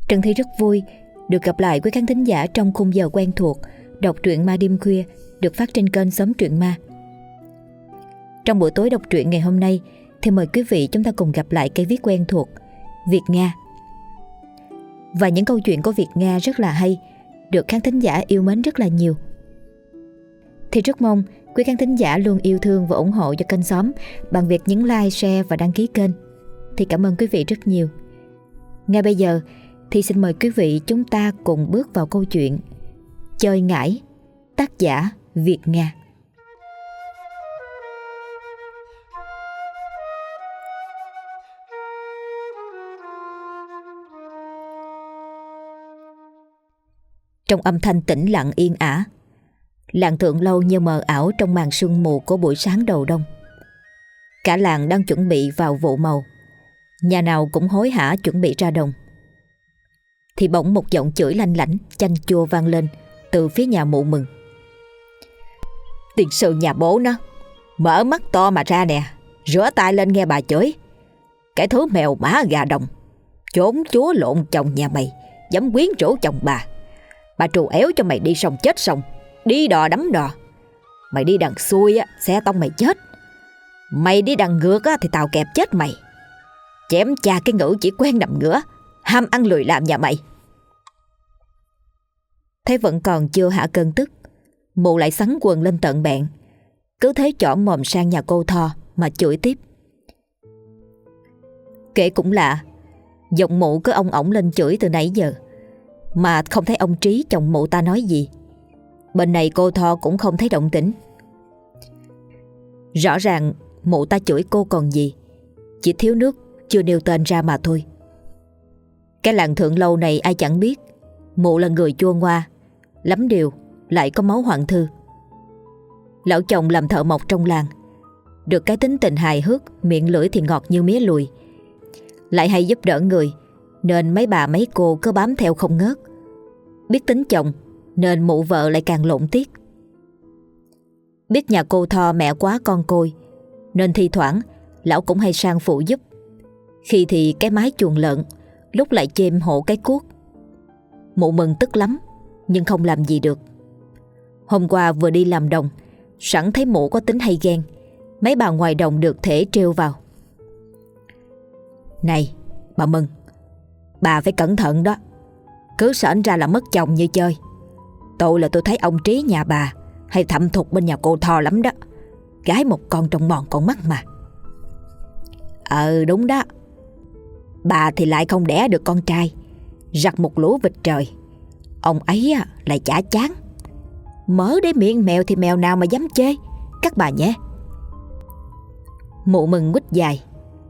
Trần Thi rất vui được gặp lại quý khán thính giả trong khung giờ quen thuộc đọc truyện ma đêm khuya được phát trên kênh Xóm Truyện Ma. Trong buổi tối đọc truyện ngày hôm nay thì mời quý vị chúng ta cùng gặp lại cây viết quen thuộc Việt Nga. Và những câu chuyện của Việt Nga rất là hay, được khán thính giả yêu mến rất là nhiều. Thì rất mong quý khán thính giả luôn yêu thương và ủng hộ cho kênh Xóm bằng việc nhấn like, share và đăng ký kênh. Thì cảm ơn quý vị rất nhiều. Ngay bây giờ thì xin mời quý vị chúng ta cùng bước vào câu chuyện Chơi Ngải, tác giả Việt Nga. Trong âm thanh tĩnh lặng yên ả, làng Thượng Lâu như mờ ảo trong màn sương mù của buổi sáng đầu đông. Cả làng đang chuẩn bị vào vụ màu, nhà nào cũng hối hả chuẩn bị ra đồng. Thì bỗng một giọng chửi lanh lảnh chanh chua vang lên từ phía nhà Mụ Mừng. Tiền sư nhà bố nó, mở mắt to mà ra nè, rửa tay lên nghe bà chửi. Cái thứ mèo mã gà đồng, trốn chúa lộn chồng nhà mày, dám quyến rũ chồng bà trù éo cho mày đi sông chết sông, đi đò đắm đò. Mày đi đằng xuôi á, xe tông mày chết. Mày đi đằng ngược á, thì tao kẹp chết mày. Chém cha cái ngữ chỉ quen nằm ngửa, ham ăn lười làm nhà mày. Thế vẫn còn chưa hạ cơn tức, Mụ lại sắn quần lên tận bẹn, cứ thế chỏm mồm sang nhà cô Tho mà chửi tiếp. Kể cũng lạ, giọng Mụ cứ ong ổng lên chửi từ nãy giờ mà không thấy ông Trí chồng Mụ ta nói gì. Bên này cô Tho cũng không thấy động tĩnh. Rõ ràng Mụ ta chửi cô còn gì, chỉ thiếu nước chưa nêu tên ra mà thôi. Cái làng Thượng Lâu này ai chẳng biết Mụ là người chua ngoa, lắm điều lại có máu hoạn thư. Lão chồng làm thợ mộc trong làng, được cái tính tình hài hước, miệng lưỡi thì ngọt như mía lùi, lại hay giúp đỡ người, nên mấy bà mấy cô cứ bám theo không ngớt. Biết tính chồng nên Mụ vợ lại càng lộn tiết. Biết nhà cô Tho mẹ quá con côi, nên thi thoảng lão cũng hay sang phụ giúp. Khi thì cái mái chuồng lợn, lúc lại chêm hộ cái cuốc. Mụ Mừng tức lắm, nhưng không làm gì được. Hôm qua vừa đi làm đồng, sẵn thấy Mụ có tính hay ghen, mấy bà ngoài đồng được thể trêu vào. Này bà Mừng, bà phải cẩn thận đó, cứ sởn ra là mất chồng như chơi. Tôi thấy ông Trí nhà bà hay thâm thục bên nhà cô Tho lắm đó. Gái một con trong mòn con mắt mà. Đúng đó. Bà thì lại không đẻ được con trai, rặt một lũ vịt trời. Ông ấy lại chả chán, mở để miệng mèo thì mèo nào mà dám chê các bà nhé. Mụ Mừng quýt dài.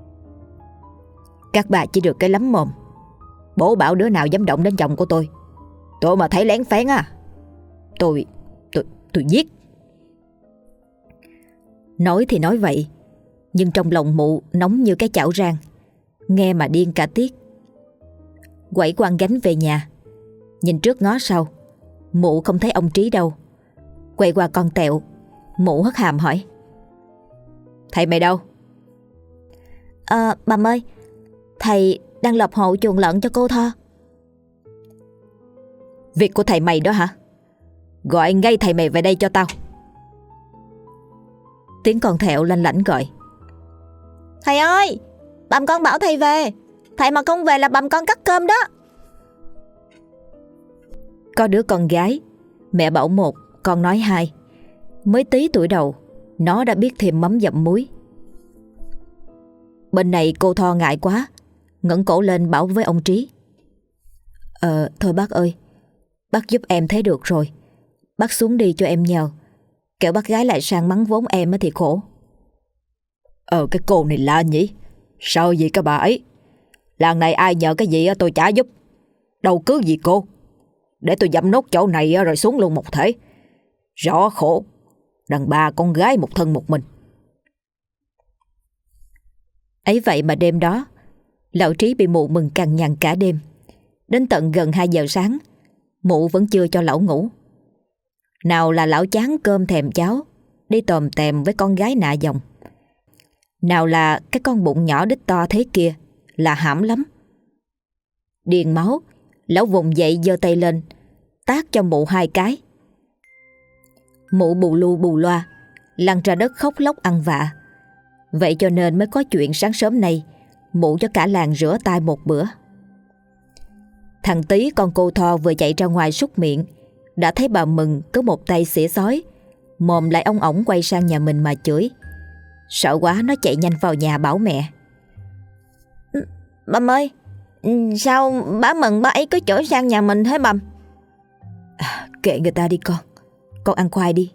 Các bà chỉ được cái lắm mồm. Bố bảo đứa nào dám động đến chồng của tôi mà thấy lén phén tôi giết. Nói thì nói vậy, nhưng trong lòng Mụ nóng như cái chảo rang, nghe mà điên cả tiết. Quẩy quang gánh về nhà, nhìn trước ngó sau, Mụ không thấy ông Trí đâu. Quay qua con Tẹo, Mụ hất hàm hỏi: Thầy mày đâu? Bà ơi, thầy đang lập hộ chuồng lợn cho cô Tho. Việc của thầy mày đó hả? Gọi ngay thầy mày về đây cho tao. Tiếng con Thẹo lanh lảnh gọi: Thầy ơi, bầm con bảo thầy về. Thầy mà không về là bầm con cắt cơm đó. Có đứa con gái, mẹ bảo một, con nói hai. Mới tí tuổi đầu, nó đã biết thêm mắm dặm muối. Bên này cô Tho ngại quá, ngẩng cổ lên bảo với ông Trí: Thôi bác ơi, bác giúp em thấy được rồi. Bác xuống đi cho em nhờ, kẻo bác gái lại sang mắng vốn em thì khổ. Cái cô này lạ nhỉ, sợ gì các bà ấy. Làng này ai nhờ cái gì tôi chả giúp, đâu cứ gì cô. Để tôi dặm nốt chỗ này rồi xuống luôn một thể. Rõ khổ, đàn bà con gái một thân một mình. Ấy vậy mà đêm đó, lão Trí bị Mụ Mừng cằn nhằn cả đêm. Đến tận gần 2 giờ sáng, Mụ vẫn chưa cho lão ngủ. Nào là lão chán cơm thèm cháo, đi tòm tèm với con gái nạ dòng. Nào là cái con bụng nhỏ đít to thế kia, là hãm lắm. Điền máu, Lão vùng dậy giơ tay lên tát cho mụ 2 cái. Mụ bù lu bù loa lăn ra đất khóc lóc ăn vạ. Vậy cho nên mới có chuyện sáng sớm nay mụ cho cả làng rửa tay một bữa. Thằng Tí con cô Tho vừa chạy ra ngoài súc miệng đã thấy bà Mừng cứ một tay xỉa xói, mồm lại ong ổng quay sang nhà mình mà chửi. Sợ quá nó chạy nhanh vào nhà bảo mẹ. Bầm ơi, sao bá Mừng bá ấy cứ chửi sang nhà mình thế bầm? Kệ người ta đi con ăn khoai đi.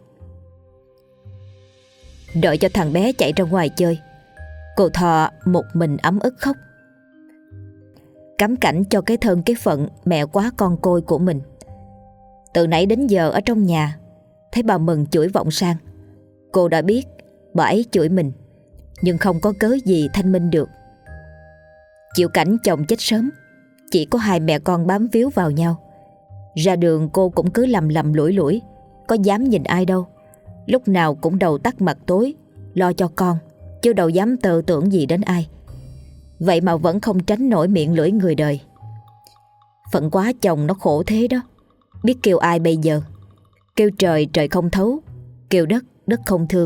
Đợi cho thằng bé chạy ra ngoài chơi, cô Tho một mình ấm ức khóc, cắm cảnh cho cái thân cái phận mẹ quá con côi của mình. Từ nãy đến giờ ở trong nhà thấy bà Mừng chửi vọng sang, cô đã biết bà ấy chửi mình, nhưng không có cớ gì thanh minh được. Chịu cảnh chồng chết sớm, chỉ có 2 mẹ con bám víu vào nhau. Ra đường cô cũng cứ lầm lầm lủi lủi, có dám nhìn ai đâu. Lúc nào cũng đầu tắt mặt tối, lo cho con, chứ đâu dám tơ tưởng gì đến ai. Vậy mà vẫn không tránh nổi miệng lưỡi người đời. Phận quá chồng nó khổ thế đó. Biết kêu ai bây giờ? Kêu trời trời không thấu, kêu đất đất không thương.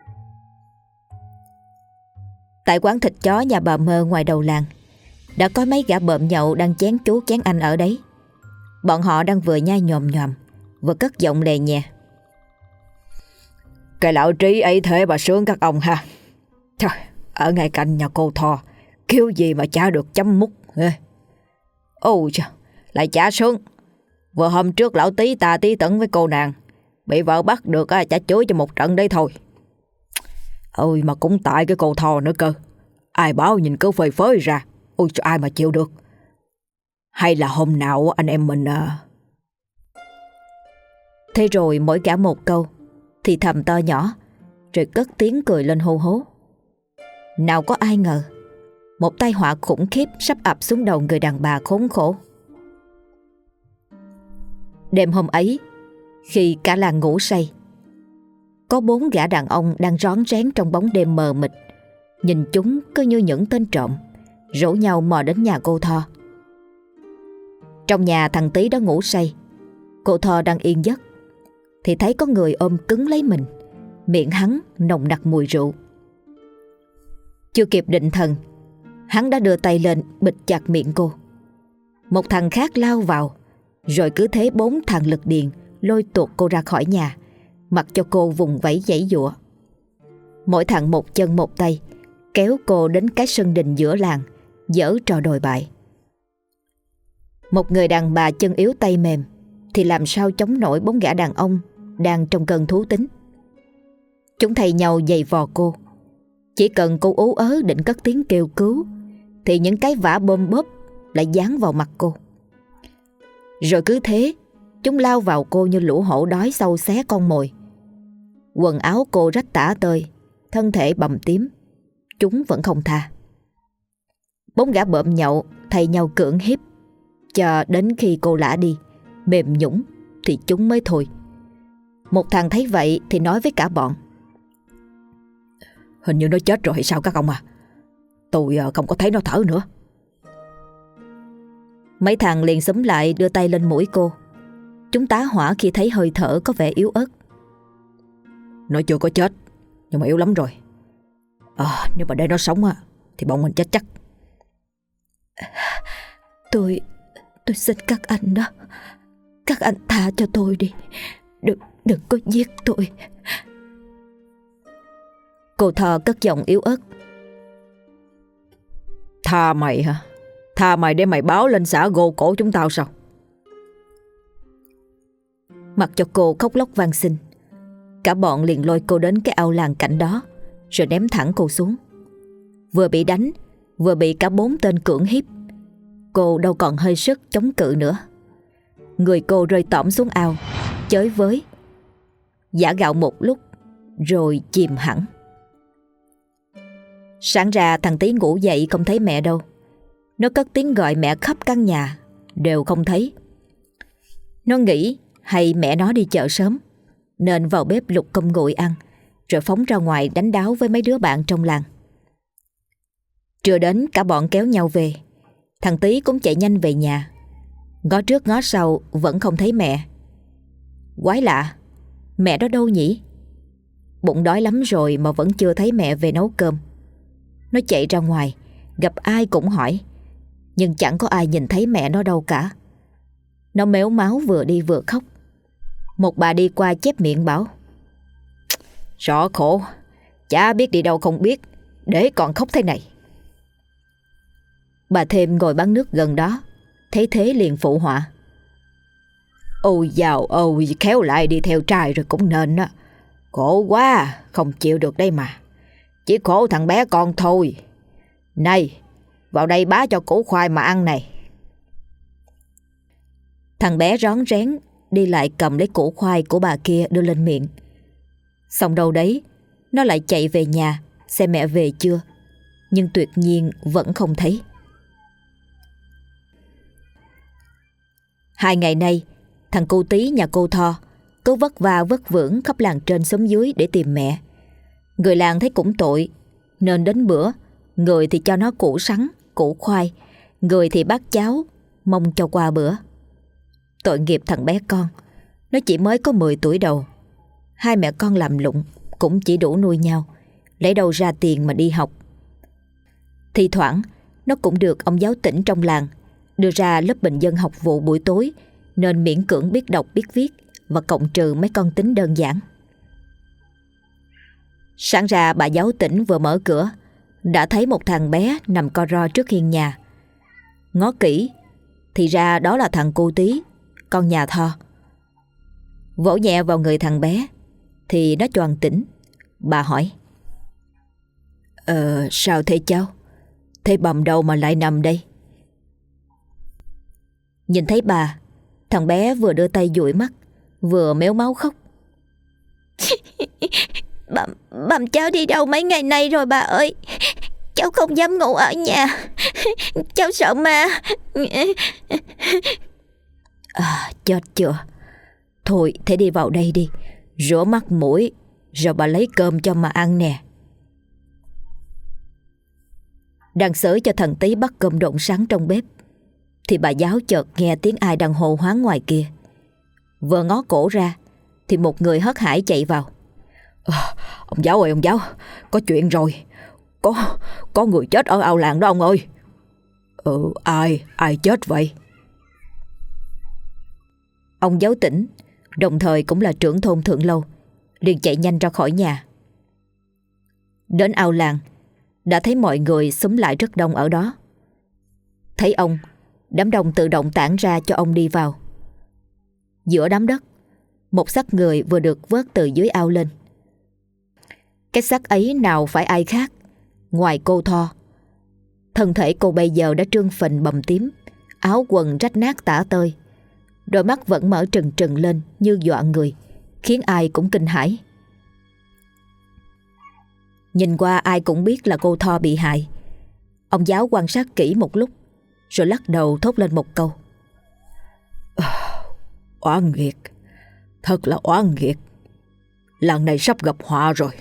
Tại quán thịt chó nhà bà Mơ ngoài đầu làng đã có mấy gã bợm nhậu đang chén chú chén anh ở đấy. Bọn họ đang vừa nhai nhòm nhòm, vừa cất giọng lè nhẹ. Cái lão Trí ấy thế bà sướng các ông ha. Trời, ở ngay cạnh nhà cô Tho, kêu gì mà chả được chấm mút. Ôi trời, lại chả sướng. Vừa hôm trước lão Tí ta tí tẩn với cô nàng, bị vợ bắt được chả chửi cho một trận đấy thôi. Ôi mà cũng tại cái cô Tho nữa cơ. Ai báo nhìn cứ phơi phới ra. Ôi trời, ai mà chịu được. Hay là hôm nào anh em mình Thế rồi mỗi cả một câu, thì thầm to nhỏ, rồi cất tiếng cười lên hô hố. Nào có ai ngờ một tai họa khủng khiếp sắp ập xuống đầu người đàn bà khốn khổ. Đêm hôm ấy, khi cả làng ngủ say, có 4 gã đàn ông đang rón rén trong bóng đêm mờ mịt. Nhìn chúng cứ như những tên trộm, rủ nhau mò đến nhà cô Tho. Trong nhà thằng Tí đã ngủ say, cô Tho đang yên giấc, thì thấy có người ôm cứng lấy mình, miệng hắn nồng nặc mùi rượu. Chưa kịp định thần, hắn đã đưa tay lên bịt chặt miệng cô. Một thằng khác lao vào, rồi cứ thế 4 thằng lực điền lôi tuột cô ra khỏi nhà, mặc cho cô vùng vẫy giãy giụa. Mỗi thằng một chân một tay kéo cô đến cái sân đình giữa làng, giở trò đồi bại. Một người đàn bà chân yếu tay mềm thì làm sao chống nổi 4 gã đàn ông đang trong cơn thú tính. Chúng thay nhau giày vò cô. Chỉ cần cô ú ớ định cất tiếng kêu cứu thì những cái vả bôm bóp lại giáng vào mặt cô. Rồi cứ thế chúng lao vào cô như lũ hổ đói sâu xé con mồi. Quần áo cô rách tả tơi, thân thể bầm tím, chúng vẫn không tha. 4 gã bợm nhậu thay nhau cưỡng hiếp, cho đến khi cô lả đi, mềm nhũn thì chúng mới thôi. Một thằng thấy vậy thì nói với cả bọn. Hình như nó chết rồi hay sao các ông à? Tôi không có thấy nó thở nữa. Mấy thằng liền xúm lại đưa tay lên mũi cô. Chúng tá hỏa khi thấy hơi thở có vẻ yếu ớt. Nó chưa có chết, nhưng mà yếu lắm rồi. Nếu mà để nó sống thì bọn mình chết chắc. Tôi xin các anh đó. Các anh tha cho tôi đi. Đừng có giết tôi. Cô Tho cất giọng yếu ớt. Tha mày hả? Tha mày để mày báo lên xã gô cổ chúng tao sao? Mặc cho cô khóc lóc van xin, cả bọn liền lôi cô đến cái ao làng cạnh đó, rồi ném thẳng cô xuống. Vừa bị đánh, vừa bị cả 4 tên cưỡng hiếp, cô đâu còn hơi sức chống cự nữa. Người cô rơi tõm xuống ao, chới với, giả gạo một lúc rồi chìm hẳn. Sáng ra thằng Tí ngủ dậy không thấy mẹ đâu. Nó cất tiếng gọi mẹ khắp căn nhà, đều không thấy. Nó nghĩ hay mẹ nó đi chợ sớm, nên vào bếp lục cơm nguội ăn, rồi phóng ra ngoài đánh đáo với mấy đứa bạn trong làng. Trưa đến cả bọn kéo nhau về. Thằng Tí cũng chạy nhanh về nhà. Ngó trước ngó sau vẫn không thấy mẹ. Quái lạ, mẹ đó đâu nhỉ? Bụng đói lắm rồi mà vẫn chưa thấy mẹ về nấu cơm. Nó chạy ra ngoài, gặp ai cũng hỏi, nhưng chẳng có ai nhìn thấy mẹ nó đâu cả. Nó mếu máo vừa đi vừa khóc. Một bà đi qua chép miệng bảo: Rõ khổ, chả biết đi đâu không biết, để còn khóc thế này. Bà Thêm ngồi bán nước gần đó, thấy thế liền phụ họa: Ôi dào ôi, khéo lại đi theo trai rồi cũng nên đó. Khổ quá, không chịu được đây mà. Chỉ khổ thằng bé con thôi. Này, vào đây bá cho củ khoai mà ăn này. Thằng bé rón rén đi lại cầm lấy củ khoai của bà kia đưa lên miệng. Xong đâu đấy, nó lại chạy về nhà xem mẹ về chưa, nhưng tuyệt nhiên vẫn không thấy. 2 ngày nay, thằng cu Tí nhà cô Tho cứ vất vả vất vưởng khắp làng trên xóm dưới để tìm mẹ. Người làng thấy cũng tội, nên đến bữa, người thì cho nó củ sắn, củ khoai, người thì bát cháo, mong cho qua bữa. Tội nghiệp thằng bé con, nó chỉ mới có 10 tuổi đầu. 2 mẹ con làm lụng cũng chỉ đủ nuôi nhau, lấy đâu ra tiền mà đi học. Thi thoảng nó cũng được ông giáo tỉnh trong làng đưa ra lớp bình dân học vụ buổi tối, nên miễn cưỡng biết đọc biết viết và cộng trừ mấy con tính đơn giản. Sáng ra bà giáo tỉnh vừa mở cửa đã thấy một thằng bé nằm co ro trước hiên nhà. Ngó kỹ thì ra đó là thằng cu Tí, con nhà Tho. Vỗ nhẹ vào người thằng bé thì nó choàng tỉnh. Bà hỏi: Sao thế cháu? Thế bầm đâu mà lại nằm đây? Nhìn thấy bà, thằng bé vừa đưa tay dụi mắt, vừa méo máu khóc. Bầm cháu đi đâu mấy ngày nay rồi bà ơi? Cháu không dám ngủ ở nhà, cháu sợ ma. Chết chưa? Thôi thế đi vào đây đi, rửa mắt mũi, rồi bà lấy cơm cho mà ăn nè. Đang xới cho thằng Tí bắt cơm độn sắn trong bếp thì bà giáo chợt nghe tiếng ai đang hô hoán ngoài kia. Vừa ngó cổ ra thì một người hớt hải chạy vào. Ông giáo ơi, ông giáo, có chuyện rồi. Có người chết ở ao làng đó ông ơi. Ai chết vậy? Ông giáo tỉnh, đồng thời cũng là trưởng thôn Thượng Lâu, liền chạy nhanh ra khỏi nhà. Đến ao làng đã thấy mọi người xúm lại rất đông ở đó. Thấy ông, đám đông tự động tản ra cho ông đi vào. Giữa đám đất, một xác người vừa được vớt từ dưới ao lên. Cái xác ấy nào phải ai khác ngoài cô Tho. Thân thể cô bây giờ đã trương phình bầm tím, áo quần rách nát tả tơi, đôi mắt vẫn mở trừng trừng lên như dọa người, khiến ai cũng kinh hãi. Nhìn qua ai cũng biết là cô Tho bị hại. Ông giáo quan sát kỹ một lúc rồi lắc đầu thốt lên một câu: Oán nghiệt, thật là oán nghiệt. Lần này sắp gặp họa rồi.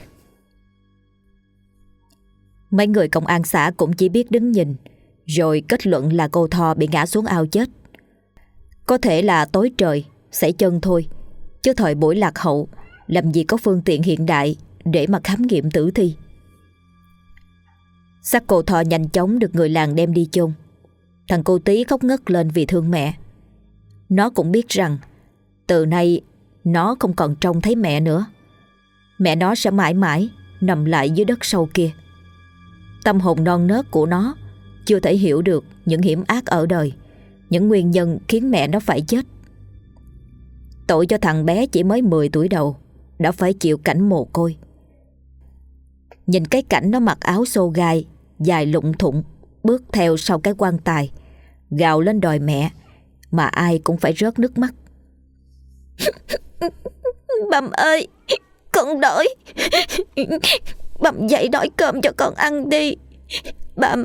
Mấy người công an xã cũng chỉ biết đứng nhìn, rồi kết luận là cô Tho bị ngã xuống ao chết. Có thể là tối trời sẩy chân thôi, chứ thời buổi lạc hậu làm gì có phương tiện hiện đại để mà khám nghiệm tử thi. Xác cô Tho nhanh chóng được người làng đem đi chôn. Thằng cô Tí khóc ngất lên vì thương mẹ. Nó cũng biết rằng từ nay nó không còn trông thấy mẹ nữa. Mẹ nó sẽ mãi mãi nằm lại dưới đất sâu kia. Tâm hồn non nớt của nó chưa thể hiểu được những hiểm ác ở đời, những nguyên nhân khiến mẹ nó phải chết. Tội cho thằng bé chỉ mới 10 tuổi đầu đã phải chịu cảnh mồ côi. Nhìn cái cảnh nó mặc áo xô gai dài lụng thụng bước theo sau cái quan tài, gào lên đòi mẹ, mà ai cũng phải rớt nước mắt. Bầm ơi, con đói. Bầm dậy đói cơm cho con ăn đi. Bầm.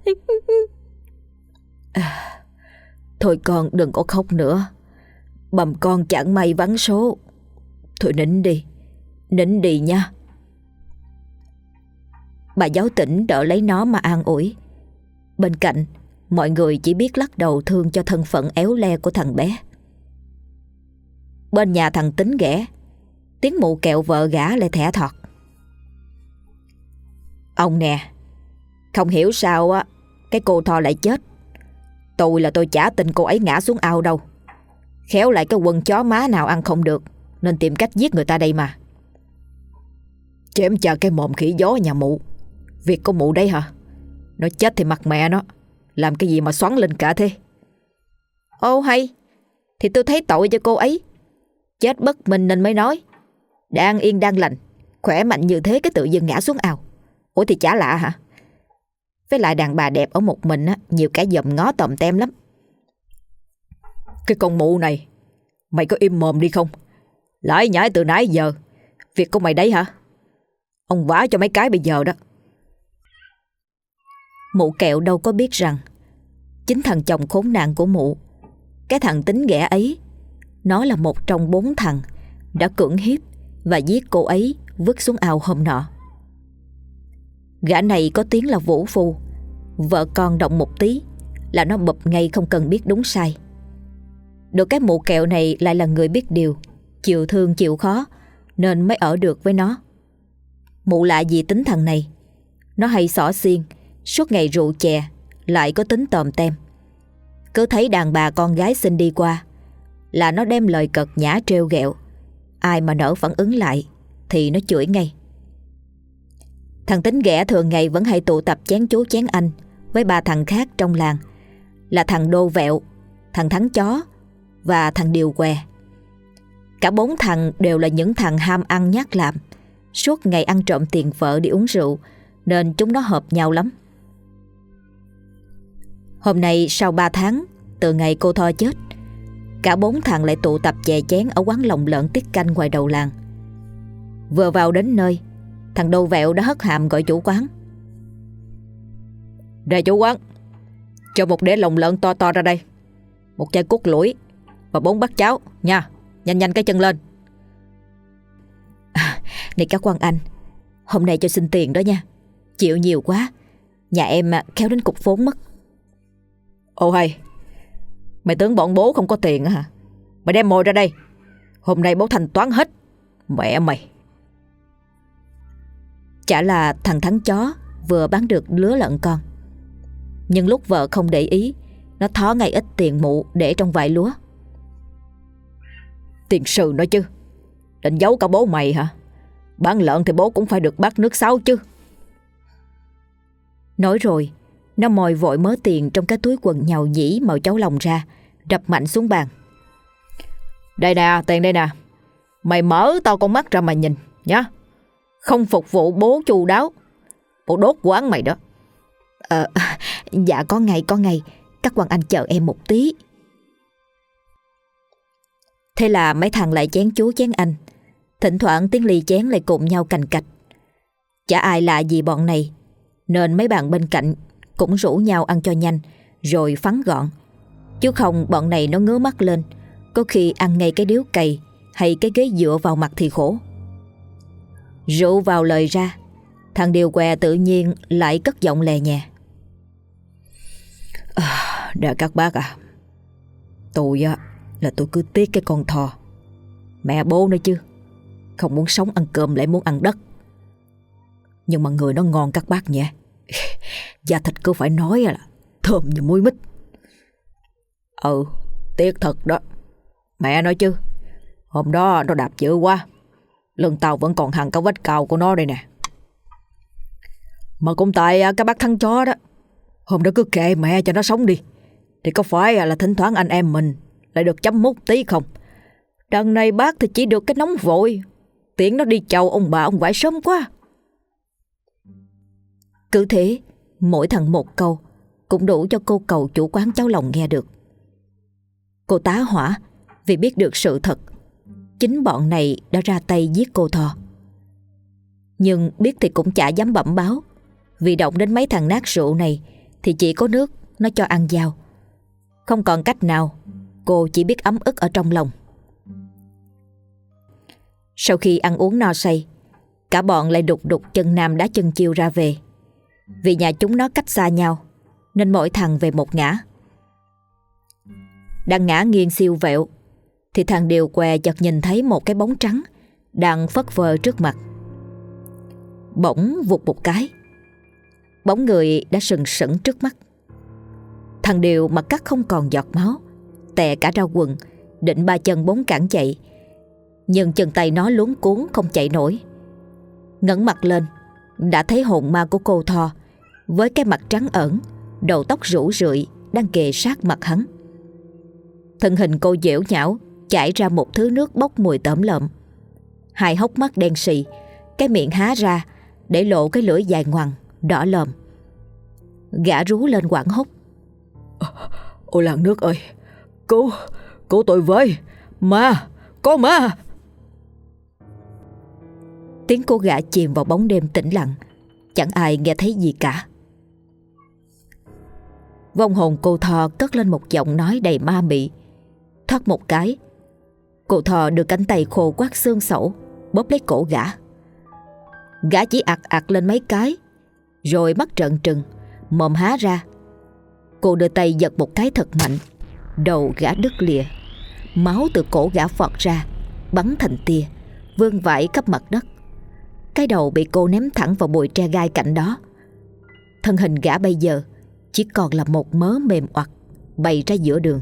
Thôi con đừng có khóc nữa. Bầm con chẳng may vắng số. Thôi nín đi nha. Bà giáo tỉnh đỡ lấy nó mà an ủi. Bên cạnh mọi người chỉ biết lắc đầu thương cho thân phận éo le của thằng bé. Bên nhà thằng Tính ghẻ, tiếng mụ kẹo vợ gã lại thẻ thọt. Ông nè, không hiểu sao á, cái cô Tho lại chết. Tôi chả tin cô ấy ngã xuống ao đâu. Khéo lại cái quần chó má nào ăn không được, nên tìm cách giết người ta đây mà. Chém chờ cái mồm khỉ gió nhà mụ. Việc của mụ đấy hả? Nó chết thì mặc mẹ nó, làm cái gì mà xoắn lên cả thế? Ô hay, thì tôi thấy tội cho cô ấy. Chết bất minh nên mới nói. Đang yên đang lành, khỏe mạnh như thế cái tự dưng ngã xuống ao. Ủa thì chả lạ hả? Với lại đàn bà đẹp ở một mình á, nhiều kẻ dòm ngó tòm tem lắm. Cái con mụ này, mày có im mồm đi không? Lãi nhãi từ nãy giờ. Việc của mày đấy hả? Ông vả cho mấy cái bây giờ đó. Mụ kẹo đâu có biết rằng chính thằng chồng khốn nạn của mụ, cái thằng Tính ghẻ ấy, nó là một trong 4 thằng đã cưỡng hiếp và giết cô ấy vứt xuống ao hôm nọ. Gã này có tiếng là vũ phu, vợ con động một tí là nó bụp ngay không cần biết đúng sai. Được cái mụ kẹo này lại là người biết điều, chịu thương chịu khó, nên mới ở được với nó. Mụ lạ gì tính thằng này. Nó hay xỏ xiên, suốt ngày rượu chè, lại có tính tòm tem. Cứ thấy đàn bà con gái xinh đi qua là nó đem lời cợt nhã trêu ghẹo. Ai mà nỡ phản ứng lại thì nó chửi ngay. Thằng Tính ghẻ thường ngày vẫn hay tụ tập chén chú chén anh với 3 thằng khác trong làng, là thằng Đô Vẹo, thằng Thắng Chó và thằng Điều Què. Cả 4 thằng đều là những thằng ham ăn nhát làm, suốt ngày ăn trộm tiền vợ đi uống rượu, nên chúng nó hợp nhau lắm. Hôm nay sau 3 tháng từ ngày cô Tho chết, cả 4 thằng lại tụ tập chè chén ở quán lòng lợn tiết canh ngoài đầu làng. Vừa vào đến nơi, thằng Đô Vẹo đã hất hàm gọi chủ quán. Đây chủ quán, cho một đĩa lòng lợn to to ra đây, một chai cốt lủi và 4 bát cháo nha. Nhanh nhanh cái chân lên. Này các quan anh, hôm nay cho xin tiền đó nha. Chịu nhiều quá, nhà em kéo đến cục vốn mất. Ồ hay, mày tưởng bọn bố không có tiền hả? Mày đem mồi ra đây, hôm nay bố thanh toán hết. Mẹ mày. Chả là thằng Thắng Chó vừa bán được lứa lợn con, nhưng lúc vợ không để ý, nó thó ngay ít tiền mụ để trong vại lúa. Tiền sư nói chứ, định giấu cả bố mày hả? Bán lợn thì bố cũng phải được bát nước sáo chứ. Nói rồi, nó moi vội mớ tiền trong cái túi quần nhàu nhĩ màu cháo lòng ra, đập mạnh xuống bàn. Đây nè, tiền đây nè. Mày mở tao con mắt ra mà nhìn nhá. Không phục vụ bố chu đáo, bố đốt quán mày đó. Dạ có ngày. Các quan anh chờ em một tí. Thế là mấy thằng lại chén chú chén anh. Thỉnh thoảng tiếng ly chén lại cùng nhau cành cạch. Chả ai lạ gì bọn này, nên mấy bạn bên cạnh cũng rủ nhau ăn cho nhanh rồi phắn gọn. Chứ không bọn này nó ngứa mắt lên, có khi ăn ngay cái điếu cày hay cái ghế dựa vào mặt thì khổ. Rượu vào lời ra, thằng Điều Què tự nhiên lại cất giọng lè nhẹ. Dạ các bác à, tôi cứ tiếc cái con Thò, mẹ bố nữa chứ. Không muốn sống ăn cơm lại muốn ăn đất. Nhưng mà người nó ngon các bác nhỉ. Da thịt cứ phải nói là thơm như muối mít. Tiếc thật đó. Mẹ nói chứ, hôm đó nó đạp dữ quá, lưng tao vẫn còn hằn cả vết cào của nó đây nè. Mà cũng tại các bác Thắng Chó đó, hôm đó cứ kệ mẹ cho nó sống đi, thì có phải là thỉnh thoảng anh em mình lại được chấm mút tí không? Đằng này bác thì chỉ được cái nóng vội, tiện nó đi chầu ông bà ông vải sớm quá. Cứ thế, mỗi thằng một câu cũng đủ cho cô cầu chủ quán cháo lòng nghe được. Cô tá hỏa vì biết được sự thật, chính bọn này đã ra tay giết cô Thò. Nhưng biết thì cũng chả dám bẩm báo, vì động đến mấy thằng nát rượu này thì chỉ có nước nó cho ăn dao. Không còn cách nào, cô chỉ biết ấm ức ở trong lòng. Sau khi ăn uống no say, cả bọn lại đục đục chân nam đá chân chiêu ra về. Vì nhà chúng nó cách xa nhau, nên mỗi thằng về một ngã. Đang ngã nghiêng siêu vẹo thì thằng Điều què chợt nhìn thấy một cái bóng trắng đang phất phơ trước mặt. Bỗng vụt một cái, bóng người đã sừng sững trước mắt. Thằng Điều mặt cắt không còn giọt máu, tè cả ra quần, định ba chân bốn cẳng chạy, nhưng chân tay nó luống cuống không chạy nổi. Ngẩng mặt lên đã thấy hồn ma của cô Tho với cái mặt trắng ẩn, đầu tóc rủ rượi đang kề sát mặt hắn. Thân hình cô dẻo nhão chảy ra một thứ nước bốc mùi tởm lợm. Hai hốc mắt đen sì, cái miệng há ra để lộ cái lưỡi dài ngoằng đỏ lòm. Gã rú lên hoảng hốt: Ôi làng nước ơi, cứu tôi với, ma, có ma. Tiếng cô gã chìm vào bóng đêm tĩnh lặng, chẳng ai nghe thấy gì cả. Vong hồn cô Tho cất lên một giọng nói đầy ma mị. Thoát một cái, cô Tho đưa cánh tay khô quắt xương sẩu bóp lấy cổ gã. Gã chỉ ặt ặt lên mấy cái, rồi mắt trợn trừng, mồm há ra. Cô đưa tay giật một cái thật mạnh, đầu gã đứt lìa. Máu từ cổ gã phọt ra, bắn thành tia, vương vãi khắp mặt đất. Cái đầu bị cô ném thẳng vào bụi tre gai cạnh đó. Thân hình gã bây giờ chỉ còn là một mớ mềm oặt bày ra giữa đường.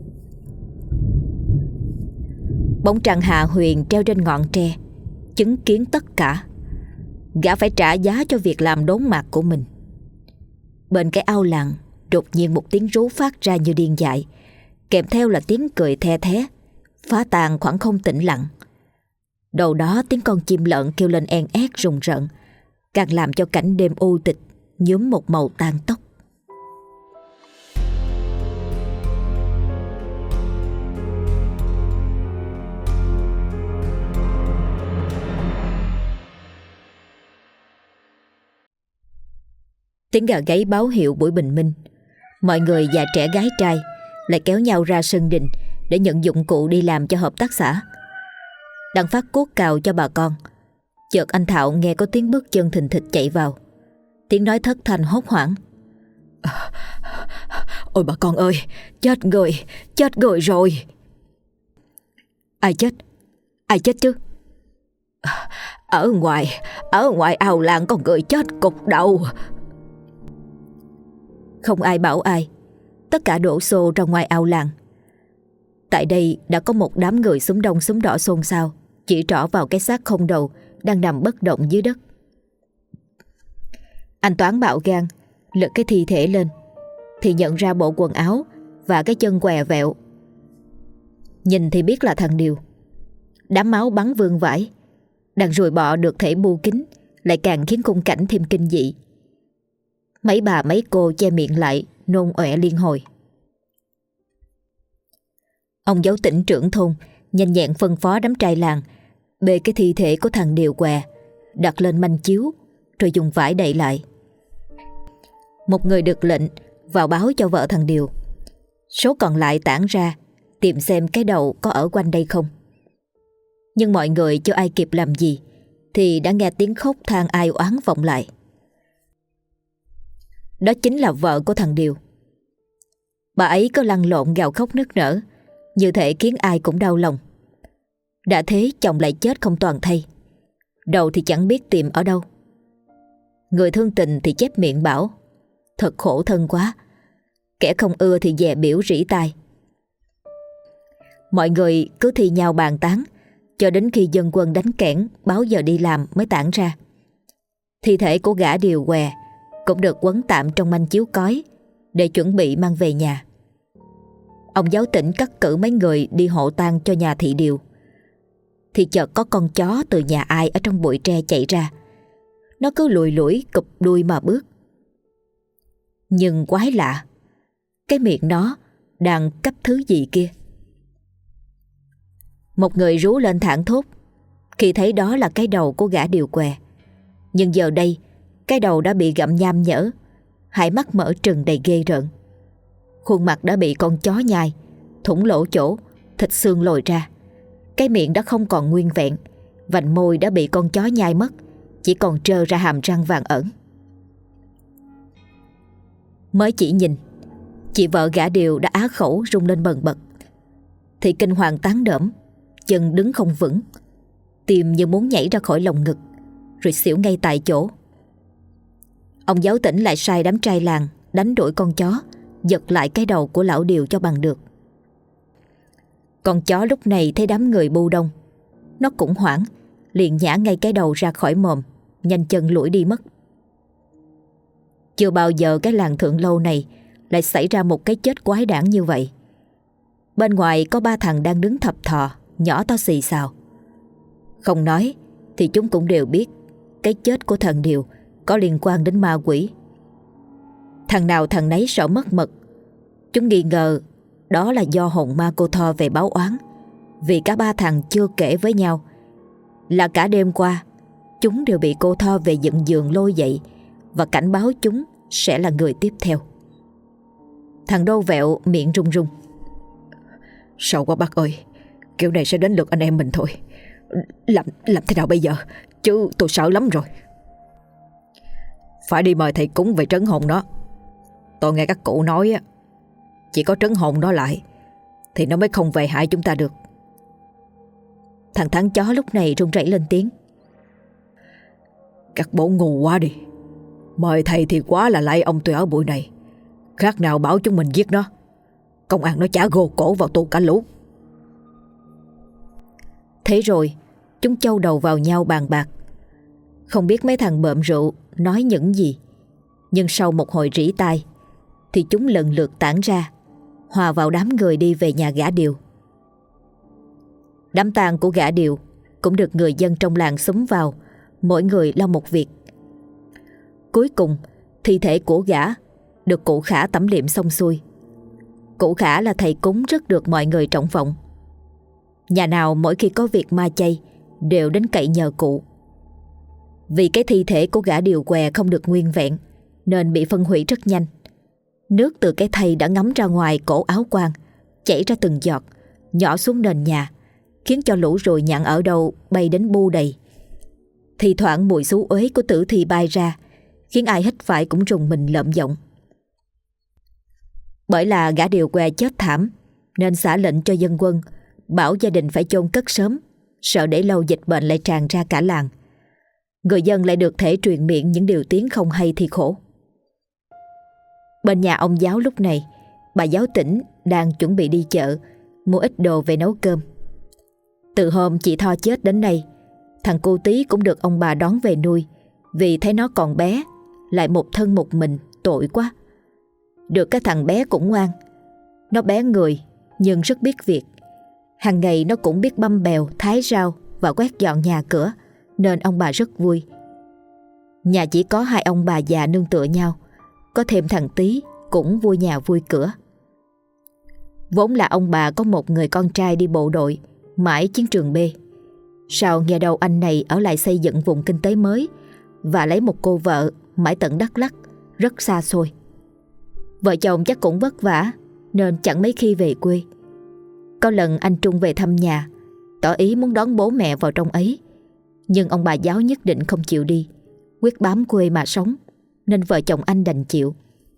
Bóng trăng hạ huyền treo trên ngọn tre, chứng kiến tất cả. Gã phải trả giá cho việc làm đốn mạc của mình. Bên cái ao làng đột nhiên một tiếng rú phát ra như điên dại, kèm theo là tiếng cười the thé, phá tan khoảng không tĩnh lặng. Đầu đó tiếng con chim lợn kêu lên en ét rùng rợn, càng làm cho cảnh đêm u tịch nhuốm một màu tàn tóc. Tiếng gà gáy báo hiệu buổi bình minh. Mọi người già trẻ gái trai lại kéo nhau ra sân đình để nhận dụng cụ đi làm cho hợp tác xã. Đang phát cuốc cào cho bà con, chợt anh Thạo nghe có tiếng bước chân thình thịch chạy vào. Tiếng nói thất thanh hốt hoảng: Ôi bà con ơi, chết người rồi. Ai chết? Ai chết chứ? Ở ngoài ao làng có người chết cục đầu. Không ai bảo ai, tất cả đổ xô ra ngoài ao làng. Tại đây đã có một đám người súng đông súng đỏ xôn xao, chỉ trỏ vào cái xác không đầu đang nằm bất động dưới đất. Anh Toán bạo gan lật cái thi thể lên thì nhận ra bộ quần áo và cái chân què vẹo. Nhìn thì biết là thằng Điều. Đám máu bắn vương vãi, đàn ruồi bọ được thể bu kín lại càng khiến khung cảnh thêm kinh dị. Mấy bà mấy cô che miệng lại nôn ọe liên hồi. Ông Dấu Tỉnh trưởng thôn nhanh nhẹn phân phó đám trai làng bê cái thi thể của thằng Điều què đặt lên manh chiếu, rồi dùng vải đậy lại. Một người được lệnh vào báo cho vợ thằng Điều. Số còn lại tản ra tìm xem cái đầu có ở quanh đây không. Nhưng mọi người chưa ai kịp làm gì thì đã nghe tiếng khóc than ai oán vọng lại. Đó chính là vợ của thằng Điều. Bà ấy có lăn lộn gào khóc nức nở, như thể khiến ai cũng đau lòng. Đã thế chồng lại chết không toàn thây, đầu thì chẳng biết tìm ở đâu. Người thương tình thì chép miệng bảo thật khổ thân quá, kẻ không ưa thì dè biểu rỉ tai. Mọi người cứ thi nhau bàn tán cho đến khi dân quân đánh kẽn báo giờ đi làm mới tản ra. Thi thể của gã Điều què cũng được quấn tạm trong manh chiếu cói để chuẩn bị mang về nhà. Ông Giáo Tỉnh cắt cử mấy người đi hộ tang cho nhà thị Điều thì chợt có con chó từ nhà ai ở trong bụi tre chạy ra. Nó cứ lùi lủi cụp đuôi mà bước. Nhưng quái lạ, cái miệng nó đang cấp thứ gì kia. Một người rú lên thảng thốt khi thấy đó là cái đầu của gã Điều què. Nhưng giờ đây cái đầu đã bị gặm nham nhở, hai mắt mở trừng đầy ghê rợn. Khuôn mặt đã bị con chó nhai, thủng lỗ chỗ, thịt xương lồi ra. Cái miệng đã không còn nguyên vẹn, vành môi đã bị con chó nhai mất, chỉ còn trơ ra hàm răng vàng ẩn. Mới chỉ nhìn, chị vợ gã Điều đã á khẩu rung lên bần bật. Thì kinh hoàng tán đỡm, chân đứng không vững, tim như muốn nhảy ra khỏi lồng ngực, rồi xỉu ngay tại chỗ. Ông Giáo Tỉnh lại sai đám trai làng đánh đuổi con chó, giật lại cái đầu của lão Điều cho bằng được. Con chó lúc này thấy đám người bu đông, nó cũng hoảng, liền nhả ngay cái đầu ra khỏi mồm, nhanh chân lủi đi mất. Chưa bao giờ cái làng Thượng Lâu này lại xảy ra một cái chết quái đản như vậy. Bên ngoài có 3 thằng đang đứng thập thò, nhỏ to xì xào. Không nói thì chúng cũng đều biết cái chết của thằng Điều có liên quan đến ma quỷ. Thằng nào thằng nấy sợ mất mật. Chúng nghi ngờ đó là do hồn ma cô Tho về báo oán, vì cả 3 thằng chưa kể với nhau là cả đêm qua chúng đều bị cô Tho về dựng giường lôi dậy và cảnh báo chúng sẽ là người tiếp theo. Thằng Đô Vẹo miệng run run. Sợ quá bác ơi, kiểu này sẽ đến lượt anh em mình thôi. Làm thế nào bây giờ? Chứ tôi sợ lắm rồi. Phải đi mời thầy cúng về trấn hồn nó. Tôi nghe các cụ nói chỉ có trấn hồn nó lại thì nó mới không về hại chúng ta được. Thằng Thắng chó lúc này run rẩy lên tiếng. Các bố ngu quá đi. Mời thầy thì quá là lạy ông tôi ở buổi này. Khác nào bảo chúng mình giết nó. Công an nó chả gô cổ vào tù cả lũ. Thế rồi chúng châu đầu vào nhau bàn bạc. Không biết mấy thằng bợm rượu nói những gì, nhưng sau một hồi rỉ tai thì chúng lần lượt tản ra, hòa vào đám người đi về nhà gã Điều. Đám tang của gã Điều cũng được người dân trong làng xúm vào, mỗi người lo một việc. Cuối cùng thi thể của gã được cụ Khả tẩm liệm xong xuôi. Cụ Khả là thầy cúng rất được mọi người trọng vọng. Nhà nào mỗi khi có việc ma chay đều đến cậy nhờ cụ. Vì cái thi thể của gã Điều què không được nguyên vẹn nên bị phân hủy rất nhanh. Nước từ cái thây đã ngấm ra ngoài cổ áo quan, chảy ra từng giọt, nhỏ xuống nền nhà, khiến cho lũ ruồi nhặn ở đâu bay đến bu đầy. Thì thoảng mùi xú uế của tử thi bay ra, khiến ai hít phải cũng rùng mình lợm giọng. Bởi là gã Điều què chết thảm nên xả lệnh cho dân quân bảo gia đình phải chôn cất sớm, sợ để lâu dịch bệnh lại tràn ra cả làng. Người dân lại được thể truyền miệng những điều tiếng không hay thì khổ. Bên nhà ông Giáo lúc này, bà Giáo Tỉnh đang chuẩn bị đi chợ mua ít đồ về nấu cơm. Từ hôm chị Tho chết đến nay, thằng cô Tí cũng được ông bà đón về nuôi, vì thấy nó còn bé, lại một thân một mình, tội quá. Được cái thằng bé cũng ngoan. Nó bé người nhưng rất biết việc. Hàng ngày nó cũng biết băm bèo, thái rau và quét dọn nhà cửa, nên ông bà rất vui. Nhà chỉ có 2 ông bà già nương tựa nhau, có thêm thằng Tí cũng vui nhà vui cửa. Vốn là ông bà có một người con trai đi bộ đội mãi chiến trường B. Sao nghe đâu anh này ở lại xây dựng vùng kinh tế mới và lấy một cô vợ mãi tận Đắk Lắk, rất xa xôi. Vợ chồng chắc cũng vất vả nên chẳng mấy khi về quê. Có lần anh Trung về thăm nhà, tỏ ý muốn đón bố mẹ vào trong ấy, nhưng ông bà Giáo nhất định không chịu đi, quyết bám quê mà sống, nên vợ chồng anh đành chịu.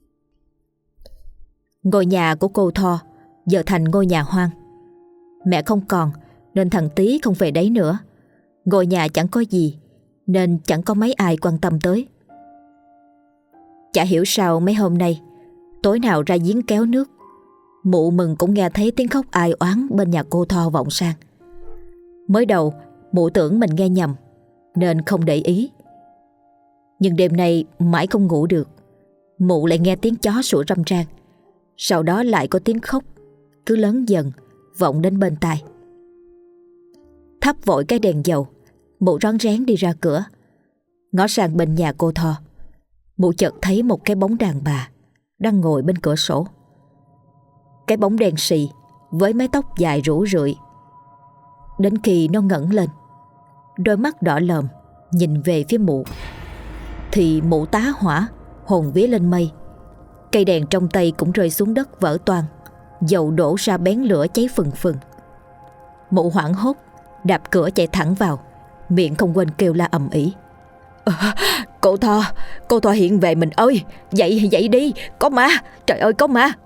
Ngôi nhà của cô Tho giờ thành ngôi nhà hoang. Mẹ không còn nên thằng Tí không về đấy nữa. Ngôi nhà chẳng có gì nên chẳng có mấy ai quan tâm tới. Chả hiểu sao mấy hôm nay tối nào ra giếng kéo nước, mụ mừng cũng nghe thấy tiếng khóc ai oán bên nhà cô Tho vọng sang. Mới đầu mụ tưởng mình nghe nhầm nên không để ý. Nhưng đêm nay mãi không ngủ được, mụ lại nghe tiếng chó sủa râm ran. Sau đó lại có tiếng khóc cứ lớn dần vọng đến bên tai. Thắp vội cái đèn dầu, mụ rón rén đi ra cửa. Ngó sang bên nhà cô Tho, mụ chợt thấy một cái bóng đàn bà đang ngồi bên cửa sổ. Cái bóng đen xì với mái tóc dài rủ rượi. Đến khi nó ngẩng lên, đôi mắt đỏ lòm nhìn về phía mụ, thì mụ tá hỏa, hồn vía lên mây. Cây đèn trong tay cũng rơi xuống đất vỡ toang, dầu đổ ra bén lửa cháy phừng phừng. Mụ hoảng hốt đạp cửa chạy thẳng vào, miệng không quên kêu la ầm ĩ. Cô Tho hiện về mình ơi. Dậy đi, có ma. Trời ơi, có ma.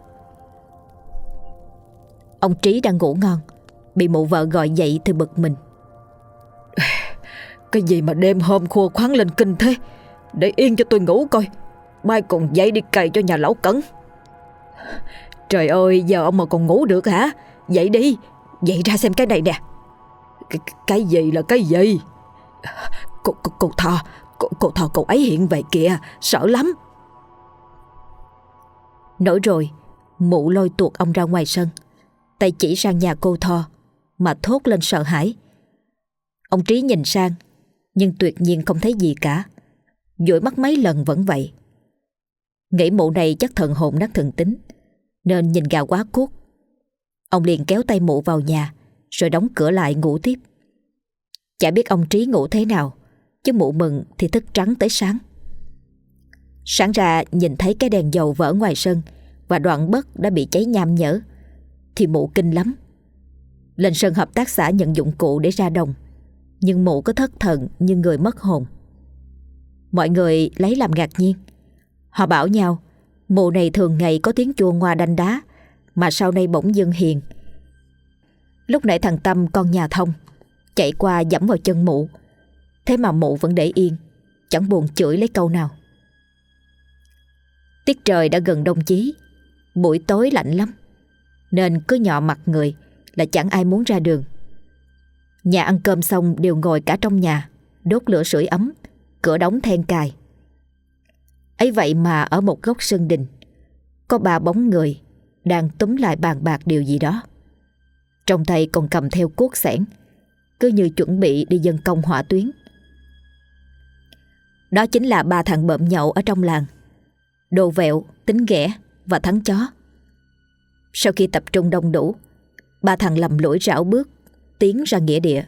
Ông Trí đang ngủ ngon, bị mụ vợ gọi dậy thì bực mình. Cái gì mà đêm hôm khua khoắn lên kinh thế? Để yên cho tôi ngủ coi, mai còn dậy đi cày cho nhà lão Cẩn. Trời ơi, giờ ông mà còn ngủ được hả? Dậy đi, dậy ra xem cái này nè. Cái gì là cái gì? Cô Thò cậu ấy hiện về kìa, sợ lắm. Nổi rồi, mụ lôi tuột ông ra ngoài sân, tay chỉ sang nhà cô Tho mà thốt lên sợ hãi. Ông Trí nhìn sang nhưng tuyệt nhiên không thấy gì cả, dụi mắt mấy lần vẫn vậy. Nghĩ mụ này chắc thần hồn nát thần tính nên nhìn gà quá cuốc. Ông liền kéo tay mụ vào nhà rồi đóng cửa lại ngủ tiếp. Chả biết ông Trí ngủ thế nào, chứ mụ Mừng thì thức trắng tới sáng. Sáng ra nhìn thấy cái đèn dầu vỡ ngoài sân và đoạn bấc đã bị cháy nham nhở thì mụ kinh lắm. Lên sân hợp tác xã nhận dụng cụ để ra đồng, nhưng mụ có thất thần như người mất hồn. Mọi người lấy làm ngạc nhiên. Họ bảo nhau mụ này thường ngày có tiếng chua ngoa đanh đá, mà sau nay bỗng dưng hiền. Lúc nãy thằng Tâm con nhà Thông chạy qua giẫm vào chân mụ, thế mà mụ vẫn để yên, chẳng buồn chửi lấy câu nào. Tiết trời đã gần đông chí, buổi tối lạnh lắm, nên cứ nhọ mặt người là chẳng ai muốn ra đường. Nhà ăn cơm xong đều ngồi cả trong nhà, đốt lửa sưởi ấm, cửa đóng then cài. Ấy vậy mà ở một góc sân đình có 3 bóng người đang túm lại bàn bạc điều gì đó, trong tay còn cầm theo cuốc xẻng, cứ như chuẩn bị đi dân công hỏa tuyến. Đó chính là 3 thằng bợm nhậu ở trong làng: Đồ Vẹo, Tính Ghẻ và Thắng Chó. Sau khi tập trung đông đủ, 3 thằng lầm lũi rảo bước tiến ra nghĩa địa.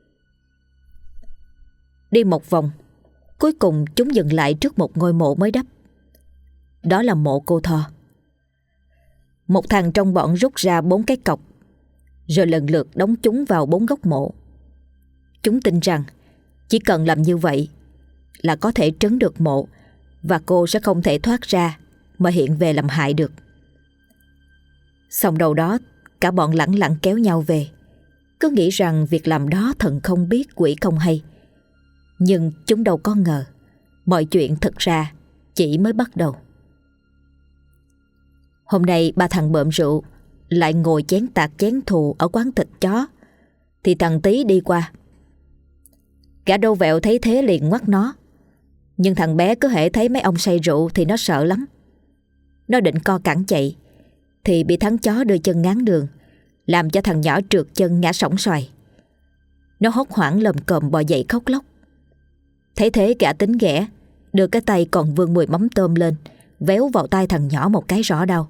Đi một vòng, cuối cùng chúng dừng lại trước một ngôi mộ mới đắp. Đó là mộ cô Tho. Một thằng trong bọn rút ra 4 cái cọc, rồi lần lượt đóng chúng vào 4 góc mộ. Chúng tin rằng chỉ cần làm như vậy là có thể trấn được mộ, và cô sẽ không thể thoát ra mà hiện về làm hại được. Xong đầu đó, cả bọn lẳng lặng kéo nhau về, cứ nghĩ rằng việc làm đó thần không biết quỷ không hay. Nhưng chúng đâu có ngờ mọi chuyện thực ra chỉ mới bắt đầu. Hôm nay 3 thằng bợm rượu lại ngồi chén tạc chén thù ở quán thịt chó, thì thằng Tí đi qua. Gã Đô Vẹo thấy thế liền ngoắt nó, nhưng thằng bé cứ hễ thấy mấy ông say rượu thì nó sợ lắm. Nó định co cẳng chạy thì bị Thắng Chó đưa chân ngáng đường, làm cho thằng nhỏ trượt chân ngã sõng xoài. Nó hốt hoảng lồm cồm bò dậy khóc lóc. Thấy thế gã Tính Ghẻ đưa cái tay còn vương mùi mắm tôm lên, véo vào tay thằng nhỏ một cái rõ đau.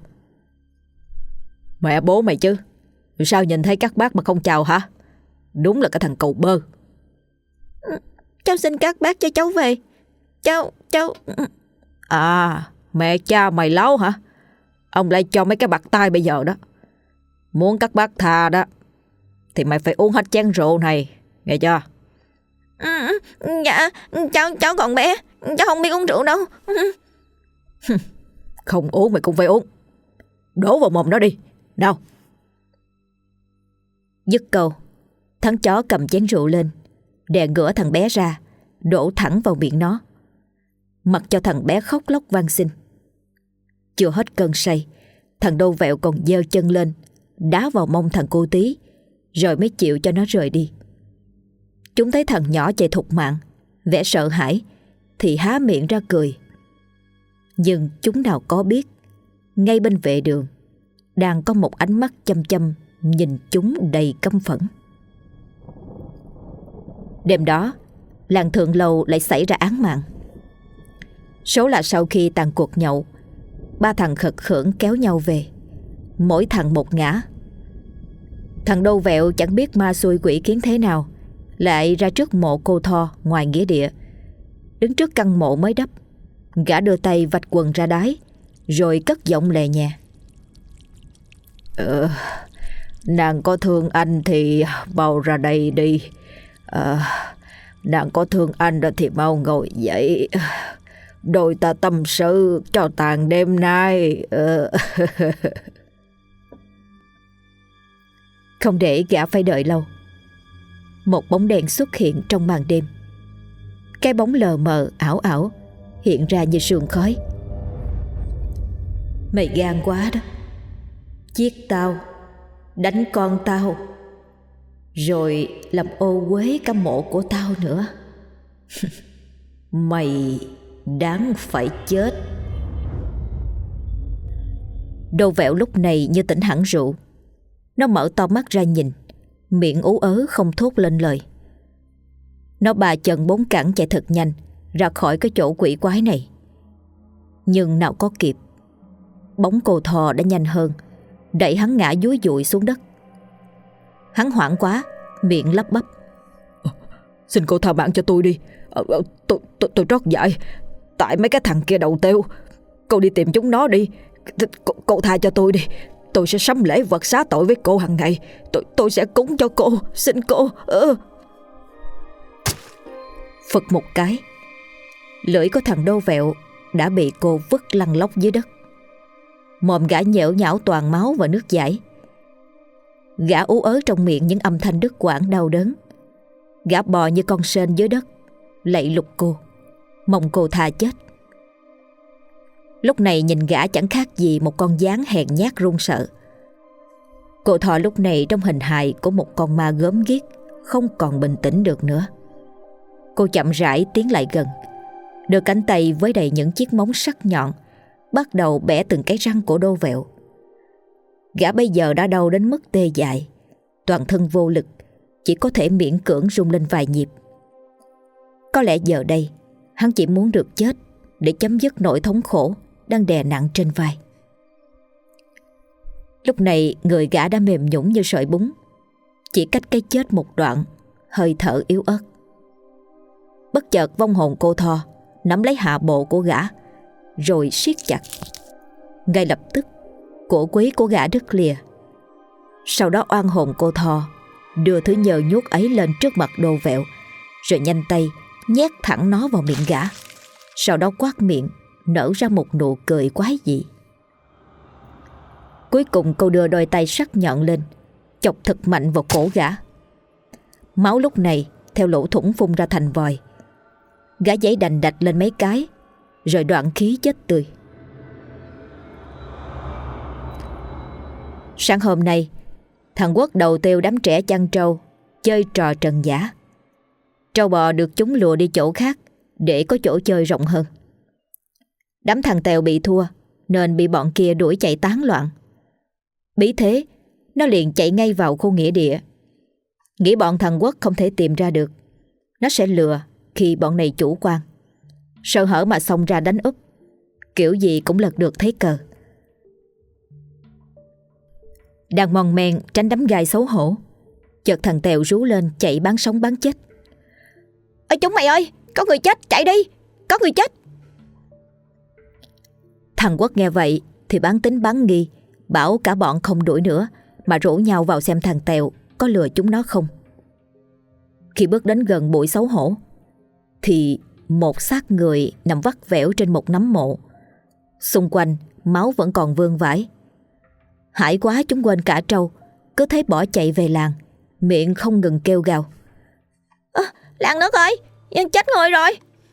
Mẹ bố mày chứ, sao nhìn thấy các bác mà không chào hả? Đúng là cái thằng cầu bơ. Cháu xin các bác cho cháu về. Cháu... À, mẹ cha mày láo hả? Ông lại cho mấy cái bạt tai bây giờ đó. Muốn các bác tha đó thì mày phải uống hết chén rượu này, nghe chưa? Dạ, cháu còn bé, cháu không biết uống rượu đâu. Không uống mày cũng phải uống. Đổ vào mồm nó đi, nào. Dứt câu, Thắng Chó cầm chén rượu lên, đè ngửa thằng bé ra, đổ thẳng vào miệng nó, mặc cho thằng bé khóc lóc van xin. Chưa hết cơn say, thằng Đô Vẹo còn giơ chân lên đá vào mông thằng cô Tí, rồi mới chịu cho nó rời đi. Chúng thấy thằng nhỏ chạy thục mạng, vẻ sợ hãi thì há miệng ra cười. Nhưng chúng nào có biết, ngay bên vệ đường đang có một ánh mắt chăm chăm nhìn chúng đầy căm phẫn. Đêm đó, làng Thượng Lầu lại xảy ra án mạng. Số là sau khi tàn cuộc nhậu, 3 thằng khật khưởng kéo nhau về, mỗi thằng một ngã. Thằng Đô Vẹo chẳng biết ma xui quỷ kiến thế nào, lại ra trước mộ cô Tho ngoài nghĩa địa. Đứng trước căn mộ mới đắp, gã đưa tay vạch quần ra đái, rồi cất giọng lè nhẹ: Nàng có thương anh thì bao ra đây đi. Nàng có thương anh đó thì mau ngồi dậy, đôi ta tâm sự cho tàn đêm nay. Không để gã phải đợi lâu, một bóng đèn xuất hiện trong màn đêm. Cái bóng lờ mờ ảo ảo hiện ra như sương khói. Mày gan quá đó, giết tao, đánh con tao, rồi làm ô uế cả mộ của tao nữa. Mày đáng phải chết. Đô Vẹo lúc này như tỉnh hẳn rượu. Nó mở to mắt ra nhìn, miệng ú ớ không thốt lên lời. Nó ba chân bốn cẳng chạy thật nhanh ra khỏi cái chỗ quỷ quái này. Nhưng nào có kịp, bóng cô Thò đã nhanh hơn, đẩy hắn ngã dúi dụi xuống đất. Hắn hoảng quá, miệng lắp bắp: Xin cô tha mạng cho tôi đi. Tôi trót dại tại mấy cái thằng kia đầu têu. Cô đi tìm chúng nó đi. Cô tha cho tôi đi. Tôi sẽ sắm lễ vật xá tội với cô hàng ngày. Tôi sẽ cúng cho cô. Xin cô. Phật một cái, lưỡi của thằng Đô Vẹo đã bị cô vứt lăn lóc dưới đất. Mồm gã nhễu nhão toàn máu và nước dãi. Gã ú ớ trong miệng những âm thanh đứt quãng đau đớn. Gã bò như con sên dưới đất, lạy lục cô, mong cô tha chết. Lúc này nhìn gã chẳng khác gì một con gián hèn nhát run sợ. Cô Thò lúc này trong hình hài của một con ma gớm ghiếc, không còn bình tĩnh được nữa. Cô chậm rãi tiến lại gần, đưa cánh tay với đầy những chiếc móng sắc nhọn, bắt đầu bẻ từng cái răng của Đô Vẹo. Gã bây giờ đã đau đến mức tê dại, toàn thân vô lực, chỉ có thể miễn cưỡng rung lên vài nhịp. Có lẽ giờ đây hắn chỉ muốn được chết để chấm dứt nỗi thống khổ đang đè nặng trên vai. Lúc này người gã đã mềm nhũn như sợi bún, chỉ cách cái chết một đoạn, hơi thở yếu ớt. Bất chợt vong hồn cô Thò nắm lấy hạ bộ của gã, rồi siết chặt. Ngay lập tức cổ quý của gã đứt lìa. Sau đó oan hồn cô Thò đưa thứ nhờ nhuốc ấy lên trước mặt Đô Vẹo, rồi nhanh tay nhét thẳng nó vào miệng gã. Sau đó quát miệng, nở ra một nụ cười quái dị. Cuối cùng cô đưa đôi tay sắc nhọn lên, chọc thật mạnh vào cổ gã. Máu lúc này theo lỗ thủng phun ra thành vòi. Gã giãy đành đạch lên mấy cái, rồi đoạn khí chết tươi. Sáng hôm nay, thằng Quốc đầu tiêu đám trẻ chăn trâu, chơi trò trần giả. Trâu bò được chúng lùa đi chỗ khác để có chỗ chơi rộng hơn. Đám thằng Tèo bị thua nên bị bọn kia đuổi chạy tán loạn. Bí thế, nó liền chạy ngay vào khu nghĩa địa. Nghĩ bọn thằng Quốc không thể tìm ra được, nó sẽ lừa khi bọn này chủ quan. Sợ hở mà xông ra đánh úp, kiểu gì cũng lật được thế cờ. Đang mòn men tránh đám gai xấu hổ, chợt thằng Tèo rú lên chạy bán sống bán chết. Ôi chúng mày ơi, có người chết, chạy đi, có người chết. Thằng Quốc nghe vậy thì bán tính bán nghi, bảo cả bọn không đuổi nữa, mà rủ nhau vào xem thằng Tèo có lừa chúng nó không. Khi bước đến gần bụi xấu hổ thì một xác người nằm vắt vẻo trên một nấm mộ. Xung quanh máu vẫn còn vương vãi. Hãi quá chúng quên cả trâu, cứ thế bỏ chạy về làng, miệng không ngừng kêu gào. Làng nước ơi, nhân chết người rồi.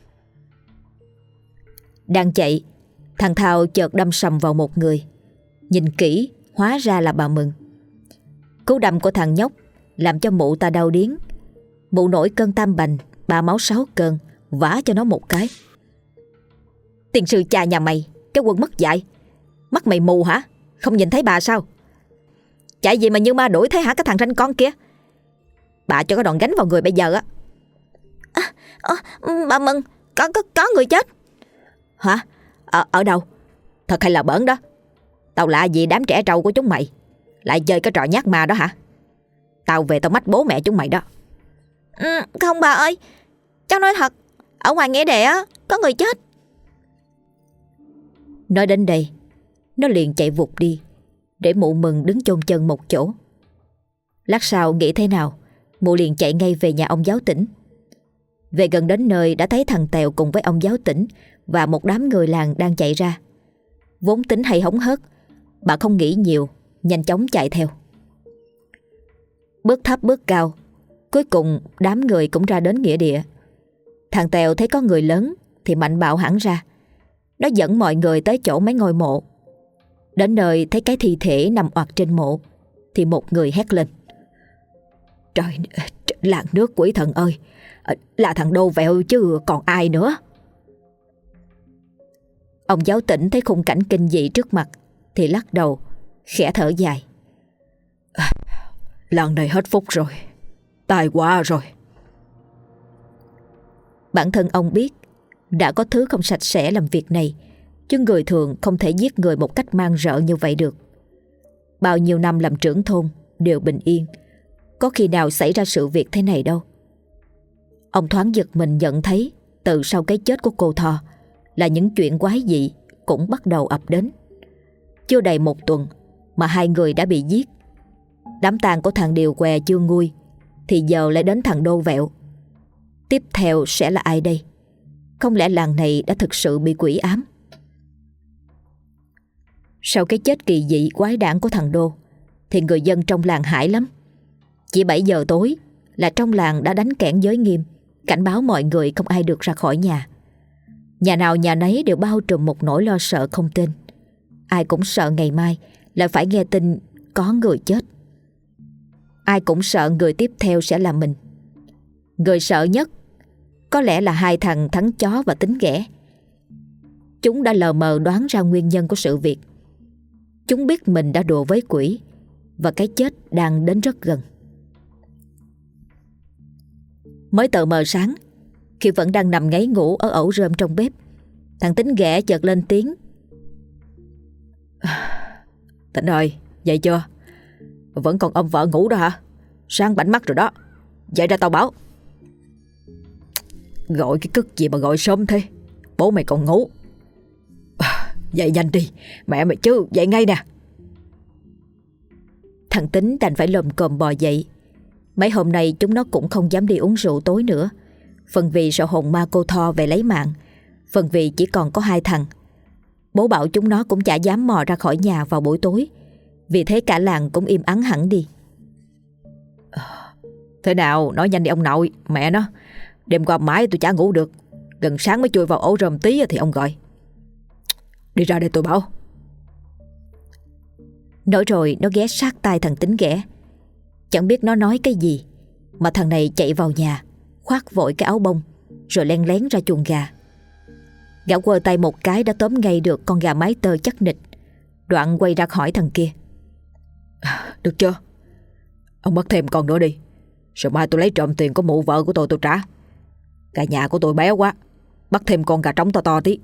Đang chạy, thằng Thao chợt đâm sầm vào một người. Nhìn kỹ, hóa ra là bà Mừng. Cú đâm của thằng nhóc làm cho mụ ta đau điếng. Mụ nổi cơn tam bành, 3 máu 6 cơn, vả cho nó một cái. Tiền sư cha nhà mày, cái quân mất dạy, mắt mày mù hả? Không nhìn thấy bà sao? Chạy gì mà như ma đuổi thế hả cái thằng ranh con kia? Bà cho cái đòn gánh vào người bây giờ á. Bà Mừng, có người chết. Hả? Ở đâu? Thật hay là bỡn đó? Tao lạ gì đám trẻ trâu của chúng mày lại chơi cái trò nhát ma đó hả? Tao về tao mách bố mẹ chúng mày đó. Không bà ơi, cháu nói thật, ở ngoài nghĩa địa á có người chết. Nói đến đây, nó liền chạy vụt đi, để mụ Mừng đứng chôn chân một chỗ. Lát sau nghĩ thế nào, mụ liền chạy ngay về nhà ông giáo tỉnh. Về gần đến nơi đã thấy thằng Tèo cùng với ông giáo tỉnh và một đám người làng đang chạy ra. Vốn tính hay hóng hớt, bà không nghĩ nhiều, nhanh chóng chạy theo. Bước thấp bước cao, cuối cùng đám người cũng ra đến nghĩa địa. Thằng Tèo thấy có người lớn thì mạnh bạo hẳn ra. Nó dẫn mọi người tới chỗ mấy ngôi mộ. Đến nơi thấy cái thi thể nằm oặt trên mộ thì một người hét lên: Trời, làng nước quỷ thần ơi, là thằng Đô Vẹo chứ còn ai nữa. Ông giáo tỉnh thấy khung cảnh kinh dị trước mặt thì lắc đầu, khẽ thở dài: Lần này hết phúc rồi, tai họa rồi. Bản thân ông biết đã có thứ không sạch sẽ làm việc này, chứ người thường không thể giết người một cách man rợ như vậy được. Bao nhiêu năm làm trưởng thôn đều bình yên, có khi nào xảy ra sự việc thế này đâu. Ông thoáng giật mình nhận thấy từ sau cái chết của cô Tho là những chuyện quái dị cũng bắt đầu ập đến. Chưa đầy một tuần mà hai người đã bị giết. Đám tang của thằng Điều Què chưa nguôi thì giờ lại đến thằng Đô Vẹo. Tiếp theo sẽ là ai đây? Không lẽ làng này đã thực sự bị quỷ ám? Sau cái chết kỳ dị quái đản của thằng Đô thì người dân trong làng hãi lắm. Chỉ 7 giờ tối là trong làng đã đánh kẽn giới nghiêm, cảnh báo mọi người không ai được ra khỏi nhà. Nhà nào nhà nấy đều bao trùm một nỗi lo sợ không tên. Ai cũng sợ ngày mai lại phải nghe tin có người chết. Ai cũng sợ người tiếp theo sẽ là mình. Người sợ nhất có lẽ là hai thằng Thắng Chó và Tính Ghẻ. Chúng đã lờ mờ đoán ra nguyên nhân của sự việc. Chúng biết mình đã đùa với quỷ và cái chết đang đến rất gần. Mới tờ mờ sáng, khi vẫn đang nằm ngáy ngủ ở ổ rơm trong bếp, thằng Tính Ghẻ chợt lên tiếng: Tịnh ơi, dậy chưa? Vẫn còn ôm vợ ngủ đó hả? Sáng bảnh mắt rồi đó. Dậy ra tao báo. Gọi cái cức gì mà gọi sớm thế? Bố mày còn ngủ. Dậy nhanh đi, mẹ mày chứ, dậy ngay nè. Thằng Tính đành phải lồm cồm bò dậy. Mấy hôm nay chúng nó cũng không dám đi uống rượu tối nữa. Phần vì sợ hồn ma cô Tho về lấy mạng, phần vì chỉ còn có hai thằng. Bố bảo chúng nó cũng chả dám mò ra khỏi nhà vào buổi tối. Vì thế cả làng cũng im ắng hẳn đi. Thế nào, nói nhanh đi ông nội. Mẹ nó, đêm qua mãi tôi chả ngủ được. Gần sáng mới chui vào ổ rơm tí thì ông gọi. Đi ra đây tôi bảo. Nói rồi nó ghé sát tai thằng Tính Ghẻ. Chẳng biết nó nói cái gì mà thằng này chạy vào nhà, khoác vội cái áo bông, rồi len lén ra chuồng gà. Gã quơ tay một cái đã tóm ngay được con gà mái tơ chắc nịch. Đoạn quay ra hỏi thằng kia: Được chưa? Ông bắt thêm con nữa đi, rồi mai tôi lấy trộm tiền của mụ vợ của tôi trả. Cả nhà của tôi béo quá, bắt thêm con gà trống to to tí.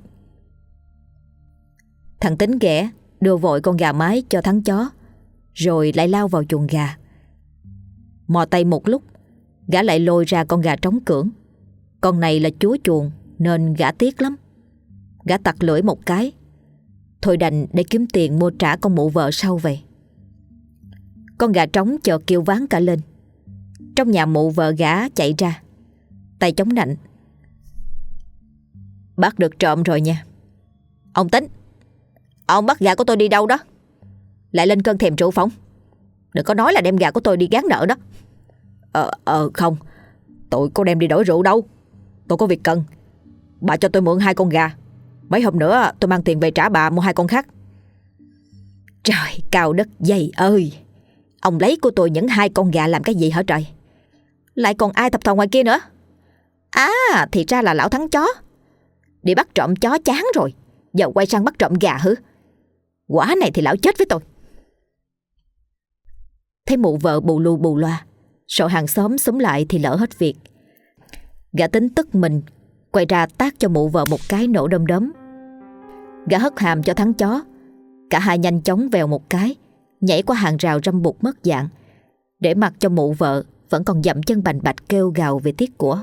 Thằng Tính Ghẻ đưa vội con gà mái cho Thắng Chó, rồi lại lao vào chuồng gà. Mò tay một lúc, gã lại lôi ra con gà trống cưỡng. Con này là chúa chuồng nên gã tiếc lắm. Gã tặc lưỡi một cái, thôi đành để kiếm tiền mua trả con mụ vợ sau về. Con gà trống chợt kêu váng cả lên. Trong nhà mụ vợ gã chạy ra, tay chống nạnh: Bắt được trộm rồi nha. Ông Tính, ông bắt gà của tôi đi đâu đó? Lại lên cơn thèm rượu phóng. Đừng có nói là đem gà của tôi đi gán nợ đó. Không, tôi có đem đi đổi rượu đâu. Tôi có việc cần. Bà cho tôi mượn 2 con gà. Mấy hôm nữa tôi mang tiền về trả bà mua 2 con khác. Trời, cao đất dày ơi, ông lấy của tôi những 2 con gà làm cái gì hả trời? Lại còn ai thập thò ngoài kia nữa? À, thì ra là lão Thắng Chó. Đi bắt trộm chó chán rồi, giờ quay sang bắt trộm gà hử? Quả này thì lão chết với tôi. Thấy mụ vợ bù lu bù loa, sợ hàng xóm xúm lại thì lỡ hết việc. Gã Tính tức mình, quay ra tát cho mụ vợ một cái nổ đom đóm. Gã hất hàm cho Thắng Chó. Cả hai nhanh chóng vèo một cái, nhảy qua hàng rào răm bụt mất dạng, để mặc cho mụ vợ vẫn còn dậm chân bành bạch kêu gào về tiếc của.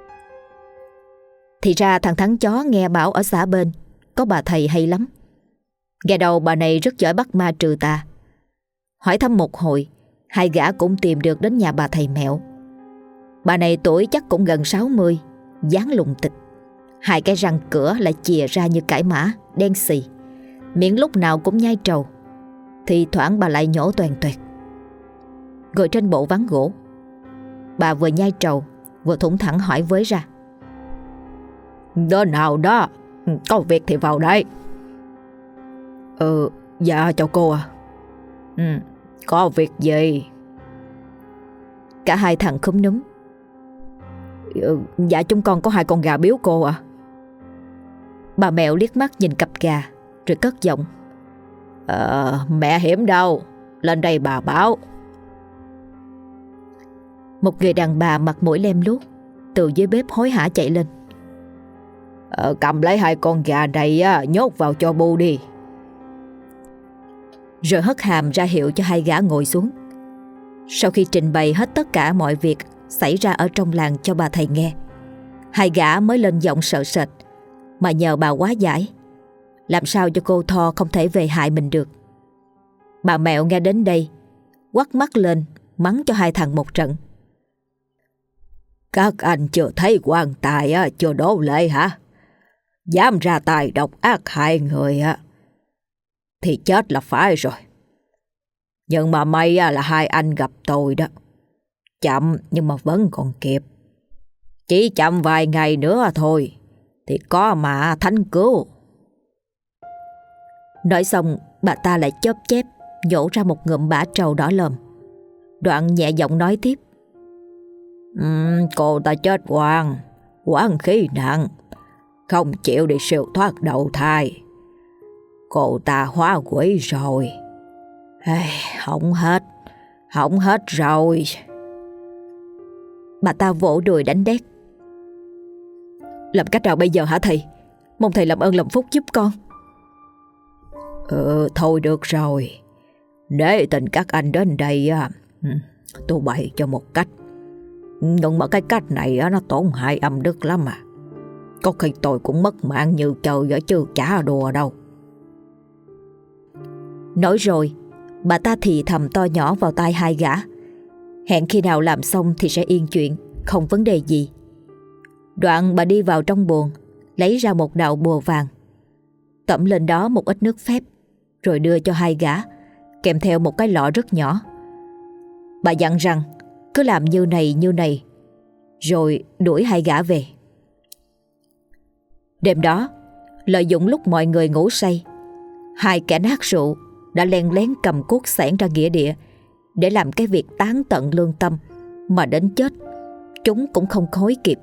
Thì ra thằng Thắng Chó nghe bảo ở xã bên có bà thầy hay lắm. Nghe đầu bà này rất giỏi bắt ma trừ tà. Hỏi thăm một hồi, hai gã cũng tìm được đến nhà bà thầy Mẹo. Bà này tuổi chắc cũng gần 60, dáng lùng tịch. Hai cái răng cửa lại chìa ra như cải mã, đen xì. Miệng lúc nào cũng nhai trầu. Thì thoảng bà lại nhổ toèn toẹt. Ngồi trên bộ ván gỗ, bà vừa nhai trầu vừa thủng thẳng hỏi với ra: Đó nào đó, có việc thì vào đây. Dạ chào cô à. Có việc gì? Cả hai thằng khúm núm: Dạ chúng con có 2 con gà biếu cô à. Bà Mẹo liếc mắt nhìn cặp gà rồi cất giọng: Mẹ Hiểm đâu, lên đây bà báo. Một người đàn bà mặt mũi lem luốc từ dưới bếp hối hả chạy lên: Cầm lấy 2 con gà này nhốt vào cho bu đi. Rồi hất hàm ra hiệu cho hai gã ngồi xuống. Sau khi trình bày hết tất cả mọi việc xảy ra ở trong làng cho bà thầy nghe, hai gã mới lên giọng sợ sệt mà nhờ bà hóa giải, làm sao cho cô Tho không thể về hại mình được. Bà Mẹo nghe đến đây quắt mắt lên mắng cho hai thằng một trận: Các anh chưa thấy quan tài chưa đổ lệ hả? Dám ra tài độc ác hại người thì chết là phải rồi. Nhưng mà may là 2 anh gặp tôi đó. Chậm nhưng mà vẫn còn kịp. Chỉ chậm vài ngày nữa thôi thì có mà thánh cứu. Nói xong bà ta lại chóp chép nhổ ra một ngụm bã trầu đỏ lòm, đoạn nhẹ giọng nói tiếp: Cô ta chết oan khí nặng, không chịu đi siêu thoát đầu thai. Cô ta hóa quỷ rồi. Hỏng hết rồi. Bà ta vỗ đùi đánh đét: Làm cách nào bây giờ hả thầy? Mong thầy làm ơn làm phúc giúp con. Thôi được rồi. Để tình các anh đến đây tôi bày cho một cách. Nhưng mà cái cách này nó tổn hại âm đức lắm mà. Có khi tôi cũng mất mạng như trời vậy chứ chả đùa đâu. Nói rồi bà ta thì thầm to nhỏ vào tai hai gã, hẹn khi nào làm xong thì sẽ yên chuyện, không vấn đề gì. Đoạn bà đi vào trong buồng, lấy ra một đạo bùa vàng, tẩm lên đó một ít nước phép, rồi đưa cho hai gã, kèm theo một cái lọ rất nhỏ. Bà dặn rằng cứ làm như này, rồi đuổi hai gã về. Đêm đó, lợi dụng lúc mọi người ngủ say, hai kẻ nát rượu đã len lén cầm cuốc xẻng ra nghĩa địa để làm cái việc tán tận lương tâm mà đến chết chúng cũng không hối kịp.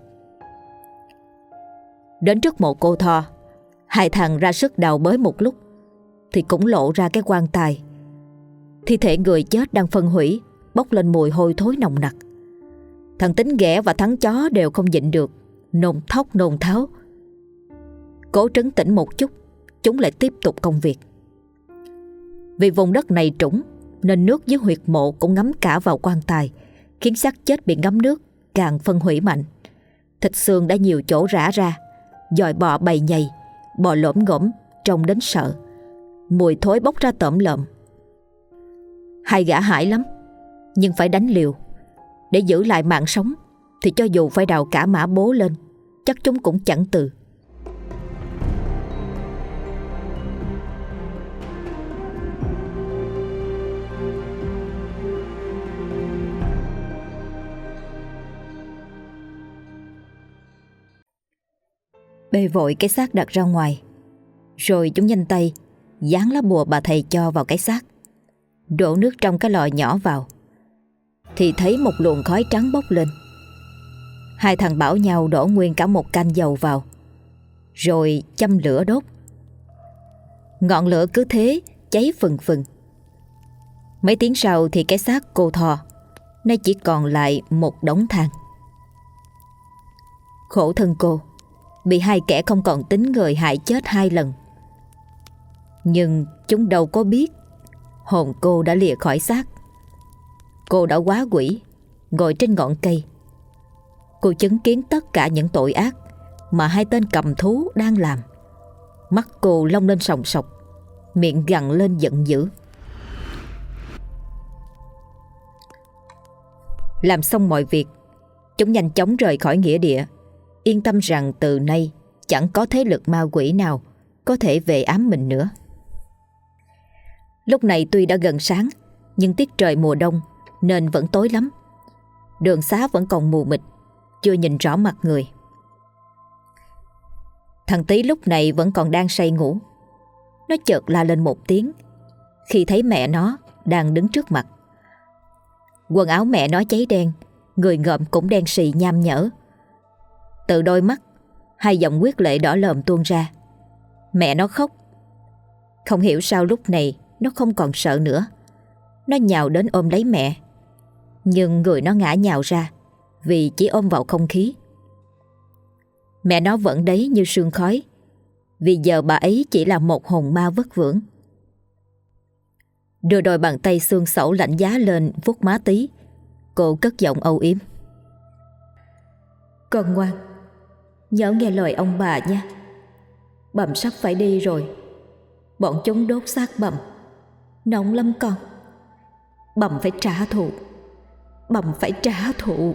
Đến trước mộ cô Tho, hai thằng ra sức đào bới một lúc thì cũng lộ ra cái quan tài. Thi thể người chết đang phân hủy, bốc lên mùi hôi thối nồng nặc. Thằng Tính Ghẻ và thằng Chó đều không nhịn được, nôn thốc nôn tháo. Cố trấn tĩnh một chút, chúng lại tiếp tục công việc. Vì vùng đất này trũng nên nước dưới huyệt mộ cũng ngấm cả vào quan tài, khiến xác chết bị ngấm nước càng phân hủy mạnh. Thịt xương đã nhiều chỗ rã ra, dòi bò bầy nhầy, bò lổm ngổm trông đến sợ. Mùi thối bốc ra tởm lợm. Hai gã hãi lắm, nhưng phải đánh liều. Để giữ lại mạng sống thì cho dù phải đào cả mã bố lên, chắc chúng cũng chẳng từ. Bê vội cái xác đặt ra ngoài, rồi chúng nhanh tay dán lá bùa bà thầy cho vào cái xác, đổ nước trong cái lọ nhỏ vào, thì thấy một luồng khói trắng bốc lên. Hai thằng bảo nhau đổ nguyên cả một canh dầu vào, rồi châm lửa đốt. Ngọn lửa cứ thế cháy phừng phừng. Mấy tiếng sau thì cái xác cô Tho nay chỉ còn lại một đống than. Khổ thân cô, bị hai kẻ không còn tính người hại chết 2 lần. Nhưng chúng đâu có biết hồn cô đã lìa khỏi xác. Cô đã hóa quỷ, ngồi trên ngọn cây. Cô chứng kiến tất cả những tội ác mà hai tên cầm thú đang làm. Mắt cô long lên sòng sọc, miệng gằn lên giận dữ. Làm xong mọi việc, chúng nhanh chóng rời khỏi nghĩa địa, yên tâm rằng từ nay chẳng có thế lực ma quỷ nào có thể về ám mình nữa. Lúc này tuy đã gần sáng, nhưng tiết trời mùa đông nên vẫn tối lắm. Đường xá vẫn còn mù mịt, chưa nhìn rõ mặt người. Thằng Tý lúc này vẫn còn đang say ngủ. Nó chợt la lên một tiếng khi thấy mẹ nó đang đứng trước mặt. Quần áo mẹ nó cháy đen, người ngợm cũng đen xì nham nhở. Từ đôi mắt, hai dòng huyết lệ đỏ lòm tuôn ra. Mẹ nó khóc. Không hiểu sao lúc này nó không còn sợ nữa. Nó nhào đến ôm lấy mẹ, nhưng người nó ngã nhào ra vì chỉ ôm vào không khí. Mẹ nó vẫn đấy như sương khói, vì giờ bà ấy chỉ là một hồn ma vất vưởng. Đưa đôi bàn tay xương xẩu lạnh giá lên vuốt má Tý, cô cất giọng âu yếm: "Con ngoan, nhớ nghe lời ông bà nha. Bầm sắp phải đi rồi. Bọn chúng đốt xác Bầm. Nóng lắm con. Bầm phải trả thù. Bầm phải trả thù."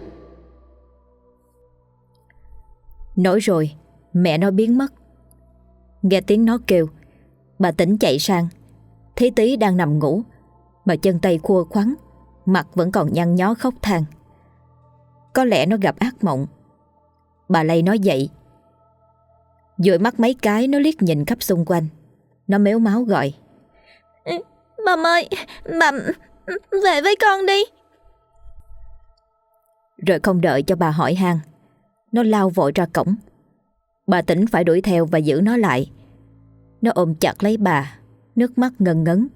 Nói rồi mẹ nó biến mất. Nghe tiếng nó kêu, bà tỉnh chạy sang, thấy Tý đang nằm ngủ mà chân tay khua khoắn, mặt vẫn còn nhăn nhó khóc than. Có lẽ nó gặp ác mộng. Bà lay nó dậy. Dụi mắt mấy cái, nó liếc nhìn khắp xung quanh. Nó mếu máo gọi: Bầm ơi, Bầm về với con đi. Rồi không đợi cho bà hỏi han, nó lao vội ra cổng. Bà tỉnh phải đuổi theo và giữ nó lại. Nó ôm chặt lấy bà, nước mắt ngần ngấn: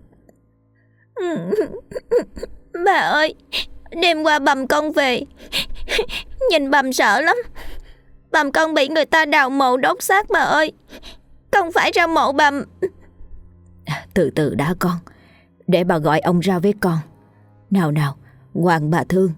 Bà ơi, đêm qua Bầm con về. Nhìn Bầm sợ lắm. Bầm con bị người ta đào mộ đốt xác bà ơi. Không phải ra mộ Bầm. Từ từ đã con, để bà gọi ông ra với con. Nào nào, ngoan bà thương.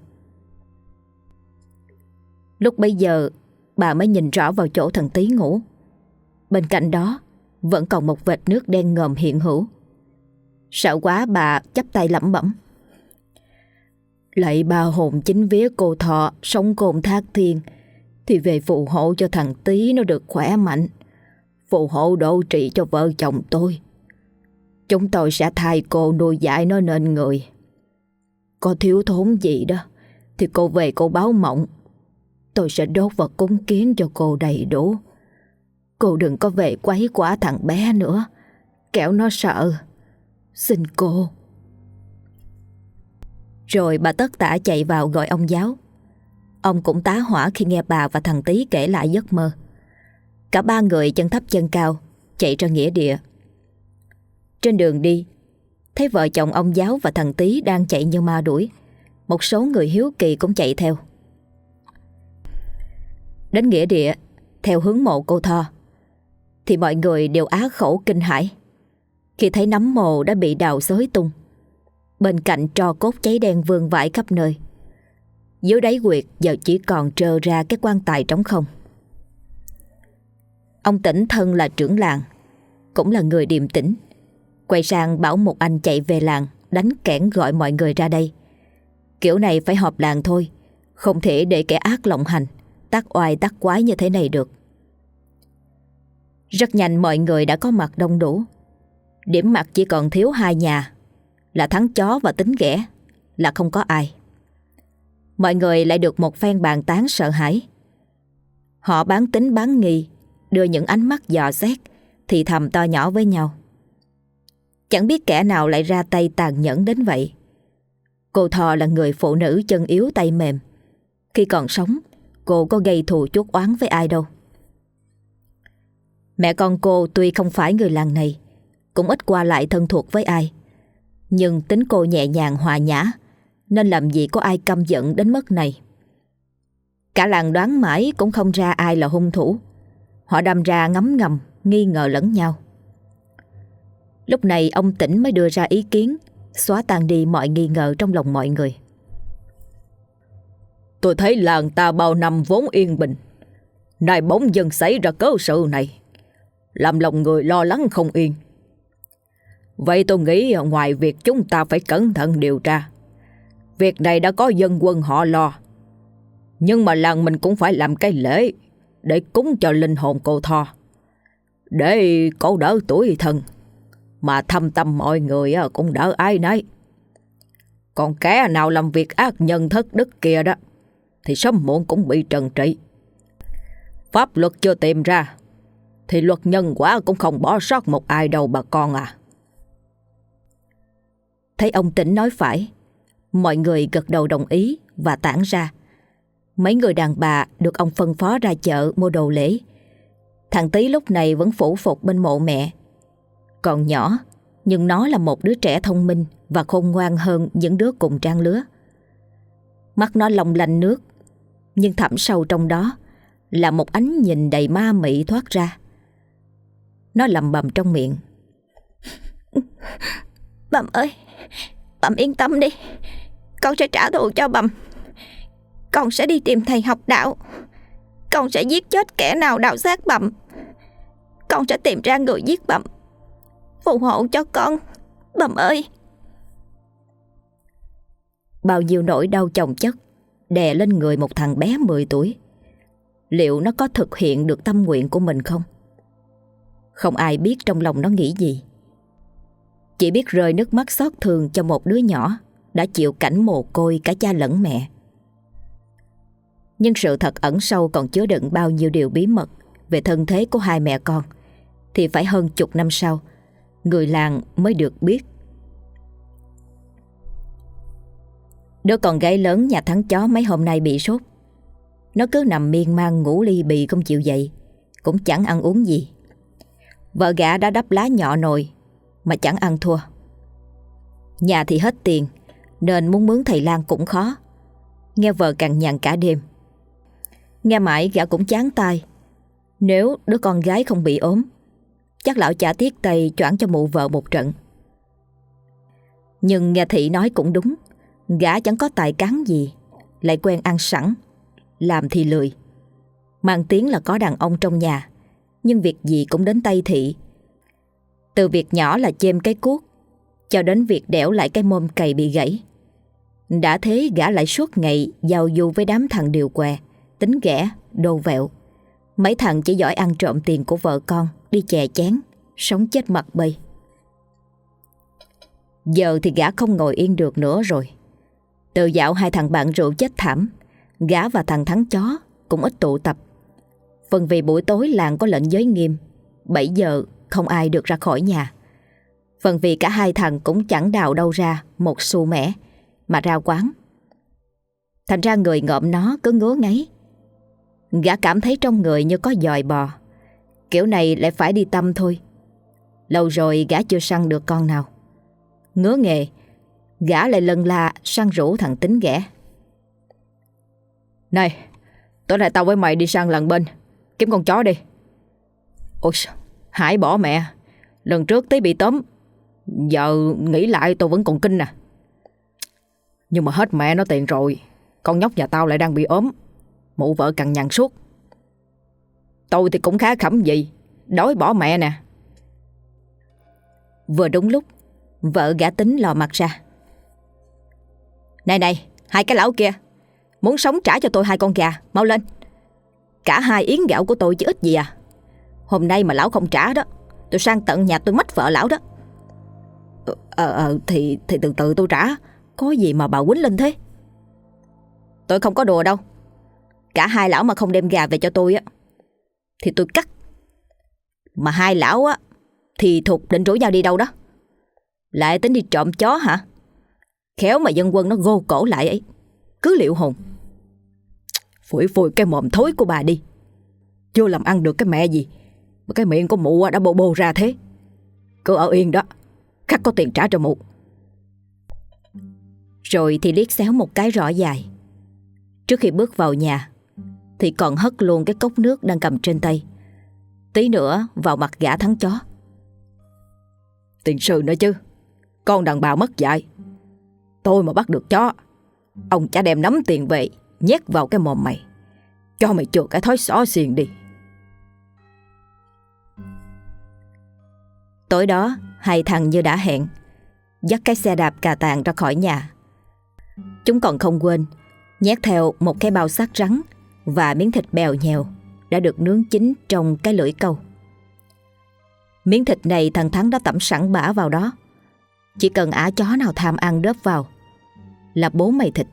Lúc bấy giờ bà mới nhìn rõ vào chỗ thằng Tý ngủ. Bên cạnh đó vẫn còn một vệt nước đen ngòm hiện hữu. Sợ quá bà chắp tay lẩm bẩm: "Lạy ba hồn chính vía cô Thọ sống cồn thác thiên, thì về phù hộ cho thằng Tý nó được khỏe mạnh, phù hộ độ trị cho vợ chồng tôi. Chúng tôi sẽ thay cô nuôi dạy nó nên người. Có thiếu thốn gì đó thì cô về cô báo mộng. Tôi sẽ đốt và cúng kiến cho cô đầy đủ. Cô đừng có về quấy quả thằng bé nữa, kẻo nó sợ. Xin cô." Rồi bà tất tả chạy vào gọi ông giáo. Ông cũng tá hỏa khi nghe bà và thằng Tý kể lại giấc mơ. Cả ba người chân thấp chân cao chạy ra nghĩa địa. Trên đường đi, thấy vợ chồng ông giáo và thằng Tý đang chạy như ma đuổi. Một số người hiếu kỳ cũng chạy theo. Đến nghĩa địa theo hướng mộ cô Tho thì mọi người đều á khẩu kinh hãi khi thấy nấm mồ đã bị đào xới tung. Bên cạnh tro cốt cháy đen vương vãi khắp nơi. Dưới đáy huyệt giờ chỉ còn trơ ra cái quan tài trống không. Ông Tỉnh thân là trưởng làng, cũng là người điềm tĩnh, quay sang bảo một anh chạy về làng đánh kẽn gọi mọi người ra đây. Kiểu này phải họp làng thôi, không thể để kẻ ác lộng hành, tác oai tác quái như thế này được. Rất nhanh mọi người đã có mặt đông đủ. Điểm mặt chỉ còn thiếu hai nhà, là Thắng Chó và Tính Ghẻ, là không có ai. Mọi người lại được một phen bàn tán sợ hãi. Họ bán tính bán nghi, đưa những ánh mắt dò xét, thì thầm to nhỏ với nhau. Chẳng biết kẻ nào lại ra tay tàn nhẫn đến vậy. Cô Thò là người phụ nữ chân yếu tay mềm. Khi còn sống, cô có gây thù chuốc oán với ai đâu. Mẹ con cô tuy không phải người làng này, cũng ít qua lại thân thuộc với ai, nhưng tính cô nhẹ nhàng hòa nhã, nên làm gì có ai căm giận đến mức này. Cả làng đoán mãi cũng không ra ai là hung thủ. Họ đâm ra ngấm ngầm, nghi ngờ lẫn nhau. Lúc này ông Tỉnh mới đưa ra ý kiến xóa tan đi mọi nghi ngờ trong lòng mọi người. Tôi thấy làng ta bao năm vốn yên bình, nay bỗng dưng xảy ra cớ sự này, làm lòng người lo lắng không yên. Vậy tôi nghĩ ngoài việc chúng ta phải cẩn thận điều tra, việc này đã có dân quân họ lo, nhưng mà làng mình cũng phải làm cái lễ, để cúng cho linh hồn cô Tho, để cổ đỡ tuổi thân, mà thâm tâm mọi người cũng đỡ ai nấy. Còn kẻ nào làm việc ác nhân thất đức kia đó thì sớm muộn cũng bị trừng trị. Pháp luật chưa tìm ra thì luật nhân quả cũng không bỏ sót một ai đâu bà con à. Thấy ông Tĩnh nói phải, mọi người gật đầu đồng ý và tản ra. Mấy người đàn bà được ông phân phó ra chợ mua đồ lễ. Thằng Tý lúc này vẫn phủ phục bên mộ mẹ. Còn nhỏ, nhưng nó là một đứa trẻ thông minh và khôn ngoan hơn những đứa cùng trang lứa. Mắt nó long lanh nước, nhưng thẳm sâu trong đó là một ánh nhìn đầy ma mị thoát ra. Nó lầm bầm trong miệng: Bầm ơi, Bầm yên tâm đi, con sẽ trả thù cho Bầm. Con sẽ đi tìm thầy học đạo. Con sẽ giết chết kẻ nào đạo xác Bầm. Con sẽ tìm ra người giết Bầm, phù hộ cho con, Bầm ơi. Bao nhiêu nỗi đau chồng chất đè lên người một thằng bé 10 tuổi. Liệu nó có thực hiện được tâm nguyện của mình không? Không ai biết trong lòng nó nghĩ gì. Chỉ biết rơi nước mắt xót thương cho một đứa nhỏ đã chịu cảnh mồ côi cả cha lẫn mẹ. Nhưng sự thật ẩn sâu còn chứa đựng bao nhiêu điều bí mật về thân thế của hai mẹ con thì phải hơn chục năm sau người làng mới được biết. Đứa con gái lớn nhà Thắng Chó mấy hôm nay bị sốt. Nó cứ nằm miên man ngủ li bì không chịu dậy, cũng chẳng ăn uống gì. Vợ gã đã đắp lá nhọ nồi mà chẳng ăn thua. Nhà thì hết tiền nên muốn mướn thầy lang cũng khó. Nghe vợ cằn nhằn cả đêm. Nghe mãi gã cũng chán tai. Nếu đứa con gái không bị ốm, chắc lão chả tiếc tay choảng cho mụ vợ một trận. Nhưng nghe Thị nói cũng đúng. Gã chẳng có tài cán gì, lại quen ăn sẵn, làm thì lười. Mang tiếng là có đàn ông trong nhà, nhưng việc gì cũng đến tay Thị. Từ việc nhỏ là chêm cái cuốc, cho đến việc đẽo lại cái môm cày bị gãy. Đã thế gã lại suốt ngày giao du với đám thằng điều què, tính ghẻ, đồ vẹo. Mấy thằng chỉ giỏi ăn trộm tiền của vợ con, đi chè chén, sống chết mặt bay. Giờ thì gã không ngồi yên được nữa rồi. Từ dạo hai thằng bạn rượu chết thảm, gã và thằng Thắng Chó cũng ít tụ tập. Phần vì buổi tối làng có lệnh giới nghiêm, 7 giờ không ai được ra khỏi nhà. Phần vì cả hai thằng cũng chẳng đào đâu ra một xu mẻ mà ra quán. Thành ra người ngợm nó cứ ngứa ngáy. Gã cảm thấy trong người như có dòi bò. Kiểu này lại phải đi tăm thôi. Lâu rồi gã chưa săn được con nào. Ngứa nghề, gã lại lân la săn rủ thằng Tính ghẻ. Này, tối nay tao với mày đi săn làng bên, kiếm con chó đi. Ôi, Hải bỏ mẹ. Lần trước Tí bị tóm, giờ nghĩ lại tôi vẫn còn kinh nè. Nhưng mà hết mẹ nó tiền rồi. Con nhóc nhà tao lại đang bị ốm, mụ vợ cằn nhằn suốt. Tôi thì cũng khá khẩm gì, đói bỏ mẹ nè. Vừa đúng lúc vợ gã Tính lò mặt ra. Này, hai cái lão kia, muốn sống trả cho tôi 2 con gà, mau lên. Cả 2 yến gạo của tôi chứ ít gì à. Hôm nay mà lão không trả đó, tôi sang tận nhà tôi mách vợ lão đó. Thì từ từ tôi trả. Có gì mà bà quýnh lên thế? Tôi không có đùa đâu. Cả 2 lão mà không đem gà về cho tôi á thì tôi cắt. Mà 2 lão á thì Thục định rủ nhau đi đâu đó. Lại tính đi trộm chó hả? Khéo mà dân quân nó gô cổ lại ấy. Cứ liệu hồn. Phủi phủi cái mồm thối của bà đi. Chưa làm ăn được cái mẹ gì mà cái miệng của mụ đã bô bô ra thế. Cứ ở yên đó, khắc có tiền trả cho mụ. Rồi thì liếc xéo một cái rõ dài. Trước khi bước vào nhà thì còn hất luôn cái cốc nước đang cầm trên tay. Tí nữa vào mặt gã Thắng Chó. Tiền sư nữa chứ. Con đàn bà mất dạy. Tôi mà bắt được chó, ông chả đem nắm tiền về nhét vào cái mồm mày, cho mày chừa cái thói xỏ xiền đi. Tối đó hai thằng như đã hẹn, dắt cái xe đạp cà tàng ra khỏi nhà. Chúng còn không quên nhét theo một cái bao xác rắn và miếng thịt bèo nhèo đã được nướng chín trong cái lưỡi câu. Miếng thịt này thằng Thắng đã tẩm sẵn bã vào đó. Chỉ cần ả chó nào tham ăn đớp vào là bố mày thịt.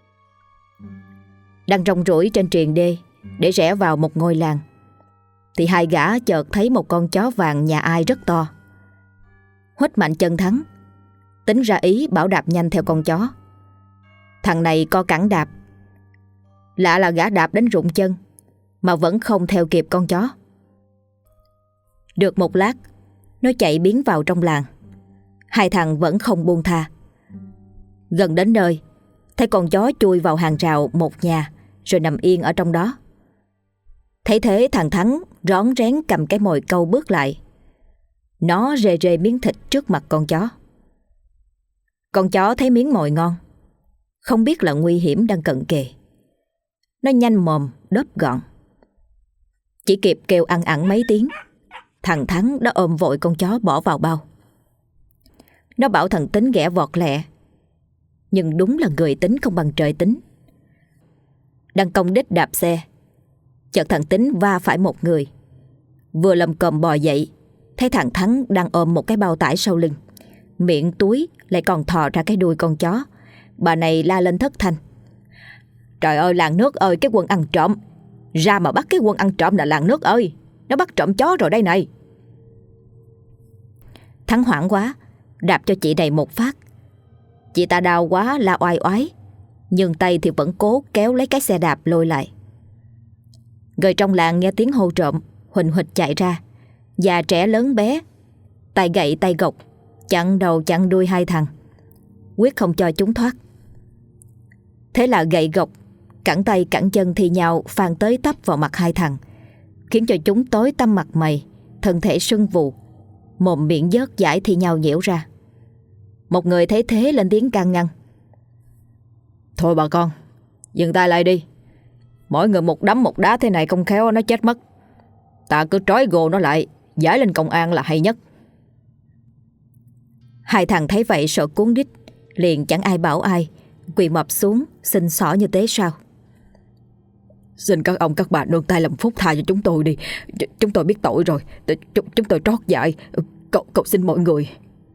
Đang rong ruổi trên triền đê để rẽ vào một ngôi làng, thì hai gã chợt thấy một con chó vàng nhà ai rất to. Huých mạnh chân Thắng, tính ra ý bảo đạp nhanh theo con chó. Thằng này co cẳng đạp. Lạ là gã đạp đến rụng chân mà vẫn không theo kịp con chó. Được một lát, nó chạy biến vào trong làng. Hai thằng vẫn không buông tha. Gần đến nơi, thấy con chó chui vào hàng rào một nhà rồi nằm yên ở trong đó. Thấy thế, thằng Thắng rón rén cầm cái mồi câu bước lại. Nó rê rê miếng thịt trước mặt con chó. Con chó thấy miếng mồi ngon, không biết là nguy hiểm đang cận kề. Nó nhanh mồm đớp gọn. Chỉ kịp kêu ăn ẳng mấy tiếng, thằng Thắng đã ôm vội con chó bỏ vào bao. Nó bảo thằng Tính ghẻ vọt lẹ, nhưng đúng là người tính không bằng trời tính. Đang cong đít đạp xe, chợt thằng Tính va phải một người. Vừa lầm cồm bò dậy, thấy thằng Thắng đang ôm một cái bao tải sau lưng, miệng túi lại còn thò ra cái đuôi con chó. Bà này la lên thất thanh: "Trời ơi làng nước ơi, cái quân ăn trộm! Ra mà bắt cái quân ăn trộm là làng nước ơi! Nó bắt trộm chó rồi đây này!" Thắng hoảng quá, đạp cho chị này một phát. Chị ta đau quá la oai oái, nhưng tay thì vẫn cố kéo lấy cái xe đạp lôi lại. Người trong làng nghe tiếng hô trộm, huỳnh huỳnh chạy ra. Già trẻ lớn bé, tay gậy tay gộc, chặn đầu chặn đuôi hai thằng, quyết không cho chúng thoát. Thế là gậy gộc, cẳng tay cẳng chân thì nhau phang tới tấp vào mặt hai thằng, khiến cho chúng tối tăm mặt mày, thân thể sưng vù, mồm miệng vớt dãi thì nhau nhiễu ra. Một người thấy thế lên tiếng can ngăn: "Thôi bà con, dừng tay lại đi. Mỗi người một đấm một đá thế này không khéo nó chết mất. Ta cứ trói gô nó lại, giải lên công an là hay nhất." Hai thằng thấy vậy sợ cuốn đít, liền chẳng ai bảo ai, quỳ mọp xuống xin xỏ như thế sao: "Xin các ông các bà nương tay làm phúc tha cho chúng tôi đi. Chúng tôi biết tội rồi. Chúng tôi trót dại. Cầu xin mọi người."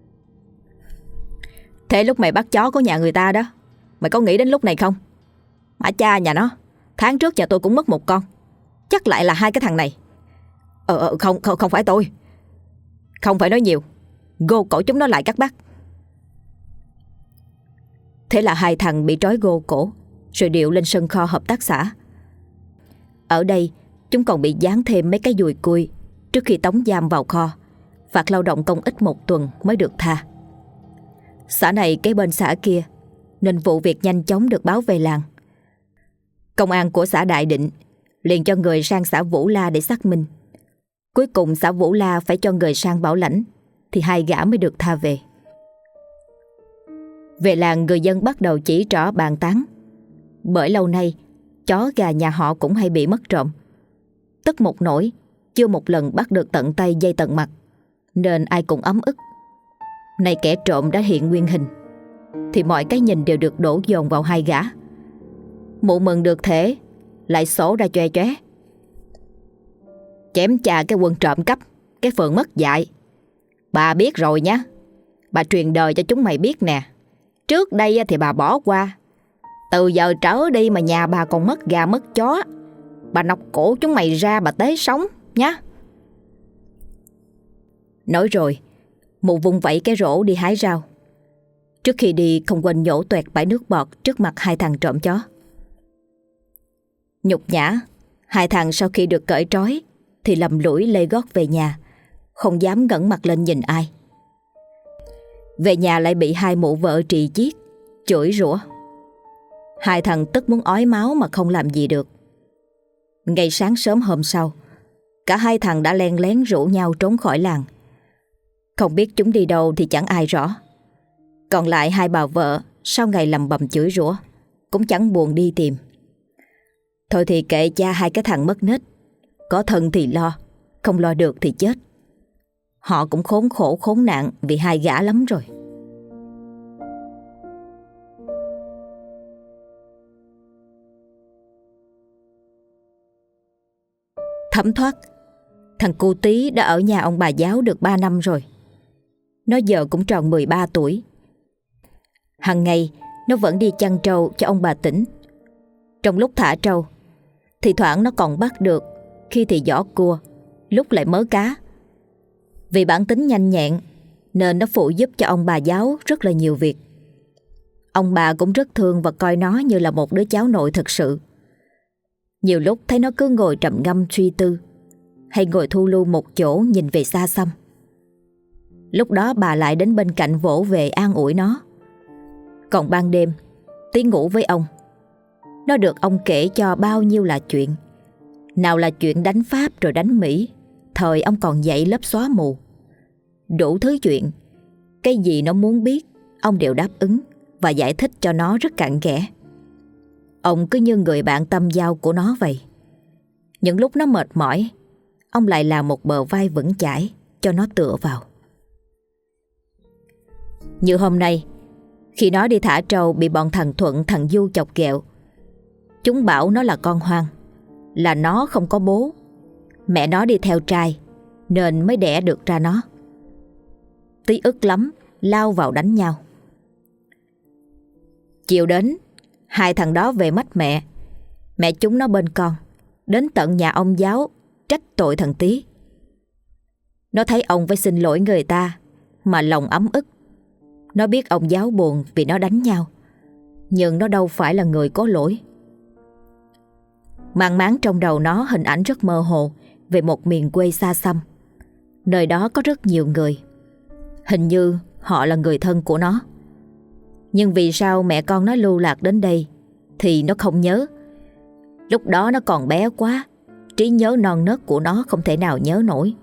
"Thế lúc mày bắt chó của nhà người ta đó, mày có nghĩ đến lúc này không? Mà cha nhà nó, tháng trước nhà tôi cũng mất một con. Chắc lại là hai cái thằng này." Không phải tôi." "Không phải nói nhiều, gô cổ chúng nó lại các bác." Thế là hai thằng bị trói gô cổ rồi điệu lên sân kho hợp tác xã. Ở đây chúng còn bị dán thêm mấy cái dùi cui trước khi tống giam vào kho, phạt lao động công ích 1 tuần mới được tha. Xã này kế bên xã kia, nên vụ việc nhanh chóng được báo về làng. Công an của xã Đại Định liền cho người sang xã Vũ La để xác minh. Cuối cùng xã Vũ La phải cho người sang bảo lãnh, thì hai gã mới được tha về. Về làng, người dân bắt đầu chỉ trỏ bàn tán, bởi lâu nay chó gà nhà họ cũng hay bị mất trộm. Tức một nỗi chưa một lần bắt được tận tay dây tận mặt, nên ai cũng ấm ức. Nay kẻ trộm đã hiện nguyên hình, thì mọi cái nhìn đều được đổ dồn vào hai gã. Mụ mừng được thể, lại sổ ra choe choé: "Chém chà cái quân trộm cắp, cái phường mất dạy. Bà biết rồi nhá. Bà truyền đời cho chúng mày biết nè. Trước đây thì bà bỏ qua, từ giờ trở đi mà nhà bà còn mất gà mất chó, bà nọc cổ chúng mày ra bà tế sống nhá." Nói rồi, mụ vung vẩy cái rổ đi hái rau. Trước khi đi không quên nhổ toẹt bãi nước bọt trước mặt hai thằng trộm chó. Nhục nhã, hai thằng sau khi được cởi trói thì lầm lũi lê gót về nhà, không dám ngẩng mặt lên nhìn ai. Về nhà lại bị hai mụ vợ trì chiết, chửi rủa. Hai thằng tức muốn ói máu mà không làm gì được. Ngày sáng sớm hôm sau, cả hai thằng đã len lén rủ nhau trốn khỏi làng. Không biết chúng đi đâu thì chẳng ai rõ. Còn lại hai bà vợ sau ngày lầm bầm chửi rủa cũng chẳng buồn đi tìm. Thôi thì kệ cha hai cái thằng mất nết, có thân thì lo, không lo được thì chết. Họ cũng khốn khổ khốn nạn vì hai gã lắm rồi. Thấm thoát, thằng cu Tí đã ở nhà ông bà giáo được 3 năm rồi. Nó giờ cũng tròn 13 tuổi. Hằng ngày nó vẫn đi chăn trâu cho ông bà Tỉnh. Trong lúc thả trâu, thì thoảng nó còn bắt được, khi thì giỏ cua, lúc lại mớ cá. Vì bản tính nhanh nhẹn nên nó phụ giúp cho ông bà giáo rất là nhiều việc. Ông bà cũng rất thương và coi nó như là một đứa cháu nội thật sự. Nhiều lúc thấy nó cứ ngồi trầm ngâm suy tư, hay ngồi thu lưu một chỗ nhìn về xa xăm. Lúc đó bà lại đến bên cạnh vỗ về an ủi nó. Còn ban đêm, Tí ngủ với ông. Nó được ông kể cho bao nhiêu là chuyện. Nào là chuyện đánh Pháp rồi đánh Mỹ, thời ông còn dạy lớp xóa mù. Đủ thứ chuyện. Cái gì nó muốn biết, ông đều đáp ứng và giải thích cho nó rất cặn kẽ. Ông cứ như người bạn tâm giao của nó vậy. Những lúc nó mệt mỏi, ông lại là một bờ vai vững chãi cho nó tựa vào. Như hôm nay, khi nó đi thả trâu bị bọn thằng Thuận thằng Du chọc ghẹo. Chúng bảo nó là con hoang, là nó không có bố, mẹ nó đi theo trai nên mới đẻ được ra nó. Tí ức lắm, lao vào đánh nhau. Chiều đến, hai thằng đó về mách mẹ. Mẹ chúng nó bên con, đến tận nhà ông giáo trách tội thằng Tí. Nó thấy ông phải xin lỗi người ta mà lòng ấm ức. Nó biết ông giáo buồn vì nó đánh nhau, nhưng nó đâu phải là người có lỗi. Mang máng trong đầu nó hình ảnh rất mơ hồ về một miền quê xa xăm. Nơi đó có rất nhiều người. Hình như họ là người thân của nó. Nhưng vì sao mẹ con nó lưu lạc đến đây thì nó không nhớ. Lúc đó nó còn bé quá, trí nhớ non nớt của nó không thể nào nhớ nổi.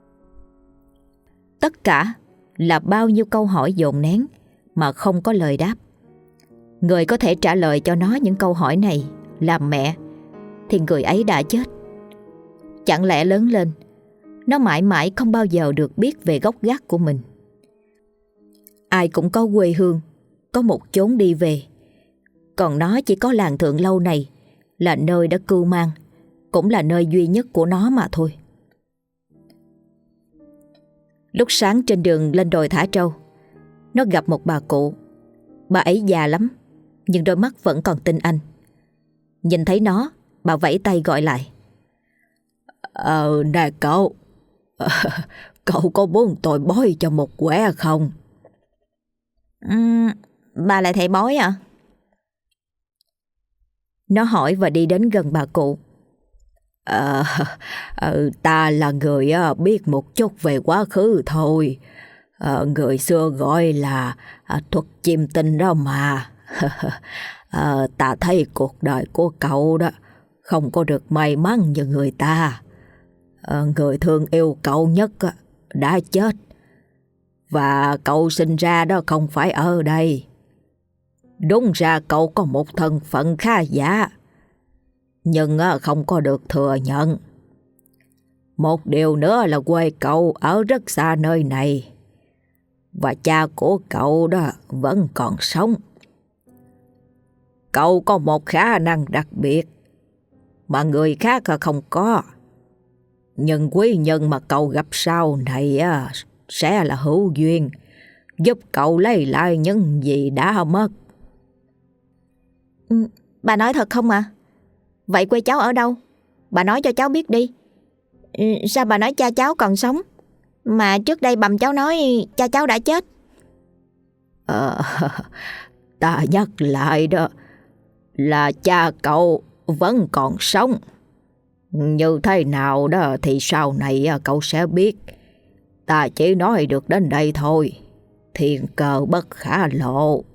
Tất cả là bao nhiêu câu hỏi dồn nén mà không có lời đáp. Người có thể trả lời cho nó những câu hỏi này là mẹ, thì người ấy đã chết. Chẳng lẽ lớn lên, nó mãi mãi không bao giờ được biết về gốc gác của mình. Ai cũng có quê hương, có một chốn đi về. Còn nó chỉ có làng Thượng Lâu này là nơi đã cưu mang, cũng là nơi duy nhất của nó mà thôi. Lúc sáng trên đường lên đồi thả trâu, nó gặp một bà cụ. Bà ấy già lắm, nhưng đôi mắt vẫn còn tinh anh. Nhìn thấy nó, bà vẫy tay gọi lại. Nè cậu, cậu có muốn tôi bói cho một quẻ không? Bà là thầy bói à? Nó hỏi và đi đến gần bà cụ. Ta là người biết một chút về quá khứ thôi. Người xưa gọi là thuật chiêm tinh đó mà. Ta thấy cuộc đời của cậu đó không có được may mắn như người ta. Người thương yêu cậu nhất đã chết, và cậu sinh ra đó không phải ở đây. Đúng ra cậu có một thân phận khá giả, nhưng không có được thừa nhận. Một điều nữa là quê cậu ở rất xa nơi này, và cha của cậu đó vẫn còn sống. Cậu có một khả năng đặc biệt mà người khác không có. Nhưng quý nhân mà cậu gặp sau này sẽ là hữu duyên, giúp cậu lấy lại những gì đã mất. Bà nói thật không ạ? Vậy quê cháu ở đâu? Bà nói cho cháu biết đi. Sao bà nói cha cháu còn sống, mà trước đây bầm cháu nói cha cháu đã chết? Ta nhắc lại đó là cha cậu vẫn còn sống. Như thế nào đó thì sau này cậu sẽ biết. Ta chỉ nói được đến đây thôi. Thiên cơ bất khả lộ.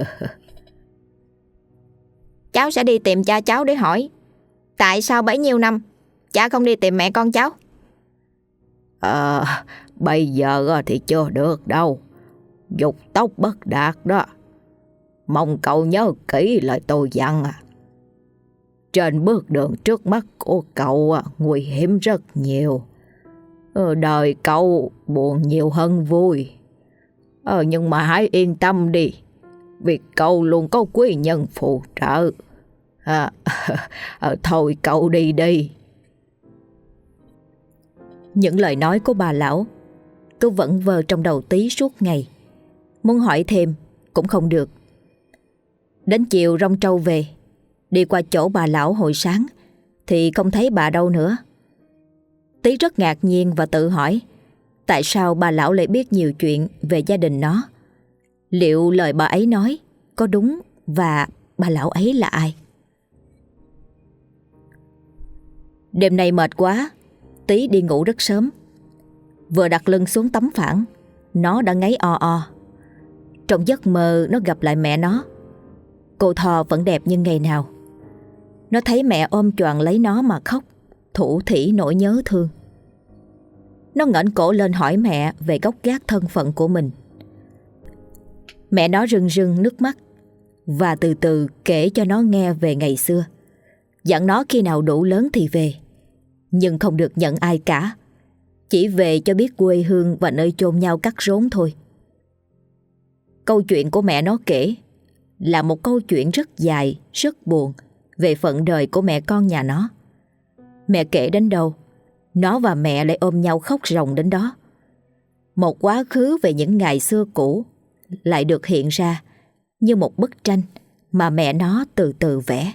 Cháu sẽ đi tìm cha cháu để hỏi tại sao bấy nhiêu năm cha không đi tìm mẹ con cháu. Bây giờ thì chưa được đâu. Dục tốc bất đạt đó. Mong cậu nhớ kỹ lời tôi dặn. Trên bước đường trước mắt của cậu nguy hiểm rất nhiều. Đời cậu buồn nhiều hơn vui. Nhưng mà hãy yên tâm đi, vì cậu luôn có quý nhân phù trợ. Thôi cậu đi đi. Những lời nói của bà lão cứ vẩn vơ trong đầu Tí suốt ngày. Muốn hỏi thêm cũng không được. Đến chiều rong trâu về, đi qua chỗ bà lão hồi sáng thì không thấy bà đâu nữa. Tí rất ngạc nhiên và tự hỏi tại sao bà lão lại biết nhiều chuyện về gia đình nó. Liệu lời bà ấy nói có đúng và bà lão ấy là ai? Đêm nay mệt quá, Tí đi ngủ rất sớm. Vừa đặt lưng xuống tấm phản, nó đã ngáy o o. Trong giấc mơ nó gặp lại mẹ nó. Cô Thò vẫn đẹp như ngày nào. Nó thấy mẹ ôm choàng lấy nó mà khóc, thủ thỉ nỗi nhớ thương. Nó ngẩng cổ lên hỏi mẹ về gốc gác thân phận của mình. Mẹ nó rưng rưng nước mắt và từ từ kể cho nó nghe về ngày xưa. Dặn nó khi nào đủ lớn thì về, nhưng không được nhận ai cả, chỉ về cho biết quê hương và nơi chôn nhau cắt rốn thôi. Câu chuyện của mẹ nó kể là một câu chuyện rất dài, rất buồn về phận đời của mẹ con nhà nó. Mẹ kể đến đâu, nó và mẹ lại ôm nhau khóc ròng đến đó. Một quá khứ về những ngày xưa cũ lại được hiện ra như một bức tranh mà mẹ nó từ từ vẽ.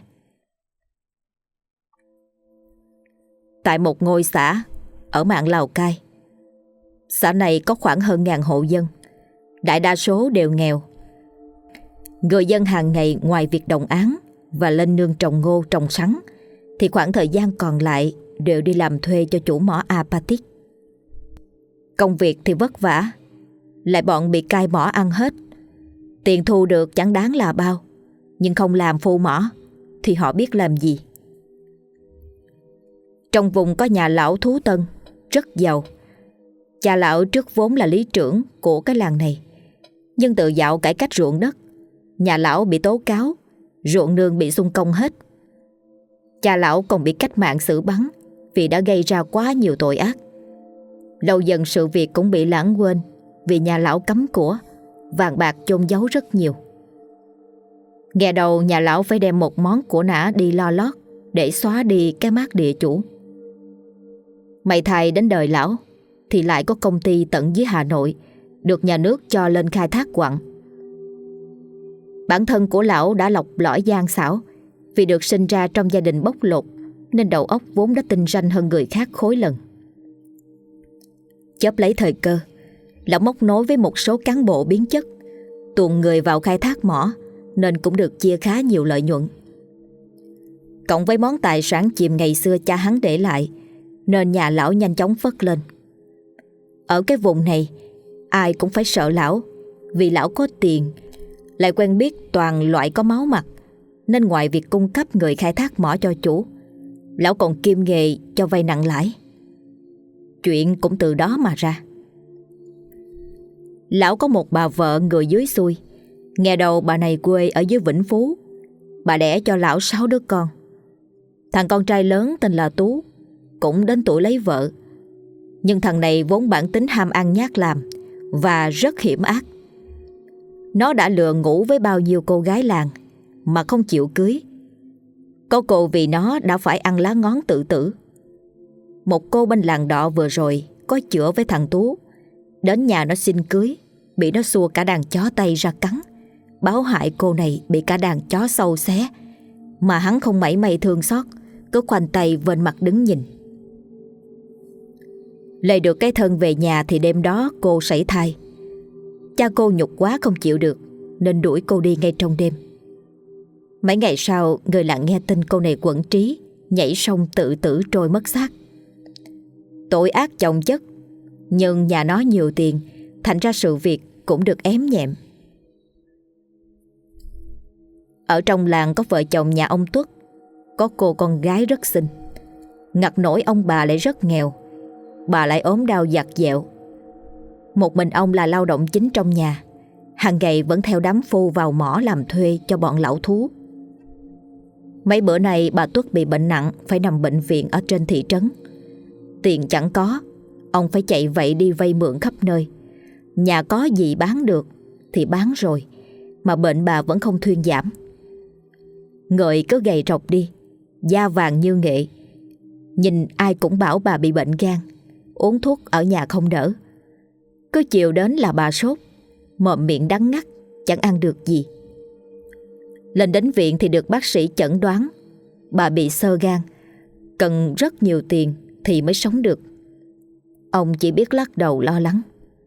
Tại một ngôi xã ở mạn Lào Cai. Xã này có khoảng hơn 1000 hộ dân, đại đa số đều nghèo. Người dân hàng ngày ngoài việc đồng áng và lên nương trồng ngô trồng sắn thì khoảng thời gian còn lại đều đi làm thuê cho chủ mỏ apatit. Công việc thì vất vả, lại bọn bị cai mỏ ăn hết. Tiền thu được chẳng đáng là bao, nhưng không làm phu mỏ thì họ biết làm gì. Trong vùng có nhà lão Thú Tân rất giàu. Cha lão trước vốn là lý trưởng của cái làng này, nhưng từ dạo cải cách ruộng đất, nhà lão bị tố cáo ruộng nương bị xung công hết. Cha lão còn bị cách mạng xử bắn vì đã gây ra quá nhiều tội ác. Lâu dần sự việc cũng bị lãng quên vì nhà lão cấm của, vàng bạc chôn giấu rất nhiều. Nghe đầu nhà lão phải đem một món của nã đi lo lót để xóa đi cái mác địa chủ. May thay đến đời lão thì lại có công ty tận dưới Hà Nội được nhà nước cho lên khai thác quặng. Bản thân của lão đã lọc lõi gian xảo, vì được sinh ra trong gia đình bóc lột nên đầu óc vốn đã tinh ranh hơn người khác khối lần. Chớp lấy thời cơ, lão móc nối với một số cán bộ biến chất, tuồn người vào khai thác mỏ nên cũng được chia khá nhiều lợi nhuận. Cộng với món tài sản chìm ngày xưa cha hắn để lại nên nhà lão nhanh chóng phất lên. Ở cái vùng này ai cũng phải sợ lão, vì lão có tiền, lại quen biết toàn loại có máu mặt, nên ngoài việc cung cấp người khai thác mỏ cho chủ, lão còn kiêm nghề cho vay nặng lãi. Chuyện cũng từ đó mà ra. Lão có một bà vợ người dưới xuôi. Nghe đầu bà này quê ở dưới Vĩnh Phú. Bà đẻ cho lão 6 đứa con. Thằng con trai lớn tên là Tú, cũng đến tuổi lấy vợ. Nhưng thằng này vốn bản tính ham ăn nhát làm và rất hiểm ác. Nó đã lừa ngủ với bao nhiêu cô gái làng mà không chịu cưới. Có cô vì nó đã phải ăn lá ngón tự tử. Một cô bên làng Đọ vừa rồi có chữa với thằng Tú, đến nhà nó xin cưới, bị nó xua cả đàn chó Tây ra cắn, báo hại cô này bị cả đàn chó sâu xé, mà hắn không mảy may thương xót, cứ khoanh tay vênh mặt đứng nhìn. Lấy được cái thân về nhà thì đêm đó cô sảy thai. Cha cô nhục quá không chịu được nên đuổi cô đi ngay trong đêm. Mấy ngày sau, người làng nghe tin cô này quẫn trí, nhảy sông tự tử trôi mất xác. Tội ác chồng chất, nhưng nhà nó nhiều tiền, thành ra sự việc cũng được ém nhẹm. Ở trong làng có vợ chồng nhà ông Tuất, có cô con gái rất xinh. Ngặt nổi ông bà lại rất nghèo, bà lại ốm đau vặt vẹo. Một mình ông là lao động chính trong nhà, hàng ngày vẫn theo đám phu vào mỏ làm thuê cho bọn lão thú. Mấy bữa nay bà Tuất bị bệnh nặng, phải nằm bệnh viện ở trên thị trấn. Tiền chẳng có, ông phải chạy vậy đi vay mượn khắp nơi. Nhà có gì bán được thì bán rồi, mà bệnh bà vẫn không thuyên giảm. Người cứ gầy rộc đi, da vàng như nghệ. Nhìn ai cũng bảo bà bị bệnh gan, uống thuốc ở nhà không đỡ. Cứ chiều đến là bà sốt, mồm miệng đắng ngắt, chẳng ăn được gì. Lên đến viện thì được bác sĩ chẩn đoán bà bị xơ gan, cần rất nhiều tiền thì mới sống được. Ông chỉ biết lắc đầu lo lắng.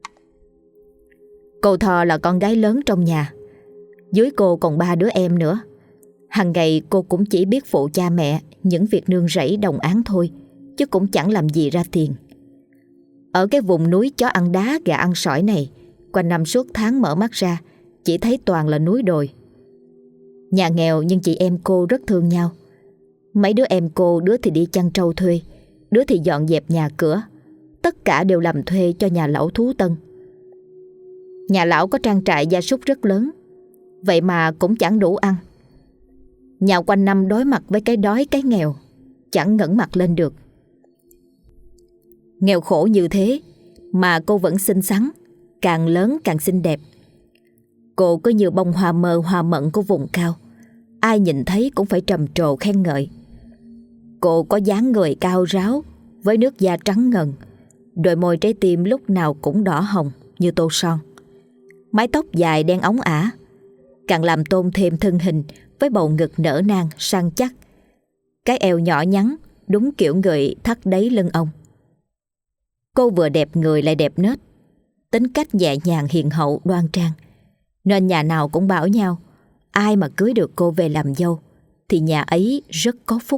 Cô Thò là con gái lớn trong nhà, dưới cô còn 3 đứa em nữa. Hằng ngày cô cũng chỉ biết phụ cha mẹ những việc nương rẫy đồng áng thôi, chứ cũng chẳng làm gì ra tiền. Ở cái vùng núi chó ăn đá gà ăn sỏi này, quanh năm suốt tháng mở mắt ra chỉ thấy toàn là núi đồi. Nhà nghèo nhưng chị em cô rất thương nhau. Mấy đứa em cô, đứa thì đi chăn trâu thuê, đứa thì dọn dẹp nhà cửa. Tất cả đều làm thuê cho nhà lão Thú Tân. Nhà lão có trang trại gia súc rất lớn, vậy mà cũng chẳng đủ ăn. Nhà quanh năm đối mặt với cái đói cái nghèo, chẳng ngẩng mặt lên được. Nghèo khổ như thế mà cô vẫn xinh xắn, càng lớn càng xinh đẹp. Cô cứ như bông hoa mơ hoa mận của vùng cao, ai nhìn thấy cũng phải trầm trồ khen ngợi. Cô có dáng người cao ráo với nước da trắng ngần, đôi môi trái tim lúc nào cũng đỏ hồng như tô son. Mái tóc dài đen óng ả, càng làm tôn thêm thân hình với bầu ngực nở nang săn chắc. Cái eo nhỏ nhắn đúng kiểu người thắt đáy lưng ông. Cô vừa đẹp người lại đẹp nết, tính cách nhẹ nhàng hiền hậu đoan trang, nên nhà nào cũng bảo nhau ai mà cưới được cô về làm dâu thì nhà ấy rất có phúc.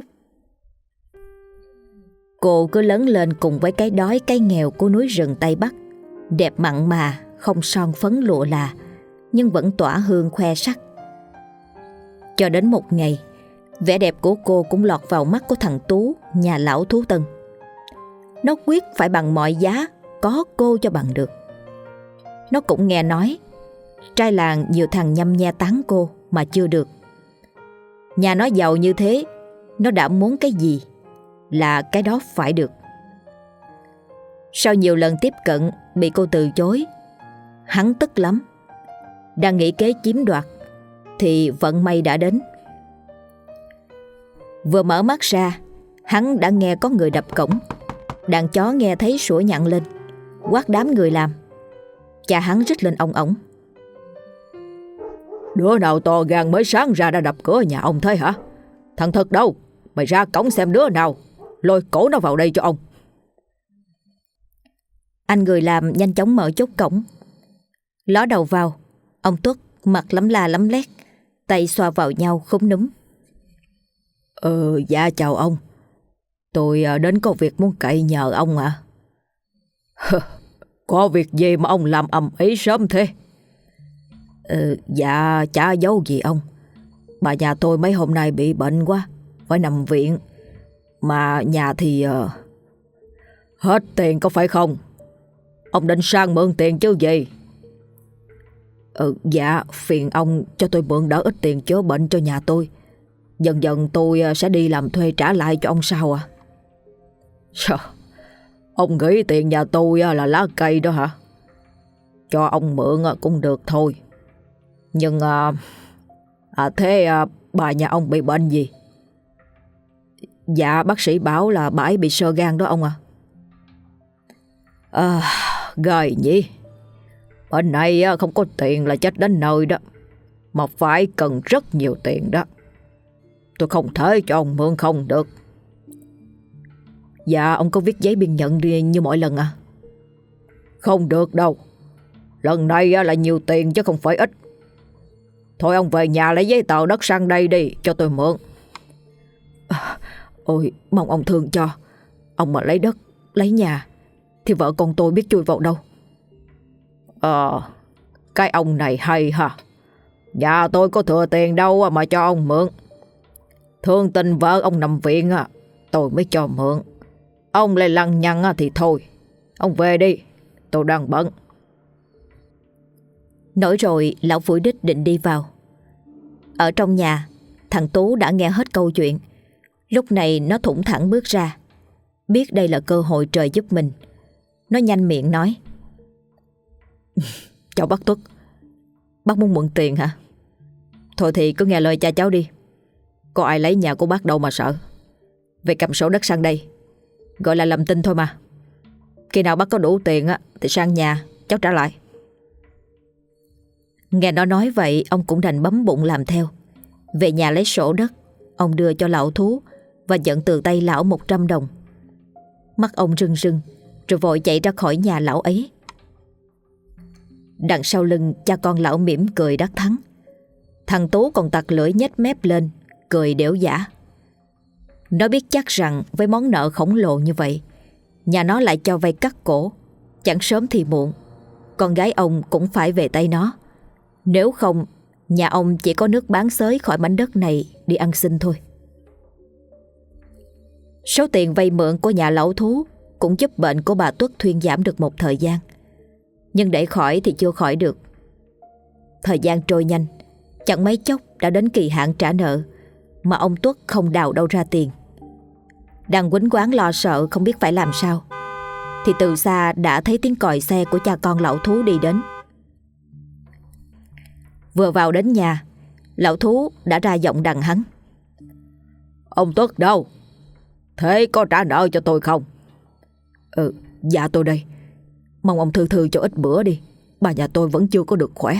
Cô cứ lớn lên cùng với cái đói cái nghèo của núi rừng Tây Bắc, đẹp mặn mà, không son phấn lụa là, nhưng vẫn tỏa hương khoe sắc. Cho đến một ngày, vẻ đẹp của cô cũng lọt vào mắt của thằng Tú, nhà lão Thú Tân. Nó quyết phải bằng mọi giá có cô cho bằng được. Nó cũng nghe nói trai làng nhiều thằng nhăm nhe tán cô mà chưa được. Nhà nó giàu như thế, nó đã muốn cái gì là cái đó phải được. Sau nhiều lần tiếp cận bị cô từ chối, hắn tức lắm. Đang nghĩ kế chiếm đoạt thì vận may đã đến. Vừa mở mắt ra, hắn đã nghe có người đập cổng. Đàn chó nghe thấy sủa nhặng lên, quát đám người làm. Cha hắn rít lên ong ổng. Đứa nào to gan mới sáng ra đã đập cửa nhà ông thế hả? Thằng Thực đâu? Mày ra cổng xem đứa nào, lôi cổ nó vào đây cho ông. Anh người làm nhanh chóng mở chốt cổng. Ló đầu vào, ông Tuất mặt lấm la lấm lét, tay xoa vào nhau khúm núm. Dạ chào ông. Tôi đến có việc muốn cậy nhờ ông ạ. Có việc gì mà ông làm ầm ĩ sớm thế? Dạ chả giấu gì ông. Bà nhà tôi mấy hôm nay bị bệnh quá, phải nằm viện. Mà nhà thì hết tiền có phải không? Ông định sang mượn tiền chứ gì? Dạ phiền ông cho tôi mượn đỡ ít tiền chữa bệnh cho nhà tôi. Dần dần tôi sẽ đi làm thuê trả lại cho ông sau ạ. Sao? Ông nghĩ tiền nhà tôi là lá cây đó hả? Cho ông mượn cũng được thôi. Nhưng thế bà nhà ông bị bệnh gì? Dạ bác sĩ bảo là bà ấy bị xơ gan đó ông ạ. Gời nhỉ. Bệnh này không có tiền là chết đến nơi đó, mà phải cần rất nhiều tiền đó. Tôi không thể cho ông mượn không được. Dạ ông có viết giấy biên nhận đi như mọi lần à? Không được đâu. Lần này là nhiều tiền chứ không phải ít. Thôi ông về nhà lấy giấy tờ đất sang đây đi cho tôi mượn. Ôi mong ông thương cho. Ông mà lấy đất, lấy nhà thì vợ con tôi biết chui vào đâu. Cái ông này hay hả? Nhà tôi có thừa tiền đâu mà cho ông mượn. Thương tình vợ ông nằm viện tôi mới cho mượn. Ông lại lằng nhằng thì thôi. Ông về đi, tôi đang bận. Nói rồi lão Phủi Đích định đi vào. Ở trong nhà, thằng Tú đã nghe hết câu chuyện. Lúc này nó thủng thẳng bước ra, biết đây là cơ hội trời giúp mình. Nó nhanh miệng nói. Chào bác Tuất. Bác muốn mượn tiền hả? Thôi thì cứ nghe lời cha cháu đi. Có ai lấy nhà của bác đâu mà sợ. Về cầm sổ đất sang đây, gọi là làm tin thôi mà. Khi nào bác có đủ tiền á thì sang nhà cháu trả lại. Nghe nó nói vậy, ông cũng đành bấm bụng làm theo. Về nhà lấy sổ đất, ông đưa cho lão thú và nhận từ tay lão 100 đồng. Mắt ông rưng rưng, rồi vội chạy ra khỏi nhà lão ấy. Đằng sau lưng, cha con lão mỉm cười đắc thắng. Thằng Tú còn tặc lưỡi nhếch mép lên, cười đểu giả. Nó biết chắc rằng với món nợ khổng lồ như vậy, nhà nó lại cho vay cắt cổ, chẳng sớm thì muộn con gái ông cũng phải về tay nó. Nếu không, nhà ông chỉ có nước bán xới khỏi mảnh đất này đi ăn xin thôi. Số tiền vay mượn của nhà lão thú cũng giúp bệnh của bà Tuất thuyên giảm được một thời gian. Nhưng để khỏi thì chưa khỏi được. Thời gian trôi nhanh, chẳng mấy chốc đã đến kỳ hạn trả nợ, mà ông Tuất không đào đâu ra tiền. Đang quýnh quáng lo sợ không biết phải làm sao, thì từ xa đã thấy tiếng còi xe của cha con lão thú đi đến. Vừa vào đến nhà, lão thú đã ra giọng đằng hắn: Ông Tuất đâu? Thế có trả nợ cho tôi không? Dạ tôi đây. Mong ông thư thư cho ít bữa đi, bà nhà tôi vẫn chưa có được khỏe.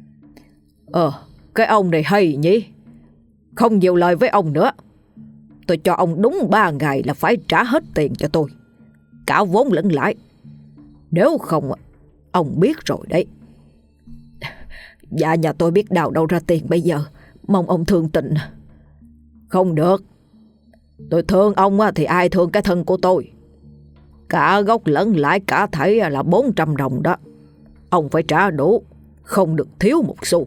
Cái ông này hay nhỉ. Không nhiều lời với ông nữa. Tôi cho ông đúng 3 ngày là phải trả hết tiền cho tôi, cả vốn lẫn lãi. Nếu không, ông biết rồi đấy. Dạ nhà tôi biết đào đâu ra tiền bây giờ. Mong ông thương tình. Không được. Tôi thương ông thì ai thương cái thân của tôi. Cả gốc lẫn lãi cả thảy là 400 đồng đó. Ông phải trả đủ, không được thiếu một xu.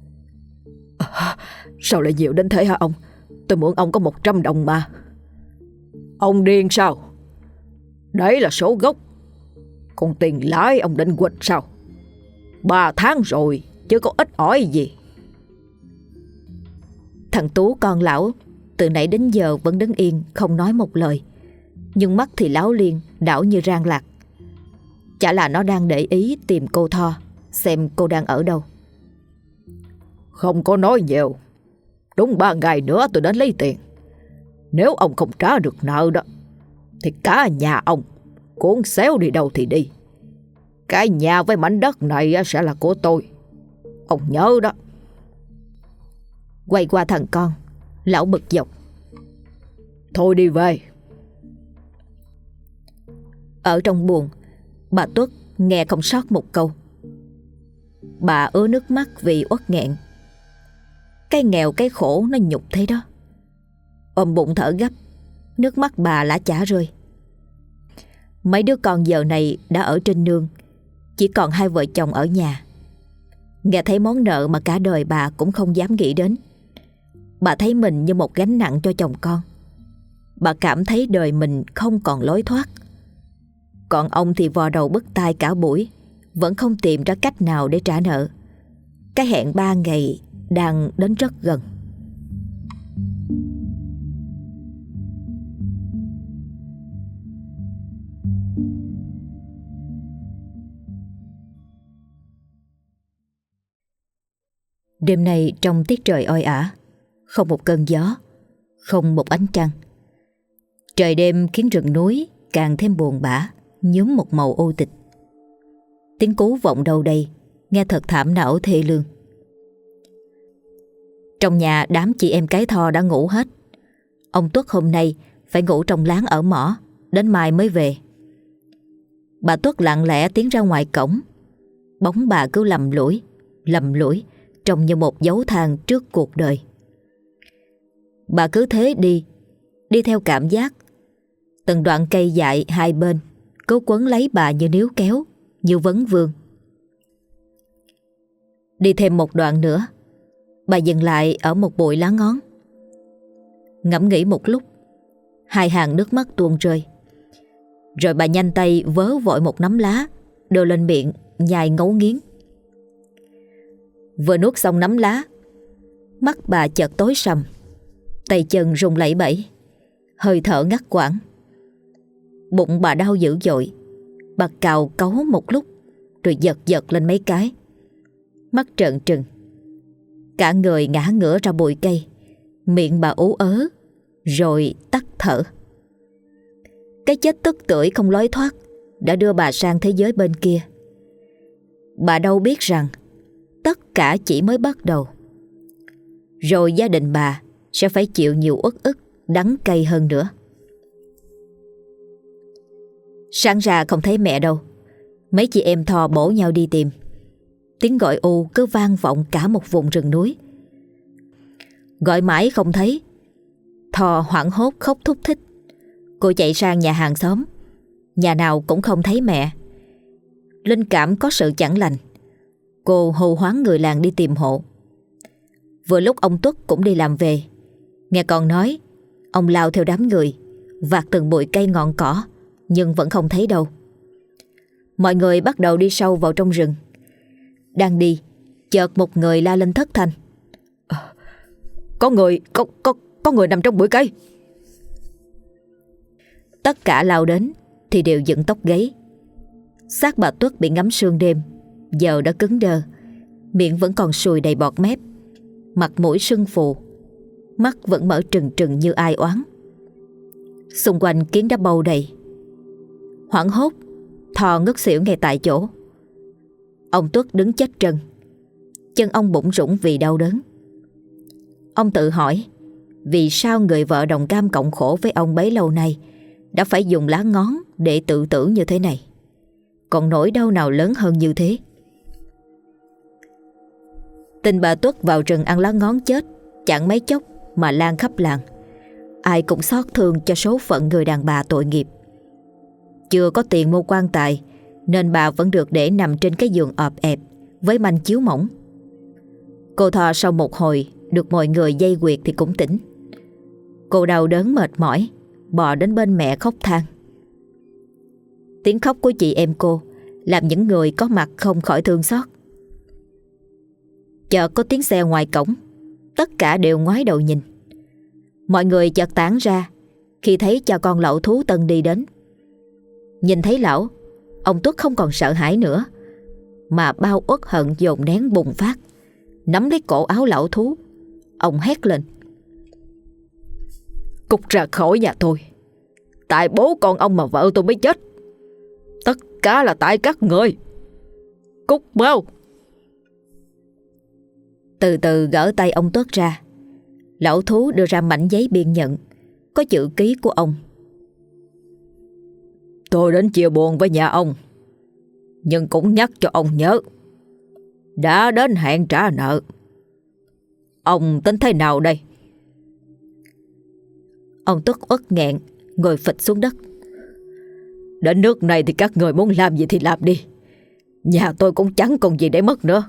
Sao lại nhiều đến thế hả ông? Tôi mượn ông có 100 đồng mà. Ông điên sao? Đấy là số gốc. Còn tiền lãi ông định quỵt sao? 3 tháng rồi chứ có ít ỏi gì. Thằng Tú con lão từ nãy đến giờ vẫn đứng yên không nói một lời, nhưng mắt thì láo liên, đảo như rang lạc. Chả là nó đang để ý tìm cô Tho, xem cô đang ở đâu. Không có nói nhiều. Đúng 3 ngày nữa tôi đến lấy tiền. Nếu ông không trả được nợ đó thì cả nhà ông cuốn xéo đi đâu thì đi. Cái nhà với mảnh đất này sẽ là của tôi. Ông nhớ đó. Quay qua thằng con, lão bực dọc: Thôi đi về. Ở trong buồng, bà Tuất nghe không sót một câu. Bà ứa nước mắt vì uất nghẹn. Cái nghèo cái khổ nó nhục thế đó. Ôm bụng thở gấp, nước mắt bà lã chả rơi. Mấy đứa con giờ này đã ở trên nương, chỉ còn 2 vợ chồng ở nhà. Nghe thấy món nợ mà cả đời bà cũng không dám nghĩ đến. Bà thấy mình như một gánh nặng cho chồng con. Bà cảm thấy đời mình không còn lối thoát. Còn ông thì vò đầu bứt tai cả buổi, vẫn không tìm ra cách nào để trả nợ. Cái hẹn 3 ngày đang đến rất gần. Đêm nay trong tiết trời oi ả, không một cơn gió, không một ánh trăng. Trời đêm khiến rừng núi càng thêm buồn bã, nhuốm một màu u tịch. Tiếng cú vọng đâu đây, nghe thật thảm não thê lương. Trong nhà đám chị em cái Tho đã ngủ hết. Ông Tuất hôm nay phải ngủ trong láng ở mỏ, đến mai mới về. Bà Tuất lặng lẽ tiến ra ngoài cổng. Bóng bà cứ lầm lũi, trông như một dấu than trước cuộc đời. Bà cứ thế đi theo cảm giác. Từng đoạn cây dại hai bên cố quấn lấy bà như níu kéo, như vấn vương. Đi thêm một đoạn nữa, bà dừng lại ở một bụi lá ngón. Ngẫm nghĩ một lúc, 2 hàng nước mắt tuôn rơi. Rồi bà nhanh tay vớ vội một nắm lá, đưa lên miệng nhai ngấu nghiến. Vừa nuốt xong nắm lá, mắt bà chợt tối sầm, tay chân run lẩy bẩy, hơi thở ngắt quãng. Bụng bà đau dữ dội. Bà cào cấu một lúc, rồi giật lên mấy cái. Mắt trợn trừng, cả người ngã ngửa ra bụi cây. Miệng bà ú ớ, rồi tắt thở. Cái chết tức tưởi không lối thoát đã đưa bà sang thế giới bên kia. Bà đâu biết rằng tất cả chỉ mới bắt đầu. Rồi gia đình bà sẽ phải chịu nhiều uất ức đắng cay hơn nữa. Sáng ra không thấy mẹ đâu. Mấy chị em Tho bổ nhau đi tìm. Tiếng gọi u cứ vang vọng cả một vùng rừng núi. Gọi mãi không thấy. Tho hoảng hốt khóc thúc thích. Cô chạy sang nhà hàng xóm. Nhà nào cũng không thấy mẹ. Linh cảm có sự chẳng lành. Cô hô hoán người làng đi tìm hộ. Vừa lúc ông Tuất cũng đi làm về. Nghe con nói, ông lao theo đám người, vạt từng bụi cây ngọn cỏ, nhưng vẫn không thấy đâu. Mọi người bắt đầu đi sâu vào trong rừng. Đang đi, chợt một người la lên thất thanh: Có người nằm trong bụi cây. Tất cả lao đến thì đều dựng tóc gáy. Xác bà Tuất bị ngấm sương đêm, giờ đã cứng đơ, miệng vẫn còn sùi đầy bọt mép, mặt mũi sưng phù, mắt vẫn mở trừng trừng như ai oán. Xung quanh kiến đã bâu đầy. Hoảng hốt, Tho ngất xỉu ngay tại chỗ. Ông Tuất đứng chết trân, chân ông bủn rủn vì đau đớn. Ông tự hỏi vì sao người vợ đồng cam cộng khổ với ông bấy lâu nay đã phải dùng lá ngón để tự tử như thế này. Còn nỗi đau nào lớn hơn như thế? Tin bà Tuất vào rừng ăn lá ngón chết chẳng mấy chốc mà lan khắp làng. Ai cũng xót thương cho số phận người đàn bà tội nghiệp. Chưa có tiền mua quan tài nên bà vẫn được để nằm trên cái giường ọp ẹp với manh chiếu mỏng. Cô Tho sau một hồi được mọi người dây quệt thì cũng tỉnh. Cô đau đớn mệt mỏi bò đến bên mẹ khóc than. Tiếng khóc của chị em cô làm những người có mặt không khỏi thương xót. Chợt có tiếng xe ngoài cổng. Tất cả đều ngoái đầu nhìn. Mọi người chợt tản ra khi thấy cha con Lẩu Thú Tân đi đến. Nhìn thấy lão, ông Tuất không còn sợ hãi nữa, mà bao uất hận dồn nén bùng phát. Nắm lấy cổ áo Lẩu Thú, ông hét lên: Cút ra khỏi nhà tôi. Tại bố con ông mà vợ tôi mới chết. Tất cả là tại các người. Cút mau. Từ từ gỡ tay ông Tuất ra. Lẩu Thú đưa ra mảnh giấy biên nhận, có chữ ký của ông. Tôi đến chia buồn với nhà ông, nhưng cũng nhắc cho ông nhớ, đã đến hẹn trả nợ. Ông tính thế nào đây? Ông Tuất uất nghẹn, ngồi phịch xuống đất. Đến nước này thì các người muốn làm gì thì làm đi. Nhà tôi cũng chẳng còn gì để mất nữa.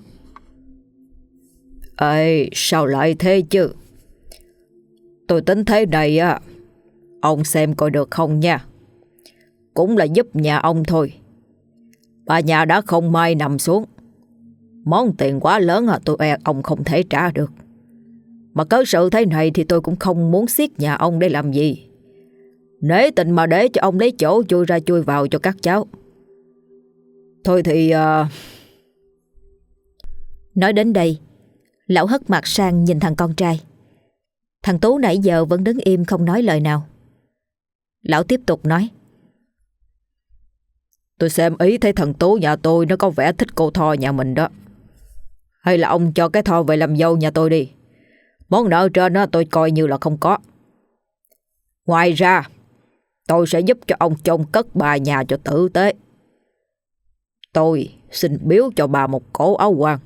Ê, sao lại thế chứ? Tôi tính thế này á, ông xem coi được không nha. Cũng là giúp nhà ông thôi. Bà nhà đã không may nằm xuống. Món tiền quá lớn tôi e ông không thể trả được. Mà cớ sự thế này thì tôi cũng không muốn xiết nhà ông để làm gì. Nể tình mà để cho ông lấy chỗ chui ra chui vào cho các cháu. Thôi thì... Nói đến đây, lão hất mặt sang nhìn thằng con trai. Thằng Tú nãy giờ vẫn đứng im không nói lời nào. Lão tiếp tục nói: Tôi xem ý thấy thằng Tú nhà tôi nó có vẻ thích cô Tho nhà mình đó. Hay là ông cho cái Tho về làm dâu nhà tôi đi. Món nợ trên đó tôi coi như là không có. Ngoài ra, tôi sẽ giúp cho ông chôn cất bà nhà cho tử tế. Tôi xin biếu cho bà một cổ áo quan.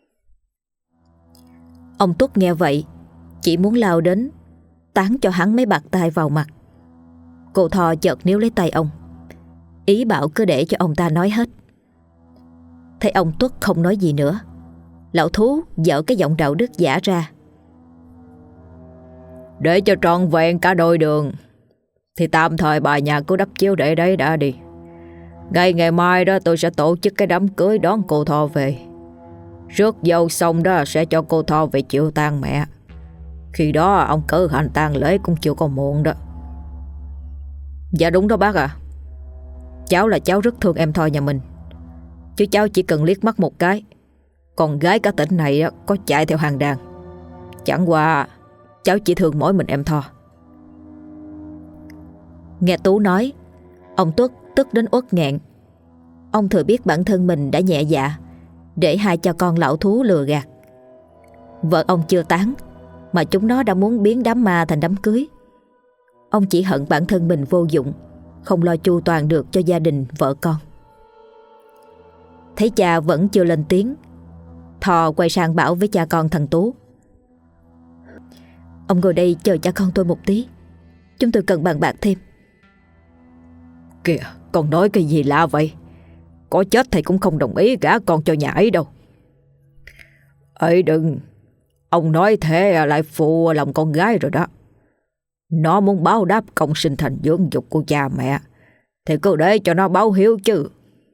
Ông Tuất nghe vậy chỉ muốn lao đến tán cho hắn mấy bạt tai vào mặt. Cô Tho chợt níu lấy tay ông, ý bảo cứ để cho ông ta nói hết. Thấy ông Tuất không nói gì nữa, Lão Thú dở cái giọng đạo đức giả ra: Để cho trọn vẹn cả đôi đường thì tạm thời bà nhà cứ đắp chiếu để đấy đã đi. Ngày mai đó tôi sẽ tổ chức cái đám cưới đón cô Tho về. Rước dâu xong đó sẽ cho cô Tho về chịu tang mẹ. Khi đó ông cử hành tang lễ cũng chưa có muộn đó. Dạ đúng đó bác ạ. Cháu là cháu rất thương em Tho nhà mình, chứ cháu chỉ cần liếc mắt một cái, con gái cả tỉnh này có chạy theo hàng đàn. Chẳng qua cháu chỉ thương mỗi mình em Tho. Nghe Tú nói, ông Tuất tức đến uất nghẹn, Ông thừa biết bản thân mình đã nhẹ dạ để hai cha con lão thú lừa gạt. Vợ ông chưa tán mà chúng nó đã muốn biến đám ma thành đám cưới. Ông chỉ hận bản thân mình vô dụng, không lo chu toàn được cho gia đình vợ con. Thấy cha vẫn chưa lên tiếng, Thò quay sang bảo với cha con thằng Tú: "Ông ngồi đây chờ cha con tôi một tí, chúng tôi cần bàn bạc thêm." Kìa, con nói cái gì lạ vậy? Có chết thầy cũng không đồng ý gả con cho nhà ấy đâu. Ấy đừng, ông nói thế lại phụ lòng con gái rồi đó. Nó muốn báo đáp công sinh thành dưỡng dục của cha mẹ thì cứ để cho nó báo hiếu chứ.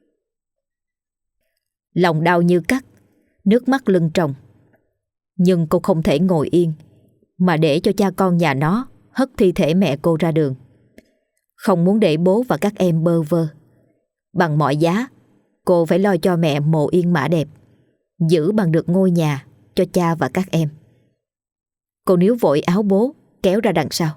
Lòng đau như cắt, nước mắt lưng tròng. Nhưng cô không thể ngồi yên mà để cho cha con nhà nó hất thi thể mẹ cô ra đường. Không muốn để bố và các em bơ vơ. Bằng mọi giá, cô phải lo cho mẹ mồ yên mã đẹp, giữ bằng được ngôi nhà cho cha và các em. Cô níu vội áo bố kéo ra đằng sau.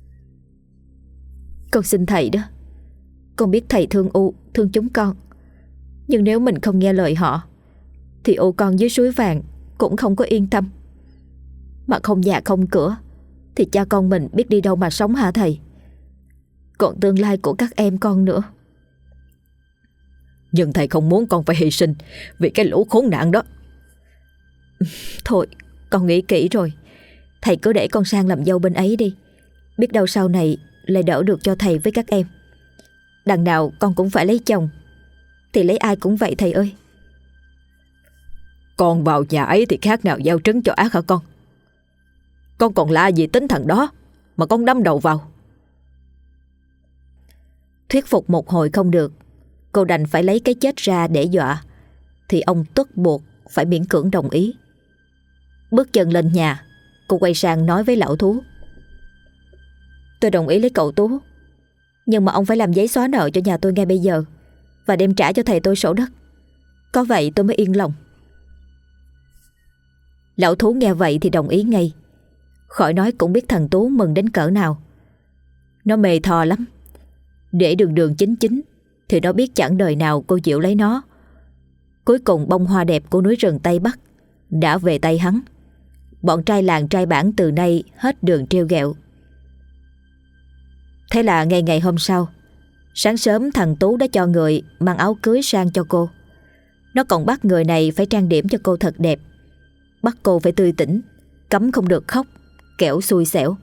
"Con xin thầy đó, con biết thầy thương U, thương chúng con. Nhưng nếu mình không nghe lời họ thì U con dưới suối vàng cũng không có yên tâm. Mà không nhà không cửa thì cha con mình biết đi đâu mà sống hả thầy? Còn tương lai của các em con nữa." Nhưng thầy không muốn con phải hy sinh vì cái lũ khốn nạn đó. Thôi, con nghĩ kỹ rồi. Thầy cứ để con sang làm dâu bên ấy đi. Biết đâu sau này lại đỡ được cho thầy với các em. Đằng nào con cũng phải lấy chồng, thì lấy ai cũng vậy thầy ơi. Con vào nhà ấy thì khác nào gieo trứng cho ác hả con? Con còn lạ gì tính thằng đó mà con đâm đầu vào? Thuyết phục một hồi không được, cô đành phải lấy cái chết ra để dọa. Thì ông Tuất buộc phải miễn cưỡng đồng ý. Bước chân lên nhà, cô quay sang nói với lão thú: "Tôi đồng ý lấy cậu Tú, nhưng mà ông phải làm giấy xóa nợ cho nhà tôi ngay bây giờ và đem trả cho thầy tôi sổ đất. Có vậy tôi mới yên lòng." Lão thú nghe vậy thì đồng ý ngay. Khỏi nói cũng biết thằng Tú mừng đến cỡ nào. Nó mê Thò lắm. Để đường đường chính chính thì nó biết chẳng đời nào cô chịu lấy nó. Cuối cùng bông hoa đẹp của núi rừng Tây Bắc đã về tay hắn. Bọn trai làng trai bản từ nay hết đường trêu ghẹo. Thế là ngày hôm sau, sáng sớm thằng Tú đã cho người mang áo cưới sang cho cô. Nó còn bắt người này phải trang điểm cho cô thật đẹp, bắt cô phải tươi tỉnh, cấm không được khóc, kẻo xui xẻo.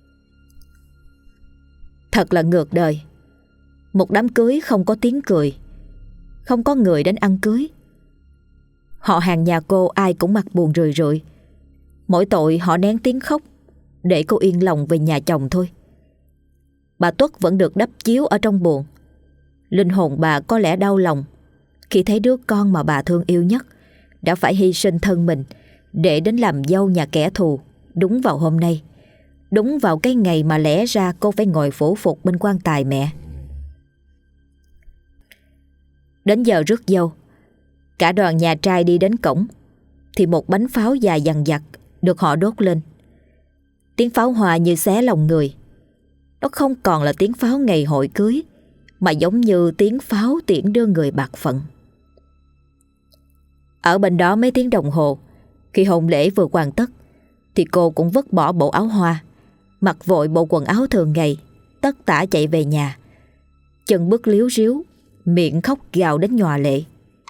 Thật là ngược đời. Một đám cưới không có tiếng cười, không có người đến ăn cưới. Họ hàng nhà cô ai cũng mặt buồn rười rượi. Mỗi tội họ nén tiếng khóc để cô yên lòng về nhà chồng thôi. Bà Tuất vẫn được đắp chiếu ở trong buồng. Linh hồn bà có lẽ đau lòng khi thấy đứa con mà bà thương yêu nhất đã phải hy sinh thân mình để đến làm dâu nhà kẻ thù đúng vào hôm nay, đúng vào cái ngày mà lẽ ra cô phải ngồi phủ phục bên quan tài mẹ. Đến giờ rước dâu, cả đoàn nhà trai đi đến cổng thì một bánh pháo dài dằng dặc được họ đốt lên. Tiếng pháo hoa như xé lòng người. Nó không còn là tiếng pháo ngày hội cưới, mà giống như tiếng pháo tiễn đưa người bạc phận. Ở bên đó mấy tiếng đồng hồ, khi hôn lễ vừa hoàn tất thì cô cũng vứt bỏ bộ áo hoa, mặc vội bộ quần áo thường ngày, tất tả chạy về nhà. Chân bước líu ríu, miệng khóc gào đến nhòa lệ.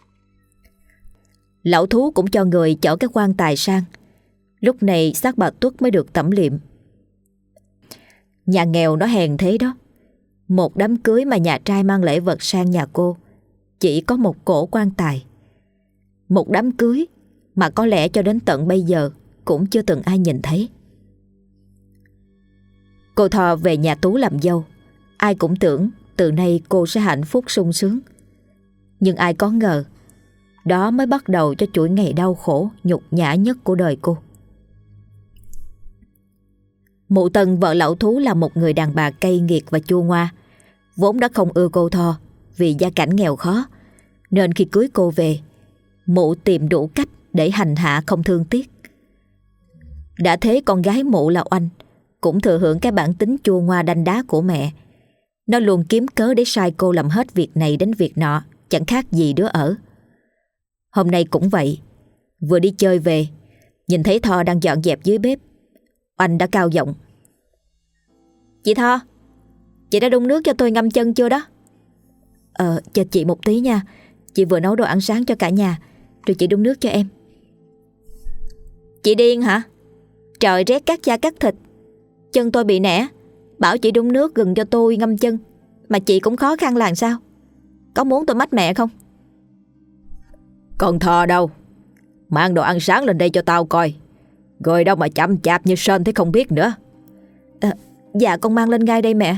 Lão thú cũng cho người chở cái quan tài sang. Lúc này xác bà Tuất mới được tẩm liệm. Nhà nghèo nó hèn thế đó. Một đám cưới mà nhà trai mang lễ vật sang nhà cô chỉ có một cỗ quan tài. Một đám cưới mà có lẽ cho đến tận bây giờ cũng chưa từng ai nhìn thấy. Cô Thò về nhà Tú làm dâu. Ai cũng tưởng từ nay cô sẽ hạnh phúc sung sướng. Nhưng ai có ngờ đó mới bắt đầu cho chuỗi ngày đau khổ, nhục nhã nhất của đời cô. Mụ Tân, vợ lão thú, là một người đàn bà cay nghiệt và chua ngoa, vốn đã không ưa cô Thò vì gia cảnh nghèo khó, nên khi cưới cô về, mụ tìm đủ cách để hành hạ không thương tiếc. Đã thế con gái mụ là Oanh cũng thừa hưởng cái bản tính chua ngoa đanh đá của mẹ. Nó luôn kiếm cớ để sai cô làm hết việc này đến việc nọ, chẳng khác gì đứa ở. Hôm nay cũng vậy. Vừa đi chơi về, nhìn thấy Tho đang dọn dẹp dưới bếp, Oanh đã cao giọng: "Chị Tho, chị đã đun nước cho tôi ngâm chân chưa đó?" Chờ chị một tí nha. Chị vừa nấu đồ ăn sáng cho cả nhà, rồi chị đun nước cho em. Chị điên hả? Trời rét cắt da cắt thịt, chân tôi bị nẻ, bảo chị đun nước gừng cho tôi ngâm chân, mà chị cũng khó khăn làm sao? Có muốn tôi mách mẹ không? Con Thò đâu? Mang đồ ăn sáng lên đây cho tao coi. Rồi đâu mà chậm chạp như sên thế không biết nữa. Dạ con mang lên ngay đây mẹ.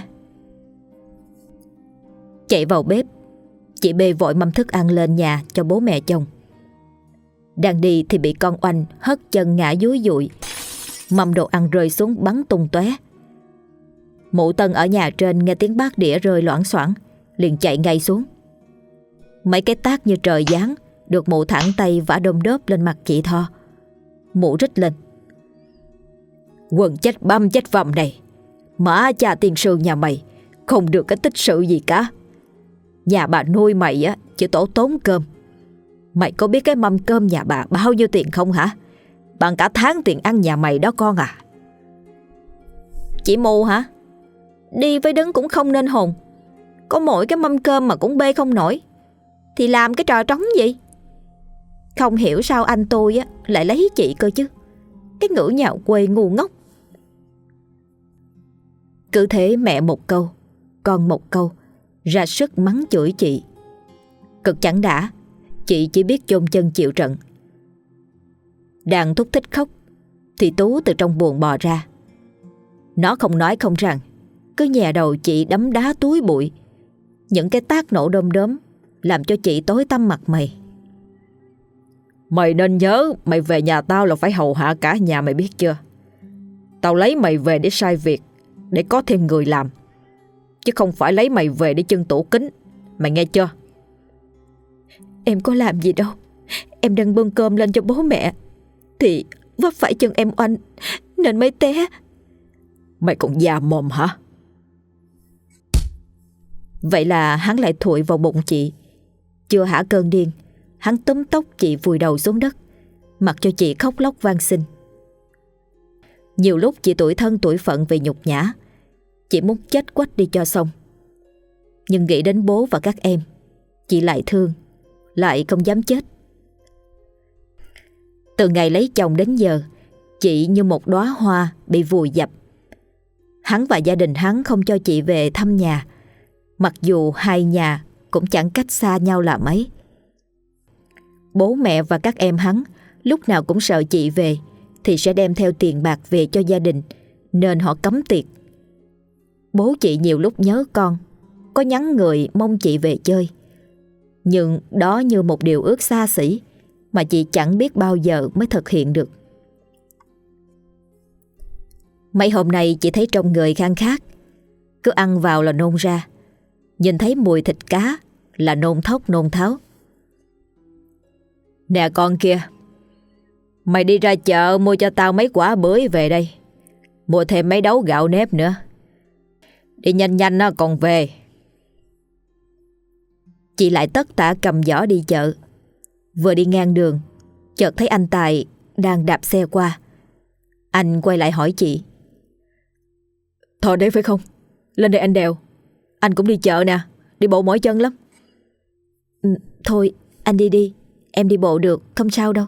Chạy vào bếp, chị bê vội mâm thức ăn lên nhà cho bố mẹ chồng. Đang đi thì bị con Oanh hất chân ngã dúi dụi, mâm đồ ăn rơi xuống bắn tung tóe. Mụ Tân ở nhà trên nghe tiếng bát đĩa rơi loảng xoảng, liền chạy ngay xuống. Mấy cái tát như trời giáng được mụ thẳng tay vả đôm đốp lên mặt chị Tho. Mụ rít lên: "Quần chết băm chết vầm này, má cha tiên sư nhà mày không được cái tích sự gì cả. Nhà bà nuôi mày á chỉ tổ tốn cơm. Mày có biết cái mâm cơm nhà bà bao nhiêu tiền không hả? Bằng cả tháng tiền ăn nhà mày đó con à." Chị mù hả? Đi với đứng cũng không nên hồn. Có mỗi cái mâm cơm mà cũng bê không nổi, thì làm cái trò trống gì? Không hiểu sao anh tôi á lại lấy chị cơ chứ. Cái ngữ nhạo quê ngu ngốc. Cứ thế mẹ một câu, con một câu, ra sức mắng chửi chị. Cực chẳng đã, chị chỉ biết chôn chân chịu trận. Đang thúc thích khóc thì Tú từ trong buồng bò ra. Nó không nói không rằng, cứ nhè đầu chị đấm đá túi bụi. Những cái tát nổ đom đóm làm cho chị tối tăm mặt mày. Mày nên nhớ, mày về nhà tao là phải hầu hạ cả nhà, mày biết chưa? Tao lấy mày về để sai việc, để có thêm người làm, chứ không phải lấy mày về để chân tủ kính. Mày nghe chưa? Em có làm gì đâu. Em đang bưng cơm lên cho bố mẹ thì vấp phải chân em Oanh nên mới té. Mày còn già mồm hả? Vậy là hắn lại thụi vào bụng chị. Chưa hả cơn điên, hắn túm tóc chị vùi đầu xuống đất, mặc cho chị khóc lóc van xin. Nhiều lúc chị tủi thân tủi phận vì nhục nhã, chị muốn chết quách đi cho xong. Nhưng nghĩ đến bố và các em, chị lại thương, lại không dám chết. Từ ngày lấy chồng đến giờ, chị như một đóa hoa bị vùi dập. Hắn và gia đình hắn không cho chị về thăm nhà, mặc dù hai nhà cũng chẳng cách xa nhau là mấy. Bố mẹ và các em hắn lúc nào cũng sợ chị về thì sẽ đem theo tiền bạc về cho gia đình, nên họ cấm tiệc. Bố chị nhiều lúc nhớ con, có nhắn người mong chị về chơi. Nhưng đó như một điều ước xa xỉ mà chị chẳng biết bao giờ mới thực hiện được. Mấy hôm nay chị thấy trong người khan khát, cứ ăn vào là nôn ra, nhìn thấy mùi thịt cá là nôn thốc nôn tháo. Nè con kia, mày đi ra chợ mua cho tao mấy quả bưởi về đây, mua thêm mấy đấu gạo nếp nữa. Đi nhanh nhanh nó còn về. Chị lại tất tả cầm giỏ đi chợ. Vừa đi ngang đường, chợt thấy anh Tài đang đạp xe qua. Anh quay lại hỏi chị: Thôi đấy phải không? Lên đây anh đèo. Anh cũng đi chợ nè, đi bộ mỏi chân lắm. Thôi anh đi đi, em đi bộ được, không sao đâu.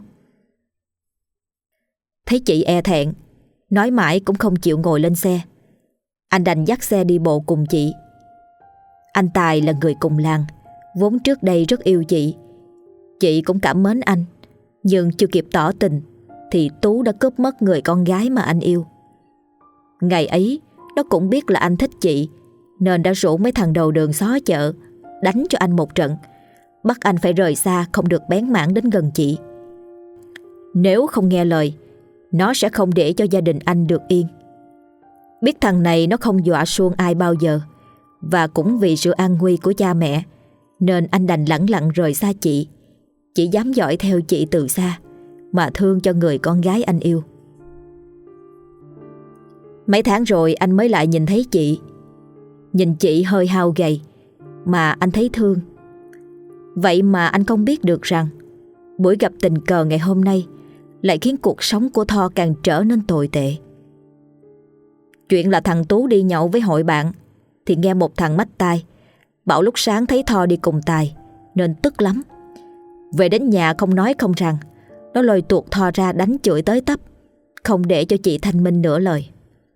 Thấy chị e thẹn, nói mãi cũng không chịu ngồi lên xe, anh đành dắt xe đi bộ cùng chị. Anh Tài là người cùng làng, vốn trước đây rất yêu chị. Chị cũng cảm mến anh, nhưng chưa kịp tỏ tình thì Tú đã cướp mất người con gái mà anh yêu. Ngày ấy nó cũng biết là anh thích chị, nên đã rủ mấy thằng đầu đường xó chợ đánh cho anh một trận, bắt anh phải rời xa, không được bén mảng đến gần chị. Nếu không nghe lời, nó sẽ không để cho gia đình anh được yên. Biết thằng này nó không dọa suông ai bao giờ, và cũng vì sự an nguy của cha mẹ nên anh đành lẳng lặng rời xa chị, chỉ dám dõi theo chị từ xa mà thương cho người con gái anh yêu. Mấy tháng rồi anh mới lại nhìn thấy chị. Nhìn chị hơi hao gầy mà anh thấy thương. Vậy mà anh không biết được rằng buổi gặp tình cờ ngày hôm nay lại khiến cuộc sống của Tho càng trở nên tồi tệ. Chuyện là thằng Tú đi nhậu với hội bạn thì nghe một thằng mách tai bảo lúc sáng thấy Tho đi cùng Tài nên tức lắm. Về đến nhà không nói không rằng, nó lôi tuột Tho ra đánh chửi tới tấp, không để cho chị Thanh Minh nửa lời.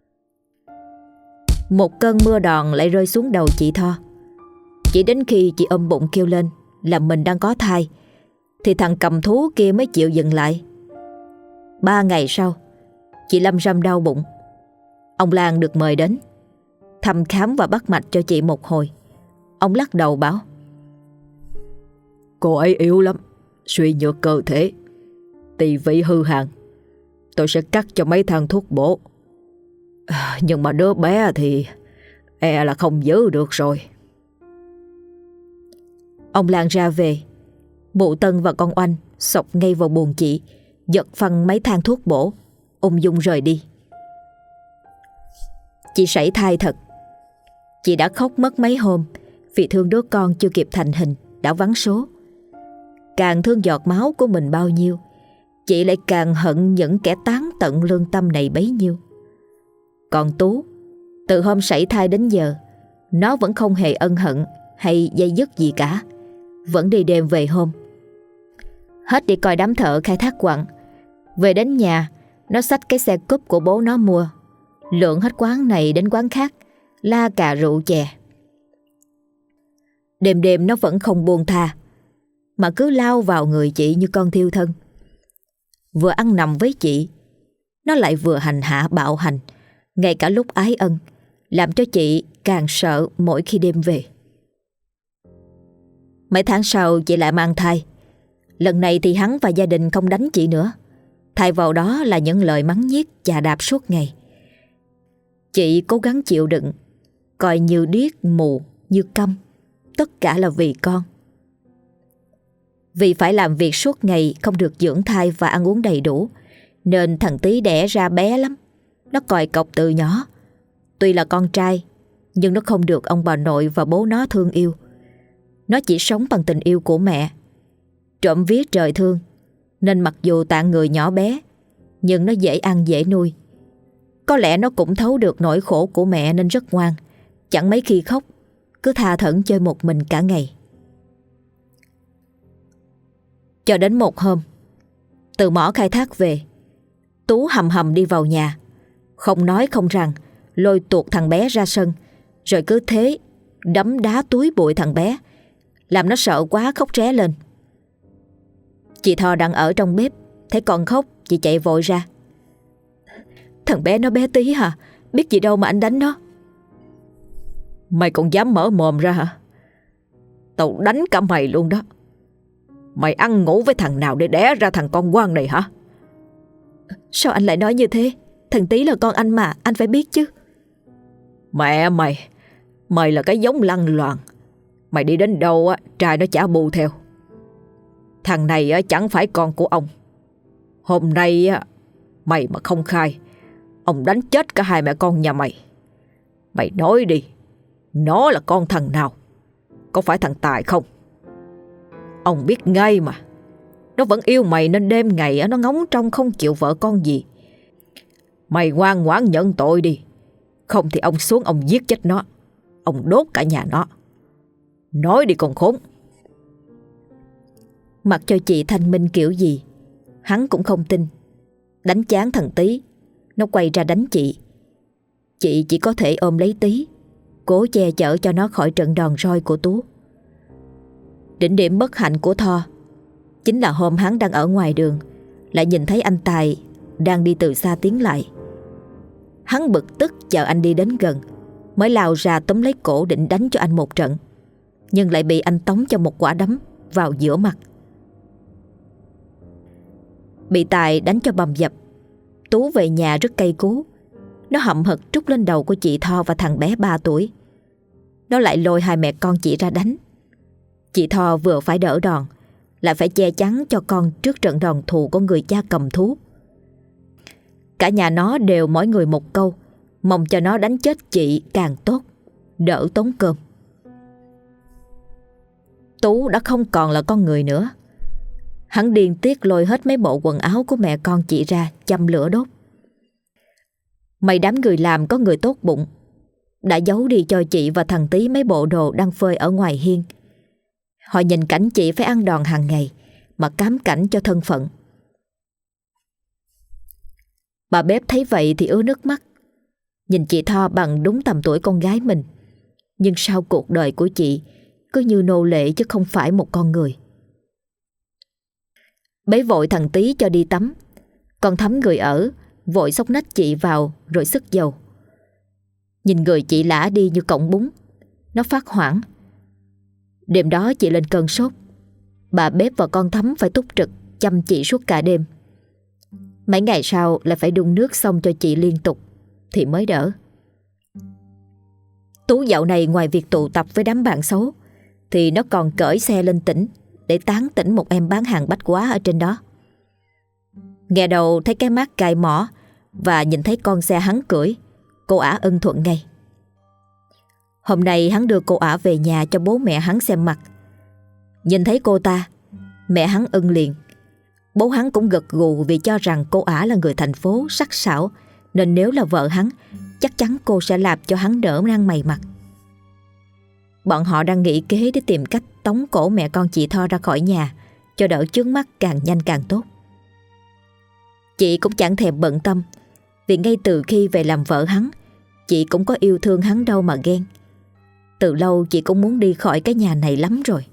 Một cơn mưa đòn lại rơi xuống đầu chị Tho. Chỉ đến khi chị ôm bụng kêu lên là mình đang có thai thì thằng cầm thú kia mới chịu dừng lại. 3 ngày sau, chị lâm râm đau bụng. Ông Lan được mời đến thăm khám và bắt mạch cho chị một hồi. Ông lắc đầu bảo: Cô ấy yếu lắm, suy nhược cơ thể, tỳ vị hư hàn. Tôi sẽ cắt cho mấy thang thuốc bổ. Nhưng mà đứa bé thì là không giữ được rồi. Ông Lan ra về, mụ Tân và con Oanh xộc ngay vào buồng chị, giật phăng mấy thang thuốc bổ, ung dung rời đi. Chị sảy thai thật. Chị đã khóc mất mấy hôm vì thương đứa con chưa kịp thành hình đã vắng số. Càng thương giọt máu của mình bao nhiêu, chị lại càng hận những kẻ tán tận lương tâm này bấy nhiêu. Còn Tú, từ hôm sảy thai đến giờ, nó vẫn không hề ân hận hay dây dứt gì cả, vẫn đi đêm về hôm. Hết đi coi đám thợ khai thác quặng, về đến nhà nó xách cái xe cúp của bố nó mua, lượn hết quán này đến quán khác, la cà rượu chè. Đêm đêm nó vẫn không buông tha, mà cứ lao vào người chị như con thiêu thân. Vừa ăn nằm với chị, nó lại vừa hành hạ bạo hành, ngay cả lúc ái ân, làm cho chị càng sợ mỗi khi đêm về. Mấy tháng sau chị lại mang thai. Lần này thì hắn và gia đình không đánh chị nữa, thay vào đó là những lời mắng nhiếc chà đạp suốt ngày. Chị cố gắng chịu đựng, coi như điếc mù như câm, tất cả là vì con. Vì phải làm việc suốt ngày, không được dưỡng thai và ăn uống đầy đủ, nên thằng Tý đẻ ra bé lắm. Nó còi cọc từ nhỏ. Tuy là con trai, nhưng nó không được ông bà nội và bố nó thương yêu. Nó chỉ sống bằng tình yêu của mẹ. Trộm vía trời thương, nên mặc dù tạng người nhỏ bé, nhưng nó dễ ăn dễ nuôi. Có lẽ nó cũng thấu được nỗi khổ của mẹ nên rất ngoan, chẳng mấy khi khóc, cứ tha thẩn chơi một mình cả ngày. Cho đến một hôm, từ mỏ khai thác về, Tú hầm hầm đi vào nhà, không nói không rằng, lôi tuột thằng bé ra sân, rồi cứ thế đấm đá túi bụi thằng bé, làm nó sợ quá khóc ré lên. Chị Tho đang ở trong bếp, thấy con khóc, chị chạy vội ra. Thằng bé nó bé tí hả? Biết gì đâu mà anh đánh nó. Mày còn dám mở mồm ra hả? Tao đánh cả mày luôn đó. Mày ăn ngủ với thằng nào để đẻ ra thằng con quan này hả? Sao anh lại nói như thế? Thằng Tý là con anh mà, anh phải biết chứ. Mẹ mày, mày là cái giống lăng loàn. Mày đi đến đâu á, trai nó chả bù theo. Thằng này á, chẳng phải con của ông. Hôm nay á, mày mà không khai, ông đánh chết cả hai mẹ con nhà mày. Mày nói đi, nó là con thằng nào? Có phải thằng Tài không? Ông biết ngay mà. Nó vẫn yêu mày nên đêm ngày á, nó ngóng trông không chịu vợ con gì. Mày ngoan ngoãn nhận tội đi, không thì ông xuống ông giết chết nó, ông đốt cả nhà nó. Nói đi con khốn. Mặc cho chị Thanh Minh kiểu gì, hắn cũng không tin. Đánh chán thằng Tý, nó quay ra đánh chị. Chị chỉ có thể ôm lấy Tý, cố che chở cho nó khỏi trận đòn roi của Tú. Đỉnh điểm bất hạnh của Tho chính là hôm hắn đang ở ngoài đường, lại nhìn thấy anh Tài đang đi từ xa tiến lại. Hắn bực tức chờ anh đi đến gần, mới lao ra túm lấy cổ định đánh cho anh một trận, nhưng lại bị anh tống cho một quả đấm vào giữa mặt. Bị Tài đánh cho bầm dập, Tú về nhà rất cay cú. Nó hậm hực trút lên đầu của chị Tho và thằng bé 3 tuổi. Nó lại lôi hai mẹ con chị ra đánh. Chị Tho vừa phải đỡ đòn, lại phải che chắn cho con trước trận đòn thù của người cha cầm thú. Cả nhà nó đều mỗi người một câu, mong cho nó đánh chết chị càng tốt, đỡ tốn cơm. Tú đã không còn là con người nữa. Hắn điên tiết lôi hết mấy bộ quần áo của mẹ con chị ra châm lửa đốt. May đám người làm có người tốt bụng, đã giấu đi cho chị và thằng Tí mấy bộ đồ đang phơi ở ngoài hiên. Họ nhìn cảnh chị phải ăn đòn hàng ngày mà cám cảnh cho thân phận. Bà bếp thấy vậy thì ứa nước mắt, nhìn chị Tho bằng đúng tầm tuổi con gái mình. Nhưng sau cuộc đời của chị cứ như nô lệ chứ không phải một con người. Bế vội thằng Tí cho đi tắm. Con Thắm người ở vội xốc nách chị vào rồi sức dầu. Nhìn người chị lả đi như cọng bún, nó phát hoảng. Đêm đó chị lên cơn sốt. Bà bếp và con Thắm phải túc trực chăm chị suốt cả đêm. Mấy ngày sau lại phải đun nước xong cho chị liên tục thì mới đỡ. Tú dạo này ngoài việc tụ tập với đám bạn xấu thì nó còn cởi xe lên tỉnh để tán tỉnh một em bán hàng bách hóa ở trên đó. Nghe đầu thấy cái mác cài mỏ và nhìn thấy con xe hắn cưỡi, cô ả ưng thuận ngay. Hôm nay hắn đưa cô ả về nhà cho bố mẹ hắn xem mặt. Nhìn thấy cô ta, mẹ hắn ưng liền. Bố hắn cũng gật gù vì cho rằng cô ả là người thành phố sắc sảo, nên nếu là vợ hắn, chắc chắn cô sẽ làm cho hắn đỡ răng mày mặt. Bọn họ đang nghĩ kế để tìm cách tống cổ mẹ con chị Tho ra khỏi nhà, cho đỡ chướng mắt càng nhanh càng tốt. Chị cũng chẳng thèm bận tâm, vì ngay từ khi về làm vợ hắn, chị cũng có yêu thương hắn đâu mà ghen. Từ lâu chị cũng muốn đi khỏi cái nhà này lắm rồi.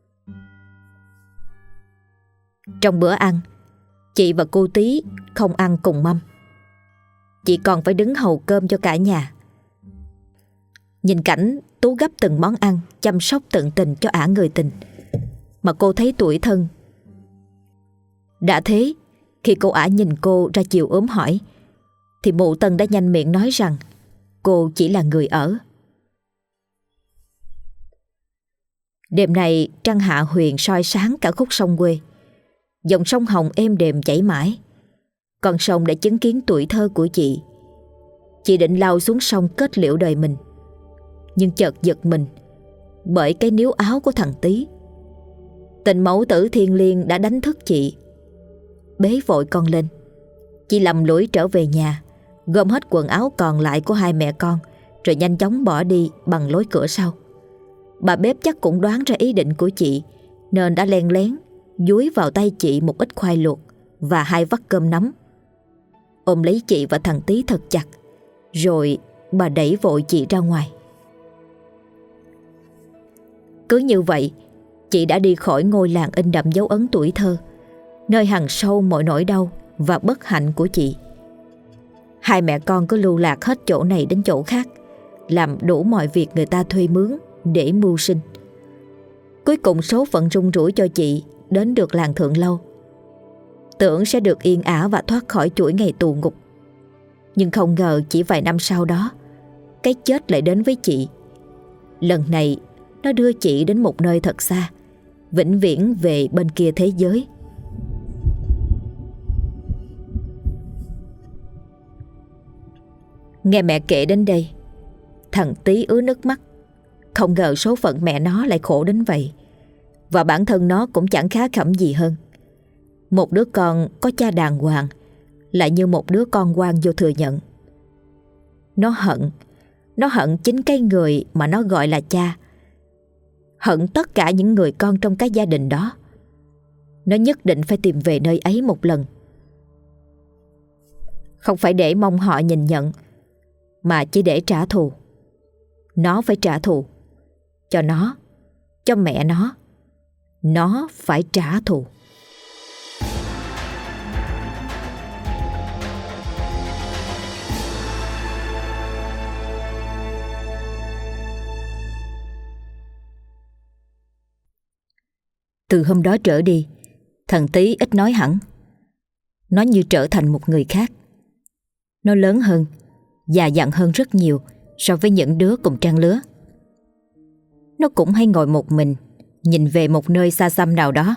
Trong bữa ăn, chị và cô Tí không ăn cùng mâm. Chị còn phải đứng hầu cơm cho cả nhà. Nhìn cảnh Tú gấp từng món ăn, chăm sóc tận tình cho ả người tình, mà cô thấy tủi thân. Đã thế, khi cô ả nhìn cô ra chiều ốm hỏi, thì mụ Tân đã nhanh miệng nói rằng cô chỉ là người ở. Đêm này trăng hạ huyền soi sáng cả khúc sông quê. Dòng sông Hồng êm đềm chảy mãi. Con sông đã chứng kiến tuổi thơ của chị. Chị định lao xuống sông kết liễu đời mình, nhưng chợt giật mình bởi cái níu áo của thằng Tí. Tình mẫu tử thiêng liêng đã đánh thức chị. Bế vội con lên, chị lầm lũi trở về nhà, gom hết quần áo còn lại của hai mẹ con, rồi nhanh chóng bỏ đi bằng lối cửa sau. Bà bếp chắc cũng đoán ra ý định của chị, nên đã len lén dúi vào tay chị một ít khoai luộc và 2 vắt cơm nóng. Ôm lấy chị và thằng Tí thật chặt, rồi bà đẩy vội chị ra ngoài. Cứ như vậy, chị đã đi khỏi ngôi làng in đậm dấu ấn tuổi thơ, nơi hằn sâu mọi nỗi đau và bất hạnh của chị. Hai mẹ con cứ lưu lạc hết chỗ này đến chỗ khác, làm đủ mọi việc người ta thuê mướn để mưu sinh. Cuối cùng số phận rung rủi cho chị đến được làng Thượng Lâu. Tưởng sẽ được yên ả và thoát khỏi chuỗi ngày tù ngục. Nhưng không ngờ chỉ vài năm sau đó, cái chết lại đến với chị. Lần này nó đưa chị đến một nơi thật xa, vĩnh viễn về bên kia thế giới. Nghe mẹ kể đến đây, thằng Tí ứa nước mắt. Không ngờ số phận mẹ nó lại khổ đến vậy, và bản thân nó cũng chẳng khá khẩm gì hơn. Một đứa con có cha đàng hoàng lại như một đứa con ngoan vô thừa nhận. Nó hận chính cái người mà nó gọi là cha. Hận tất cả những người con trong cái gia đình đó. Nó nhất định phải tìm về nơi ấy một lần. Không phải để mong họ nhìn nhận, mà chỉ để trả thù. Nó phải trả thù cho nó, cho mẹ nó. Nó phải trả thù. Từ hôm đó trở đi, thằng Tí ít nói hẳn. Nó như trở thành một người khác. Nó lớn hơn, già dặn hơn rất nhiều so với những đứa cùng trang lứa. Nó cũng hay ngồi một mình, nhìn về một nơi xa xăm nào đó.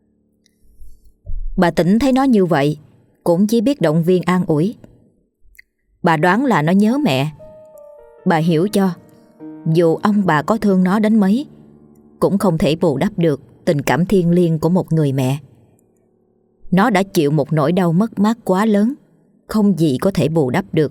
Bà Tỉnh thấy nó như vậy cũng chỉ biết động viên an ủi. Bà đoán là nó nhớ mẹ. Bà hiểu cho, dù ông bà có thương nó đến mấy, cũng không thể bù đắp được tình cảm thiêng liêng của một người mẹ. Nó đã chịu một nỗi đau mất mát quá lớn, không gì có thể bù đắp được.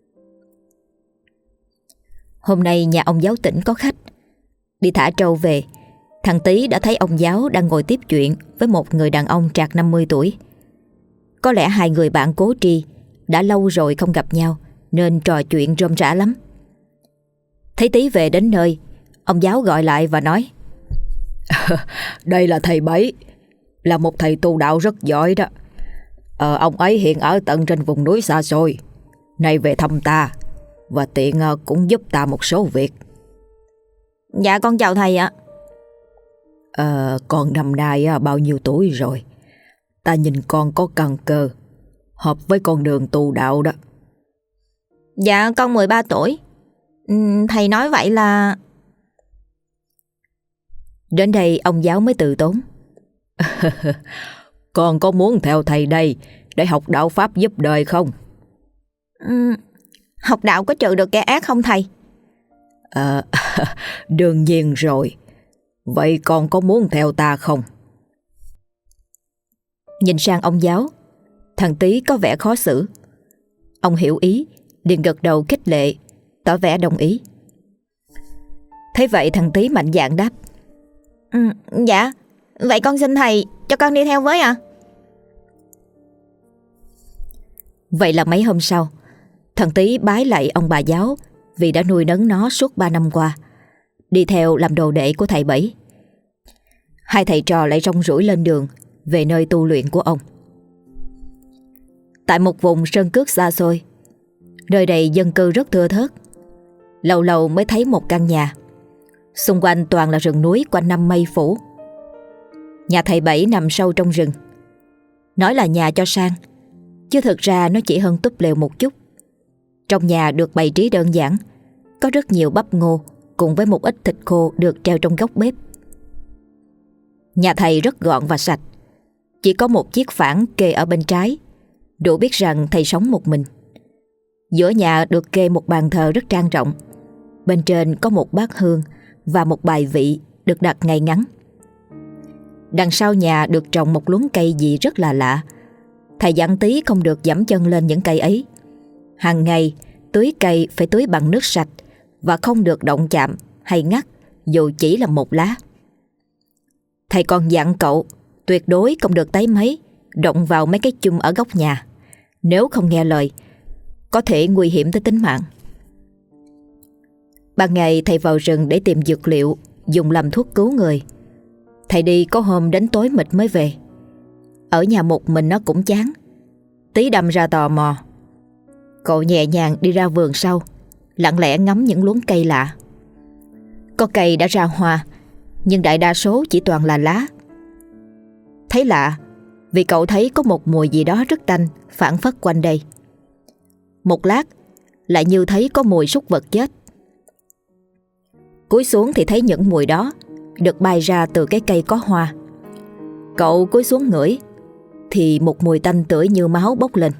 Hôm nay nhà ông giáo Tĩnh có khách. Đi thả trâu về, thằng Tý đã thấy ông giáo đang ngồi tiếp chuyện với một người đàn ông trạc 50 tuổi. Có lẽ hai người bạn cố tri đã lâu rồi không gặp nhau nên trò chuyện rôm rả lắm. Thấy Tý về đến nơi, ông giáo gọi lại và nói: Đây là thầy Bảy, là một thầy tu đạo rất giỏi đó. Ông ấy hiện ở tận trên vùng núi xa xôi, nay về thăm ta và tiện cũng giúp ta một số việc. Dạ con chào thầy ạ. Con năm nay bao nhiêu tuổi rồi? Ta nhìn con có căn cơ, hợp với con đường tu đạo đó. Dạ con 13 tuổi. Thầy nói vậy là... Đến đây ông giáo mới từ tốn: Con có muốn theo thầy đây để học đạo pháp giúp đời không? Học đạo có trừ được kẻ ác không thầy? Đương nhiên rồi. Vậy con có muốn theo ta không? Nhìn sang ông giáo, thằng Tý có vẻ khó xử. Ông hiểu ý, liền gật đầu khích lệ, tỏ vẻ đồng ý. Thế vậy thằng Tý mạnh dạn đáp: Dạ, vậy con xin thầy cho con đi theo với ạ. Vậy là mấy hôm sau, thằng Tý bái lạy ông bà giáo vì đã nuôi nấng nó suốt 3 năm qua, đi theo làm đồ đệ của thầy Bảy. Hai thầy trò lại rong ruổi lên đường về nơi tu luyện của ông. Tại một vùng sơn cước xa xôi, nơi đây dân cư rất thưa thớt, lâu lâu mới thấy một căn nhà. Xung quanh toàn là rừng núi quanh năm mây phủ. Nhà thầy Bảy nằm sâu trong rừng. Nói là nhà cho sang, chứ thực ra nó chỉ hơn túp lều một chút. Trong nhà được bày trí đơn giản, có rất nhiều bắp ngô cùng với một ít thịt khô được treo trong góc bếp. Nhà thầy rất gọn và sạch, chỉ có một chiếc phản kê ở bên trái, đủ biết rằng thầy sống một mình. Giữa nhà được kê một bàn thờ rất trang trọng. Bên trên có một bát hương và một bài vị được đặt ngay ngắn. Đằng sau nhà được trồng một luống cây gì rất là lạ. Thầy dặn Tý không được giẫm chân lên những cây ấy. Hàng ngày tưới cây phải tưới bằng nước sạch và không được động chạm hay ngắt dù chỉ là một lá. Thầy còn dặn cậu tuyệt đối không được tấy máy động vào mấy cái chum ở góc nhà. Nếu không nghe lời, có thể nguy hiểm tới tính mạng. Ban ngày thầy vào rừng để tìm dược liệu dùng làm thuốc cứu người. Thầy đi có hôm đến tối mịt mới về. Ở nhà một mình nó cũng chán. Tý đâm ra tò mò. Cậu nhẹ nhàng đi ra vườn sau, lặng lẽ ngắm những luống cây lạ. Có cây đã ra hoa, nhưng đại đa số chỉ toàn là lá. Thấy lạ vì cậu thấy có một mùi gì đó rất tanh phảng phất quanh đây. Một lát lại như thấy có mùi súc vật chết. Cúi xuống thì thấy những mùi đó được bay ra từ cái cây có hoa. Cậu cúi xuống ngửi thì một mùi tanh tưởi như máu bốc lên.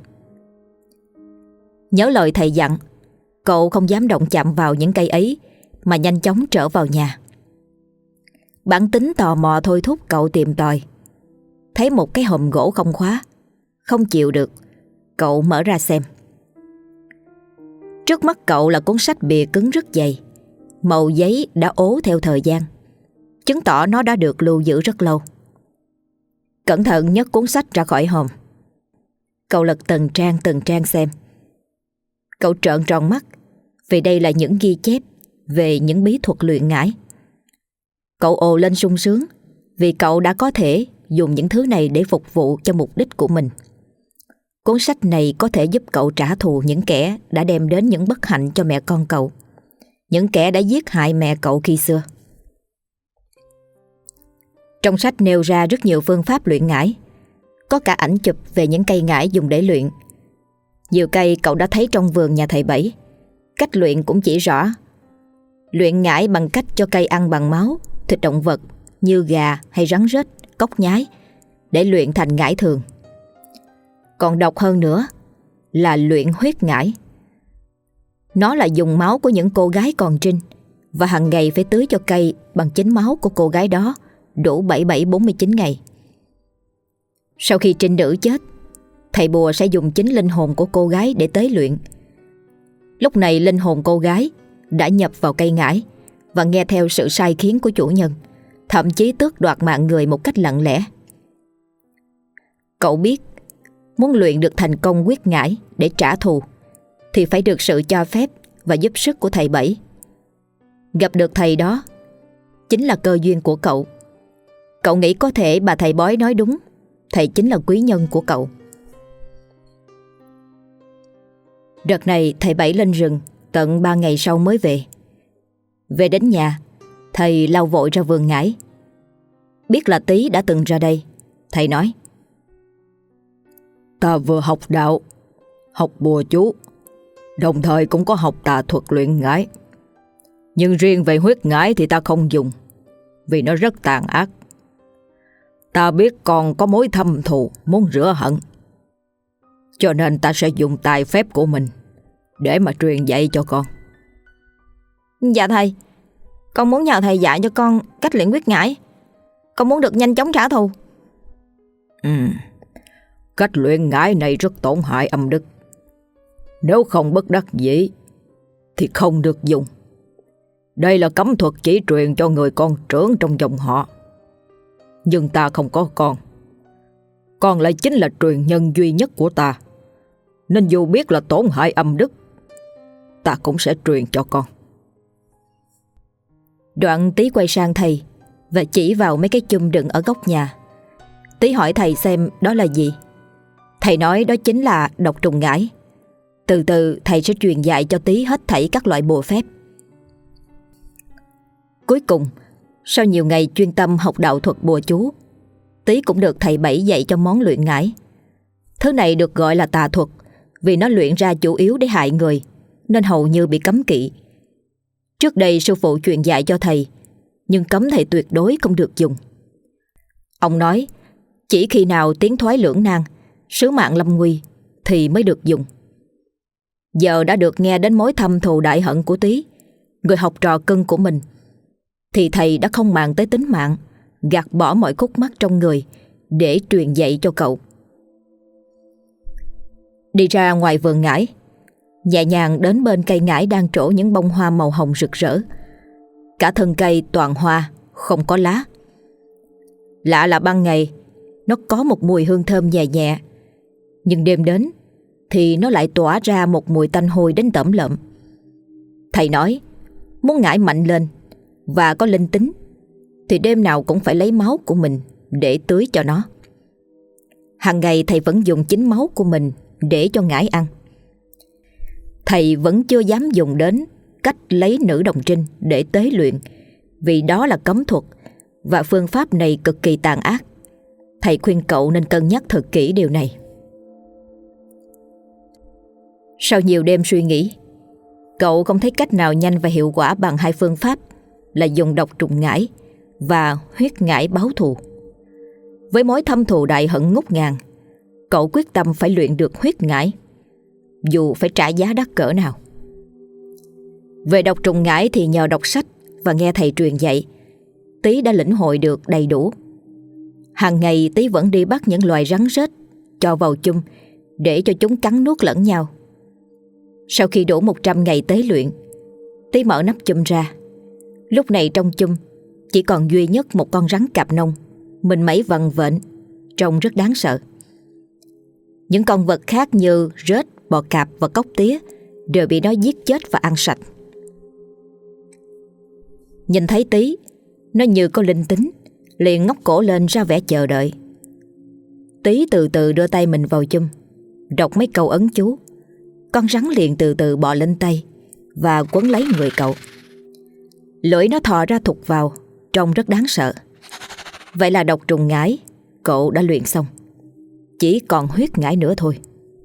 Nhớ lời thầy dặn, cậu không dám động chạm vào những cây ấy mà nhanh chóng trở vào nhà. Bản tính tò mò thôi thúc cậu tìm tòi. Thấy một cái hòm gỗ không khóa, không chịu được, cậu mở ra xem. Trước mắt cậu là cuốn sách bìa cứng rất dày, màu giấy đã ố theo thời gian, chứng tỏ nó đã được lưu giữ rất lâu. Cẩn thận nhấc cuốn sách ra khỏi hòm. Cậu lật từng trang xem. Cậu trợn tròn mắt vì đây là những ghi chép về những bí thuật luyện ngải. Cậu ồ lên sung sướng vì cậu đã có thể dùng những thứ này để phục vụ cho mục đích của mình. Cuốn sách này có thể giúp cậu trả thù những kẻ đã đem đến những bất hạnh cho mẹ con cậu, những kẻ đã giết hại mẹ cậu khi xưa. Trong sách nêu ra rất nhiều phương pháp luyện ngải, có cả ảnh chụp về những cây ngải dùng để luyện. Nhiều cây cậu đã thấy trong vườn nhà thầy Bảy. Cách luyện cũng chỉ rõ. Luyện ngải bằng cách cho cây ăn bằng máu, thịt động vật như gà hay rắn rết, cóc nhái để luyện thành ngải thường. Còn độc hơn nữa là luyện huyết ngải. Nó là dùng máu của những cô gái còn trinh và hàng ngày phải tưới cho cây bằng chính máu của cô gái đó đủ 7749 ngày. Sau khi trinh nữ chết, thầy bùa sẽ dùng chính linh hồn của cô gái để tế luyện. Lúc này linh hồn cô gái đã nhập vào cây ngải và nghe theo sự sai khiến của chủ nhân, thậm chí tước đoạt mạng người một cách lặng lẽ. Cậu biết, muốn luyện được thành công quyết ngải để trả thù thì phải được sự cho phép và giúp sức của thầy Bảy. Gặp được thầy đó chính là cơ duyên của cậu. Cậu nghĩ có thể bà thầy bói nói đúng, thầy chính là quý nhân của cậu. Đợt này thầy Bảy lên rừng tận 3 ngày sau mới về. Về đến nhà, thầy lao vội ra vườn ngải. Biết là Tý đã từng ra đây, thầy nói: Ta vừa học đạo, học bùa chú, đồng thời cũng có học tà thuật luyện ngải. Nhưng riêng về huyết ngải thì ta không dùng, vì nó rất tàn ác. Ta biết con có mối thâm thù muốn rửa hận, cho nên ta sẽ dùng tài phép của mình để mà truyền dạy cho con. Dạ thầy, con muốn nhờ thầy dạy cho con cách luyện huyết ngải. Con muốn được nhanh chóng trả thù. Cách luyện ngải này rất tổn hại âm đức. Nếu không bất đắc dĩ thì không được dùng. Đây là cấm thuật chỉ truyền cho người con trưởng trong dòng họ. Nhưng ta không có con. Con lại chính là truyền nhân duy nhất của ta, nên dù biết là tổn hại âm đức, ta cũng sẽ truyền cho con. Đoạn Tý quay sang thầy và chỉ vào mấy cái chum đựng ở góc nhà. Tý hỏi thầy xem đó là gì. Thầy nói đó chính là độc trùng ngải. Từ từ thầy sẽ truyền dạy cho Tý hết thảy các loại bùa phép. Cuối cùng, sau nhiều ngày chuyên tâm học đạo thuật bùa chú, Tý cũng được thầy Bảy dạy cho món luyện ngải. Thứ này được gọi là tà thuật vì nó luyện ra chủ yếu để hại người, nên hầu như bị cấm kỵ. Trước đây sư phụ truyền dạy cho thầy, nhưng cấm thầy tuyệt đối không được dùng. Ông nói chỉ khi nào tiến thoái lưỡng nan, sứ mạng lâm nguy thì mới được dùng. Giờ đã được nghe đến mối thâm thù đại hận của Tý, người học trò cưng của mình, thì thầy đã không màng tới tính mạng, gạt bỏ mọi khúc mắc trong người để truyền dạy cho cậu. Đi ra ngoài vườn ngải, nhẹ nhàng đến bên cây ngải đang trổ những bông hoa màu hồng rực rỡ. Cả thân cây toàn hoa, không có lá. Lạ là ban ngày nó có một mùi hương thơm nhẹ nhẹ, nhưng đêm đến thì nó lại tỏa ra một mùi tanh hôi đến tởm lợm. Thầy nói muốn ngải mạnh lên và có linh tính thì đêm nào cũng phải lấy máu của mình để tưới cho nó. Hàng ngày thầy vẫn dùng chính máu của mình để cho ngải ăn. Thầy vẫn chưa dám dùng đến cách lấy nữ đồng trinh để tế luyện, vì đó là cấm thuật và phương pháp này cực kỳ tàn ác. Thầy khuyên cậu nên cân nhắc thật kỹ điều này. Sau nhiều đêm suy nghĩ, cậu không thấy cách nào nhanh và hiệu quả bằng hai phương pháp là dùng độc trùng ngải và huyết ngải báo thù. Với mối thâm thù đại hận ngút ngàn, cậu quyết tâm phải luyện được huyết ngải, dù phải trả giá đắt cỡ nào. Về độc trùng ngải thì nhờ đọc sách và nghe thầy truyền dạy, Tý đã lĩnh hội được đầy đủ. Hàng ngày Tý vẫn đi bắt những loài rắn rết cho vào chum để cho chúng cắn nuốt lẫn nhau. Sau khi đủ 100 ngày tế luyện, Tý mở nắp chum ra. Lúc này trong chum chỉ còn duy nhất một con rắn cạp nông, mình mấy vằn vện, trông rất đáng sợ. Những con vật khác như rết, bò cạp và cóc tía đều bị nó giết chết và ăn sạch. Nhìn thấy Tý, nó như có linh tính, liền ngóc cổ lên ra vẻ chờ đợi. Tý từ từ đưa tay mình vào chum, đọc mấy câu ấn chú. Con rắn liền từ từ bò lên tay và quấn lấy người cậu. Lưỡi nó thò ra thụt vào, trông rất đáng sợ. Vậy là độc trùng ngải cậu đã luyện xong, chỉ còn huyết ngải nữa thôi.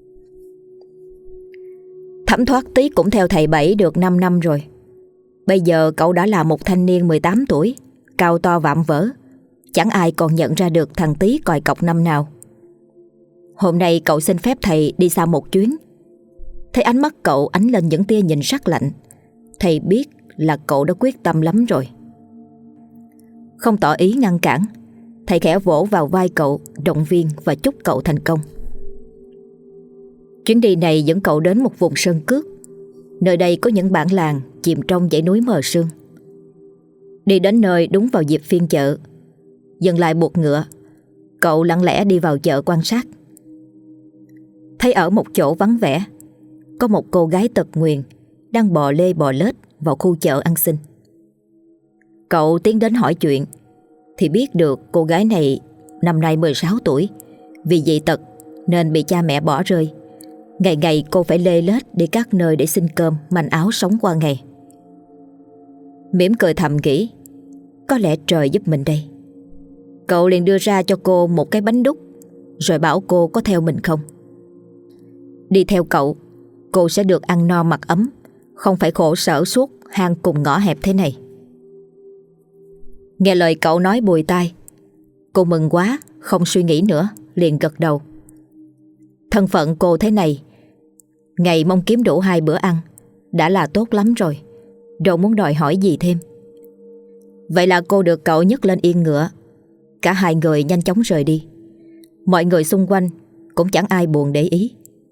Thấm thoát Tý cũng theo thầy Bảy được 5 năm rồi. Bây giờ cậu đã là một thanh niên 18 tuổi, cao to vạm vỡ. Chẳng ai còn nhận ra được thằng Tý còi cọc năm nào. Hôm nay cậu xin phép thầy đi xa một chuyến. Thấy ánh mắt cậu ánh lên những tia nhìn sắc lạnh, thầy biết là cậu đã quyết tâm lắm rồi. Không tỏ ý ngăn cản, thầy khẽ vỗ vào vai cậu, động viên và chúc cậu thành công. Chuyến đi này dẫn cậu đến một vùng sơn cước. Nơi đây có những bản làng chìm trong dãy núi mờ sương. Đi đến nơi đúng vào dịp phiên chợ. Dừng lại buộc ngựa, cậu lặng lẽ đi vào chợ quan sát. Thấy ở một chỗ vắng vẻ, có một cô gái tật nguyền đang bò lê bò lết vào khu chợ ăn xin. Cậu tiến đến hỏi chuyện thì biết được cô gái này năm nay 16 tuổi. Vì dị tật nên bị cha mẹ bỏ rơi. Ngày ngày cô phải lê lết đi các nơi để xin cơm manh áo sống qua ngày. Mỉm cười thầm nghĩ, có lẽ trời giúp mình đây. Cậu liền đưa ra cho cô một cái bánh đúc, rồi bảo cô có theo mình không. Đi theo cậu, cô sẽ được ăn no mặc ấm, không phải khổ sở suốt hang cùng ngõ hẹp thế này. Nghe lời cậu nói bùi tai, cô mừng quá, không suy nghĩ nữa, liền gật đầu. Thân phận cô thế này, ngày mong kiếm đủ 2 bữa ăn đã là tốt lắm rồi, đâu muốn đòi hỏi gì thêm. Vậy là cô được cậu nhấc lên yên ngựa. Cả hai người nhanh chóng rời đi. Mọi người xung quanh cũng chẳng ai buồn để ý.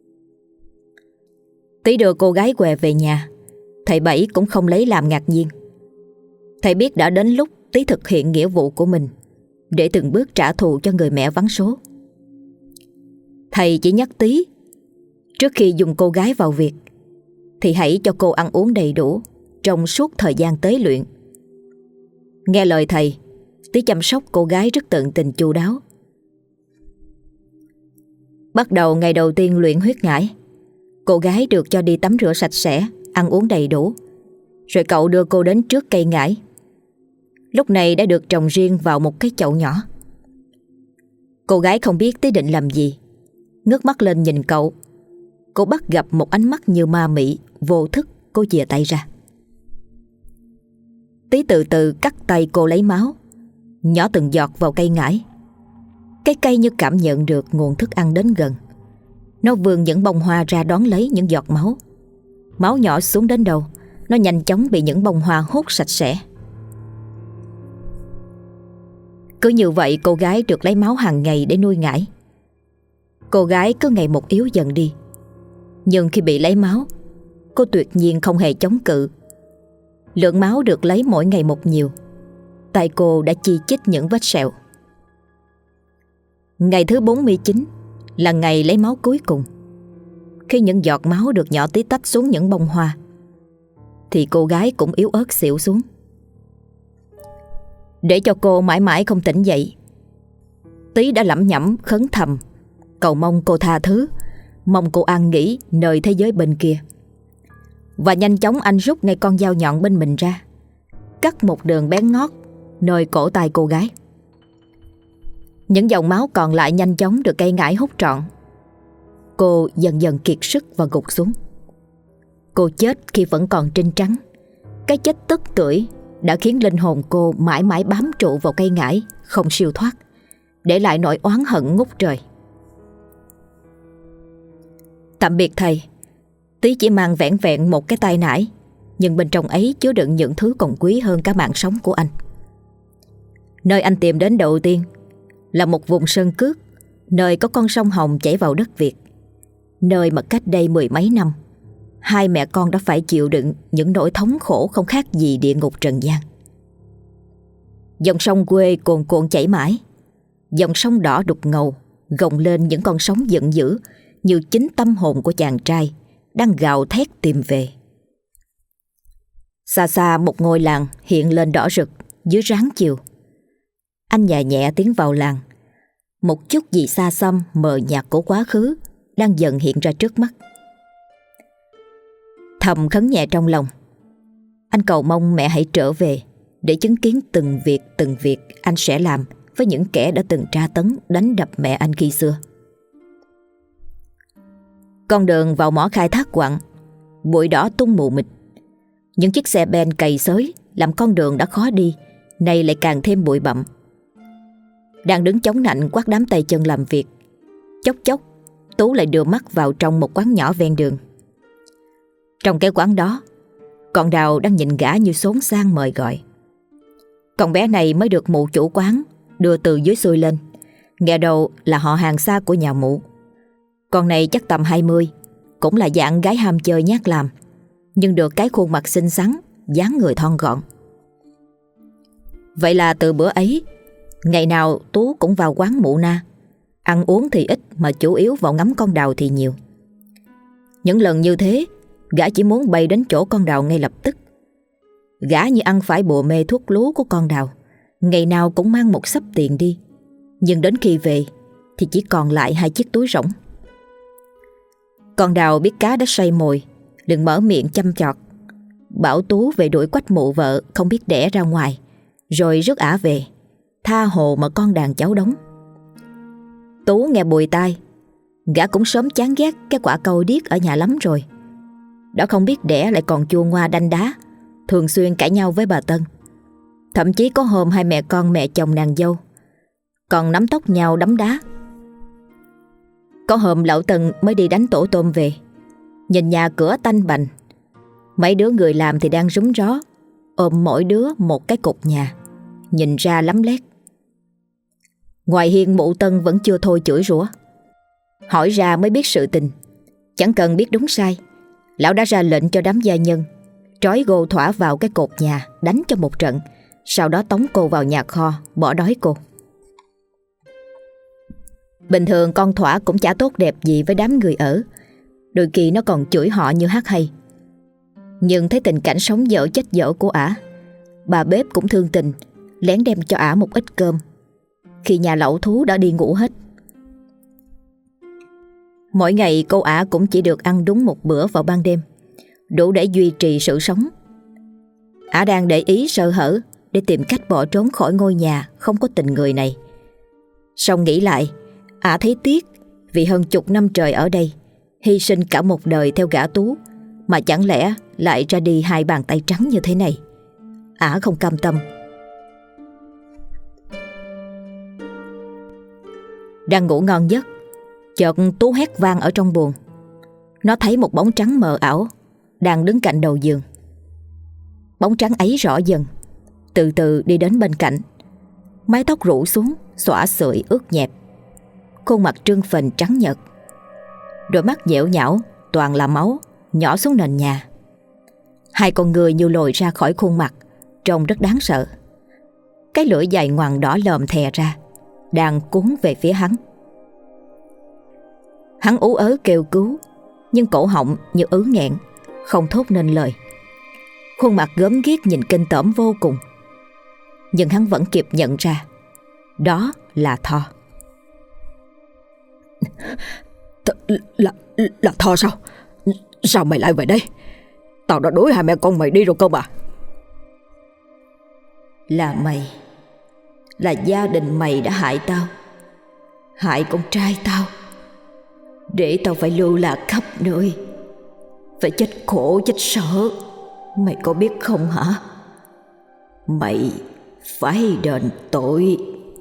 Tí đưa cô gái què về nhà, thầy Bảy cũng không lấy làm ngạc nhiên. Thầy biết đã đến lúc Tí thực hiện nghĩa vụ của mình, để từng bước trả thù cho người mẹ vắng số. Thầy chỉ nhắc Tí, trước khi dùng cô gái vào việc thì hãy cho cô ăn uống đầy đủ trong suốt thời gian tế luyện. Nghe lời thầy, Tí chăm sóc cô gái rất tận tình chu đáo. Bắt đầu ngày đầu tiên luyện huyết ngải, cô gái được cho đi tắm rửa sạch sẽ, ăn uống đầy đủ. Rồi cậu đưa cô đến trước cây ngải. Lúc này đã được trồng riêng vào một cái chậu nhỏ. Cô gái không biết Tí định làm gì, ngước mắt lên nhìn cậu. Cô bắt gặp một ánh mắt như ma mị. Vô thức cô chìa tay ra. Tí từ từ cắt tay cô lấy máu, nhỏ từng giọt vào cây ngải. Cái cây như cảm nhận được nguồn thức ăn đến gần. Nó vươn những bông hoa ra đón lấy những giọt máu. Máu nhỏ xuống đến đâu, nó nhanh chóng bị những bông hoa hút sạch sẽ. Cứ như vậy cô gái được lấy máu hàng ngày để nuôi ngải. Cô gái cứ ngày một yếu dần đi. Nhưng khi bị lấy máu, cô tuyệt nhiên không hề chống cự. Lượng máu được lấy mỗi ngày một nhiều. Tay cô đã chi chít những vết sẹo. Ngày thứ 49 là ngày lấy máu cuối cùng. Khi những giọt máu được nhỏ tí tách xuống những bông hoa thì cô gái cũng yếu ớt xỉu xuống. Để cho cô mãi mãi không tỉnh dậy, Tí đã lẩm nhẩm khấn thầm, cầu mong cô tha thứ, mong cô an nghỉ nơi thế giới bên kia. Và nhanh chóng anh rút ngay con dao nhọn bên mình ra, cắt một đường bén ngót nơi cổ tay cô gái. Những dòng máu còn lại nhanh chóng được cây ngải hút trọn. Cô dần dần kiệt sức và gục xuống. Cô chết khi vẫn còn trinh trắng. Cái chết tức tưởi đã khiến linh hồn cô mãi mãi bám trụ vào cây ngải, không siêu thoát, để lại nỗi oán hận ngút trời. Tạm biệt thầy. Tí chỉ mang vẻn vẹn một cái tay nải, nhưng bên trong ấy chứa đựng những thứ còn quý hơn cả mạng sống của anh. Nơi anh tìm đến đầu tiên là một vùng sơn cước, nơi có con sông Hồng chảy vào đất Việt, nơi mà cách đây 10 mấy năm, hai mẹ con đã phải chịu đựng những nỗi thống khổ không khác gì địa ngục trần gian. Dòng sông quê cuồn cuộn chảy mãi. Dòng sông đỏ đục ngầu gồng lên những con sóng giận dữ, như chính tâm hồn của chàng trai đang gào thét tìm về. Xa xa một ngôi làng hiện lên đỏ rực dưới ráng chiều. Anh nhẹ nhẹ tiến vào làng. Một chút gì xa xăm mờ nhạt của quá khứ đang dần hiện ra trước mắt. Thầm khấn nhẹ trong lòng, anh cầu mong mẹ hãy trở về để chứng kiến từng việc anh sẽ làm với những kẻ đã từng tra tấn, đánh đập mẹ anh khi xưa. Con đường vào mỏ khai thác quặng, bụi đỏ tung mù mịt. Những chiếc xe ben cày xới làm con đường đã khó đi, nay lại càng thêm bụi bặm. Đang đứng chống nạnh quát đám tay chân làm việc, chốc chốc Tú lại đưa mắt vào trong một quán nhỏ ven đường. Trong cái quán đó Con Đào đang nhìn gã như xốn sang mời gọi. Con bé này mới được mụ chủ quán đưa từ dưới xuôi lên, nghe đầu là họ hàng xa của nhà mụ. Con này chắc tầm 20, cũng là dạng gái ham chơi nhát làm, nhưng được cái khuôn mặt xinh xắn, dáng người thon gọn. Vậy là từ bữa ấy, ngày nào Tú cũng vào quán mụ Na. Ăn uống thì ít mà chủ yếu vào ngắm con Đào thì nhiều. Những lần như thế, gã chỉ muốn bay đến chỗ con Đào ngay lập tức. Gã như ăn phải bùa mê thuốc lú của con Đào, ngày nào cũng mang một xấp tiền đi, nhưng đến khi về thì chỉ còn lại 2 chiếc túi rỗng. Con Đào biết cá đã say mồi, đừng mở miệng chăm chọt, bảo Tú về đuổi quách mụ vợ không biết đẻ ra ngoài, rồi rước ả về, tha hồ mà con đàn cháu đóng. Tú nghe bùi tai, gã cũng sớm chán ghét cái quả câu điếc ở nhà lắm rồi. Đã không biết đẻ lại còn chua ngoa đanh đá, thường xuyên cãi nhau với bà Tân. Thậm chí có hôm hai mẹ con mẹ chồng nàng dâu còn nắm tóc nhau đấm đá. Có hôm lão Tân mới đi đánh tổ tôm về, nhìn nhà cửa tanh bành, mấy đứa người làm thì đang rúm ró, ôm mỗi đứa một cái cục nhà, nhìn ra lắm lét. Ngoài hiên mụ Tân vẫn chưa thôi chửi rủa. Hỏi ra mới biết sự tình, chẳng cần biết đúng sai, lão đã ra lệnh cho đám gia nhân trói gô Thỏa vào cái cột nhà, đánh cho một trận, sau đó tống cô vào nhà kho, bỏ đói cô. Bình thường con Thỏa cũng chả tốt đẹp gì với đám người ở, đôi khi nó còn chửi họ như hát hay. Nhưng thấy tình cảnh sống dở chết dở của ả, bà bếp cũng thương tình, lén đem cho ả một ít cơm khi nhà lẩu thú đã đi ngủ hết. Mỗi ngày cô ả cũng chỉ được ăn đúng một bữa vào ban đêm, đủ để duy trì sự sống. Ả đang để ý sơ hở để tìm cách bỏ trốn khỏi ngôi nhà không có tình người này. Xong nghĩ lại, ả thấy tiếc vì hơn chục năm trời ở đây, hy sinh cả một đời theo gã Tú, mà chẳng lẽ lại ra đi 2 bàn tay trắng như thế này. Ả không cam tâm. Đang ngủ ngon giấc, chợt Tú hét vang ở trong buồng. Nó thấy một bóng trắng mờ ảo đang đứng cạnh đầu giường. Bóng trắng ấy rõ dần, từ từ đi đến bên cạnh, mái tóc rủ xuống, xõa sưởi ướt nhẹp, khuôn mặt trương phình trắng nhợt, đôi mắt nhẽo nhão toàn là máu nhỏ xuống nền nhà. 2 con người như lồi ra khỏi khuôn mặt, trông rất đáng sợ. Cái lưỡi dài ngoằn đỏ lòm thè ra, đang cuốn về phía hắn. Hắn ú ớ kêu cứu, nhưng cổ họng như ứ nghẹn, không thốt nên lời. Khuôn mặt gớm ghiếc nhìn kinh tởm vô cùng. Nhưng hắn vẫn kịp nhận ra đó là Tho. Là Tho sao? Sao mày lại về đây? Tao đã đuổi 2 mẹ con mày đi rồi cơ mà. Là mày, là gia đình mày đã hại tao, hại con trai tao, để tao phải lưu lạc khắp nơi, phải chết khổ chết sở. Mày có biết không hả? Mày phải đền tội.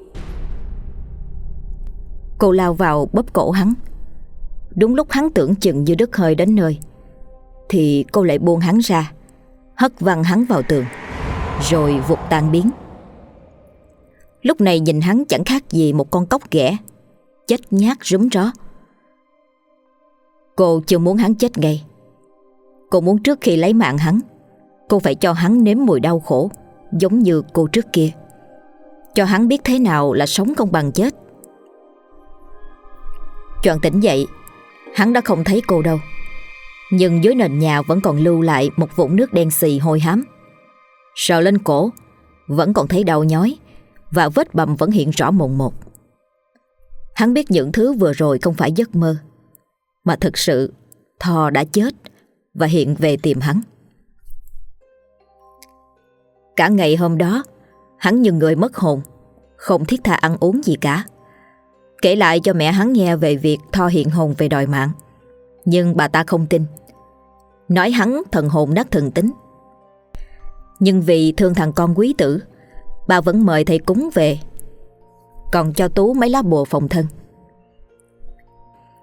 Cô lao vào bóp cổ hắn. Đúng lúc hắn tưởng chừng như đứt hơi đến nơi, thì cô lại buông hắn ra, hất văng hắn vào tường, rồi vụt tan biến. Lúc này nhìn hắn chẳng khác gì một con cóc ghẻ, chết nhát rúm ró. Cô chưa muốn hắn chết ngay. Cô muốn trước khi lấy mạng hắn, cô phải cho hắn nếm mùi đau khổ, giống như cô trước kia, cho hắn biết thế nào là sống không bằng chết. Choàng tỉnh dậy, hắn đã không thấy cô đâu, nhưng dưới nền nhà vẫn còn lưu lại một vũng nước đen xì hôi hám. Sờ lên cổ vẫn còn thấy đau nhói, và vết bầm vẫn hiện rõ mồn một. Hắn biết những thứ vừa rồi không phải giấc mơ, mà thực sự Tho đã chết và hiện về tìm hắn. Cả ngày hôm đó, hắn như người mất hồn, không thiết tha ăn uống gì cả. Kể lại cho mẹ hắn nghe về việc Tho hiện hồn về đòi mạng, nhưng bà ta không tin, nói hắn thần hồn nát thần tính. Nhưng vì thương thằng con quý tử, bà vẫn mời thầy cúng về, còn cho Tú mấy lá bùa phòng thân.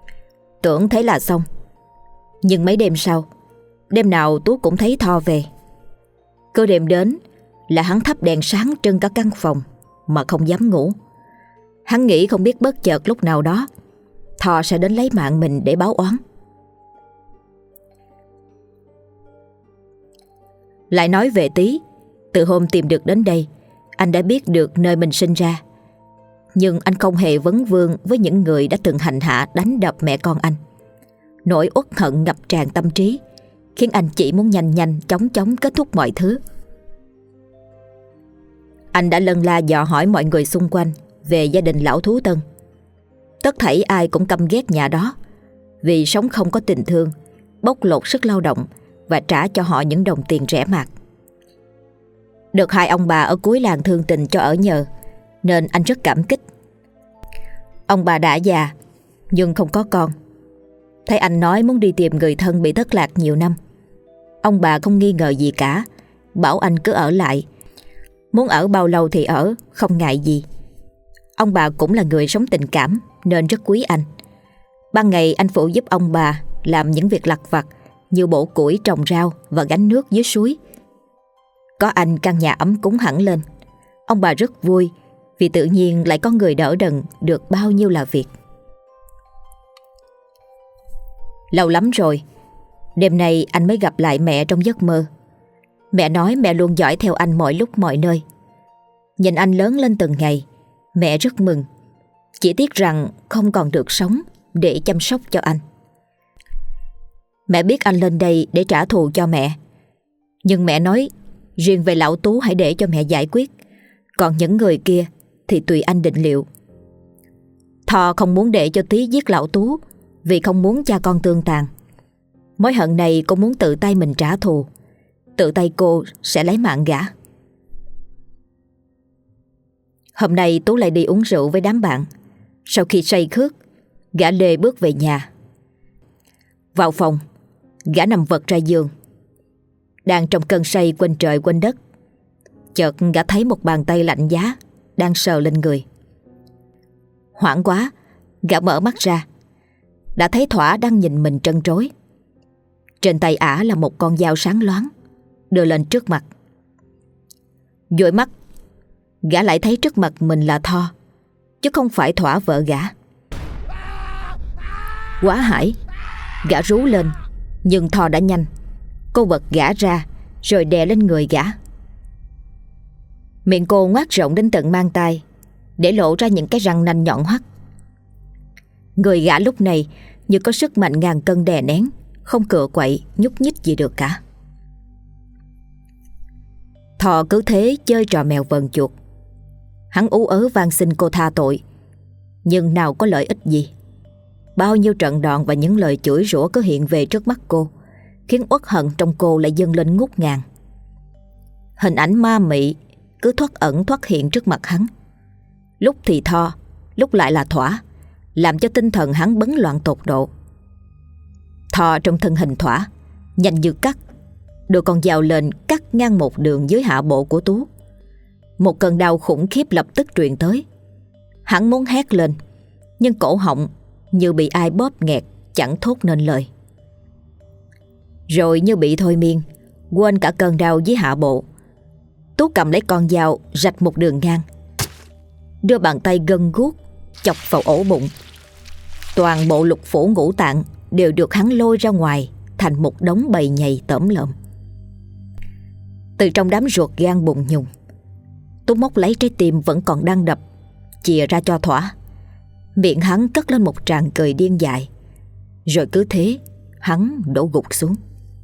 Tưởng thế là xong, nhưng mấy đêm sau, đêm nào Tú cũng thấy Tho về, Cứ đêm đến là hắn thắp đèn sáng trưng cả căn phòng mà không dám ngủ. Hắn nghĩ không biết bất chợt lúc nào đó Thọ sẽ đến lấy mạng mình để báo oán. Lại nói về Tý, từ hôm tìm được đến đây, anh đã biết được nơi mình sinh ra. Nhưng anh không hề vấn vương với những người đã từng hành hạ đánh đập mẹ con anh. Nỗi uất hận ngập tràn tâm trí, khiến anh chỉ muốn nhanh nhanh chóng chóng kết thúc mọi thứ. Anh đã lân la dò hỏi mọi người xung quanh về gia đình lão Thú Tân. Tất thảy ai cũng căm ghét nhà đó, vì sống không có tình thương, bóc lột sức lao động và trả cho họ những đồng tiền rẻ mạt. Được hai ông bà ở cuối làng thương tình cho ở nhờ, nên anh rất cảm kích. Ông bà đã già nhưng không có con. Thấy anh nói muốn đi tìm người thân bị thất lạc nhiều năm, ông bà không nghi ngờ gì cả, bảo anh cứ ở lại. Muốn ở bao lâu thì ở, không ngại gì. Ông bà cũng là người sống tình cảm nên rất quý anh. Ban ngày anh phụ giúp ông bà làm những việc lặt vặt như bổ củi, trồng rau và gánh nước dưới suối. Có anh, căn nhà ấm cúng hẳn lên. Ông bà rất vui vì tự nhiên lại có người đỡ đần được bao nhiêu là việc. Lâu lắm rồi, đêm nay anh mới gặp lại mẹ trong giấc mơ. Mẹ nói mẹ luôn dõi theo anh mọi lúc mọi nơi. Nhìn anh lớn lên từng ngày, mẹ rất mừng. Chỉ tiếc rằng không còn được sống để chăm sóc cho anh. Mẹ biết anh lên đây để trả thù cho mẹ, nhưng mẹ nói riêng về lão Tú hãy để cho mẹ giải quyết, còn những người kia thì tùy anh định liệu. Thọ không muốn để cho Tý giết lão Tú vì không muốn cha con tương tàn. Mối hận này cô muốn tự tay mình trả thù. Tự tay cô sẽ lấy mạng gã. Hôm nay Tú lại đi uống rượu với đám bạn. Sau khi say khướt, gã lê bước về nhà. Vào phòng, gã nằm vật ra giường. Đang trong cơn say quên trời quên đất, chợt gã thấy một bàn tay lạnh giá đang sờ lên người. Hoảng quá, gã mở mắt ra, đã thấy Thỏa đang nhìn mình trân trối. Trên tay ả là một con dao sáng loáng, đưa lên trước mặt. Dụi mắt, gã lại thấy trước mặt mình là Tho, chứ không phải Thỏa vợ gã. Quá hãi, gã rú lên, nhưng Tho đã nhanh. Cô bật gã ra rồi đè lên người gã. Miệng cô ngoác rộng đến tận mang tai, để lộ ra những cái răng nanh nhọn hoắt. Người gã lúc này như có sức mạnh ngàn cân đè nén, không cựa quậy nhúc nhích gì được cả. Thọ cứ thế chơi trò mèo vờn chuột. Hắn ú ớ van xin cô tha tội, nhưng nào có lợi ích gì. Bao nhiêu trận đòn và những lời chửi rủa cứ hiện về trước mắt cô, khiến uất hận trong cô lại dâng lên ngút ngàn. Hình ảnh ma mị cứ thoát ẩn thoát hiện trước mặt hắn. Lúc thì Tho, lúc lại là Thỏa, làm cho tinh thần hắn bấn loạn tột độ. Tho trong thân hình Thỏa, nhanh như cắt, đưa con dao lên cắt ngang một đường dưới hạ bộ của Tú. Một cơn đau khủng khiếp lập tức truyền tới. Hắn muốn hét lên, nhưng cổ họng như bị ai bóp nghẹt, chẳng thốt nên lời. Rồi như bị thôi miên, quên cả cơn đau dưới hạ bộ, Tú cầm lấy con dao rạch một đường ngang, đưa bàn tay gân guốc chọc vào ổ bụng. Toàn bộ lục phủ ngũ tạng đều được hắn lôi ra ngoài thành một đống bầy nhầy tởm lợm. Từ trong đám ruột gan bùng nhùng, Tú móc lấy trái tim vẫn còn đang đập, chìa ra cho Thỏa. Miệng hắn cất lên một tràng cười điên dại. Rồi cứ thế hắn đổ gục xuống.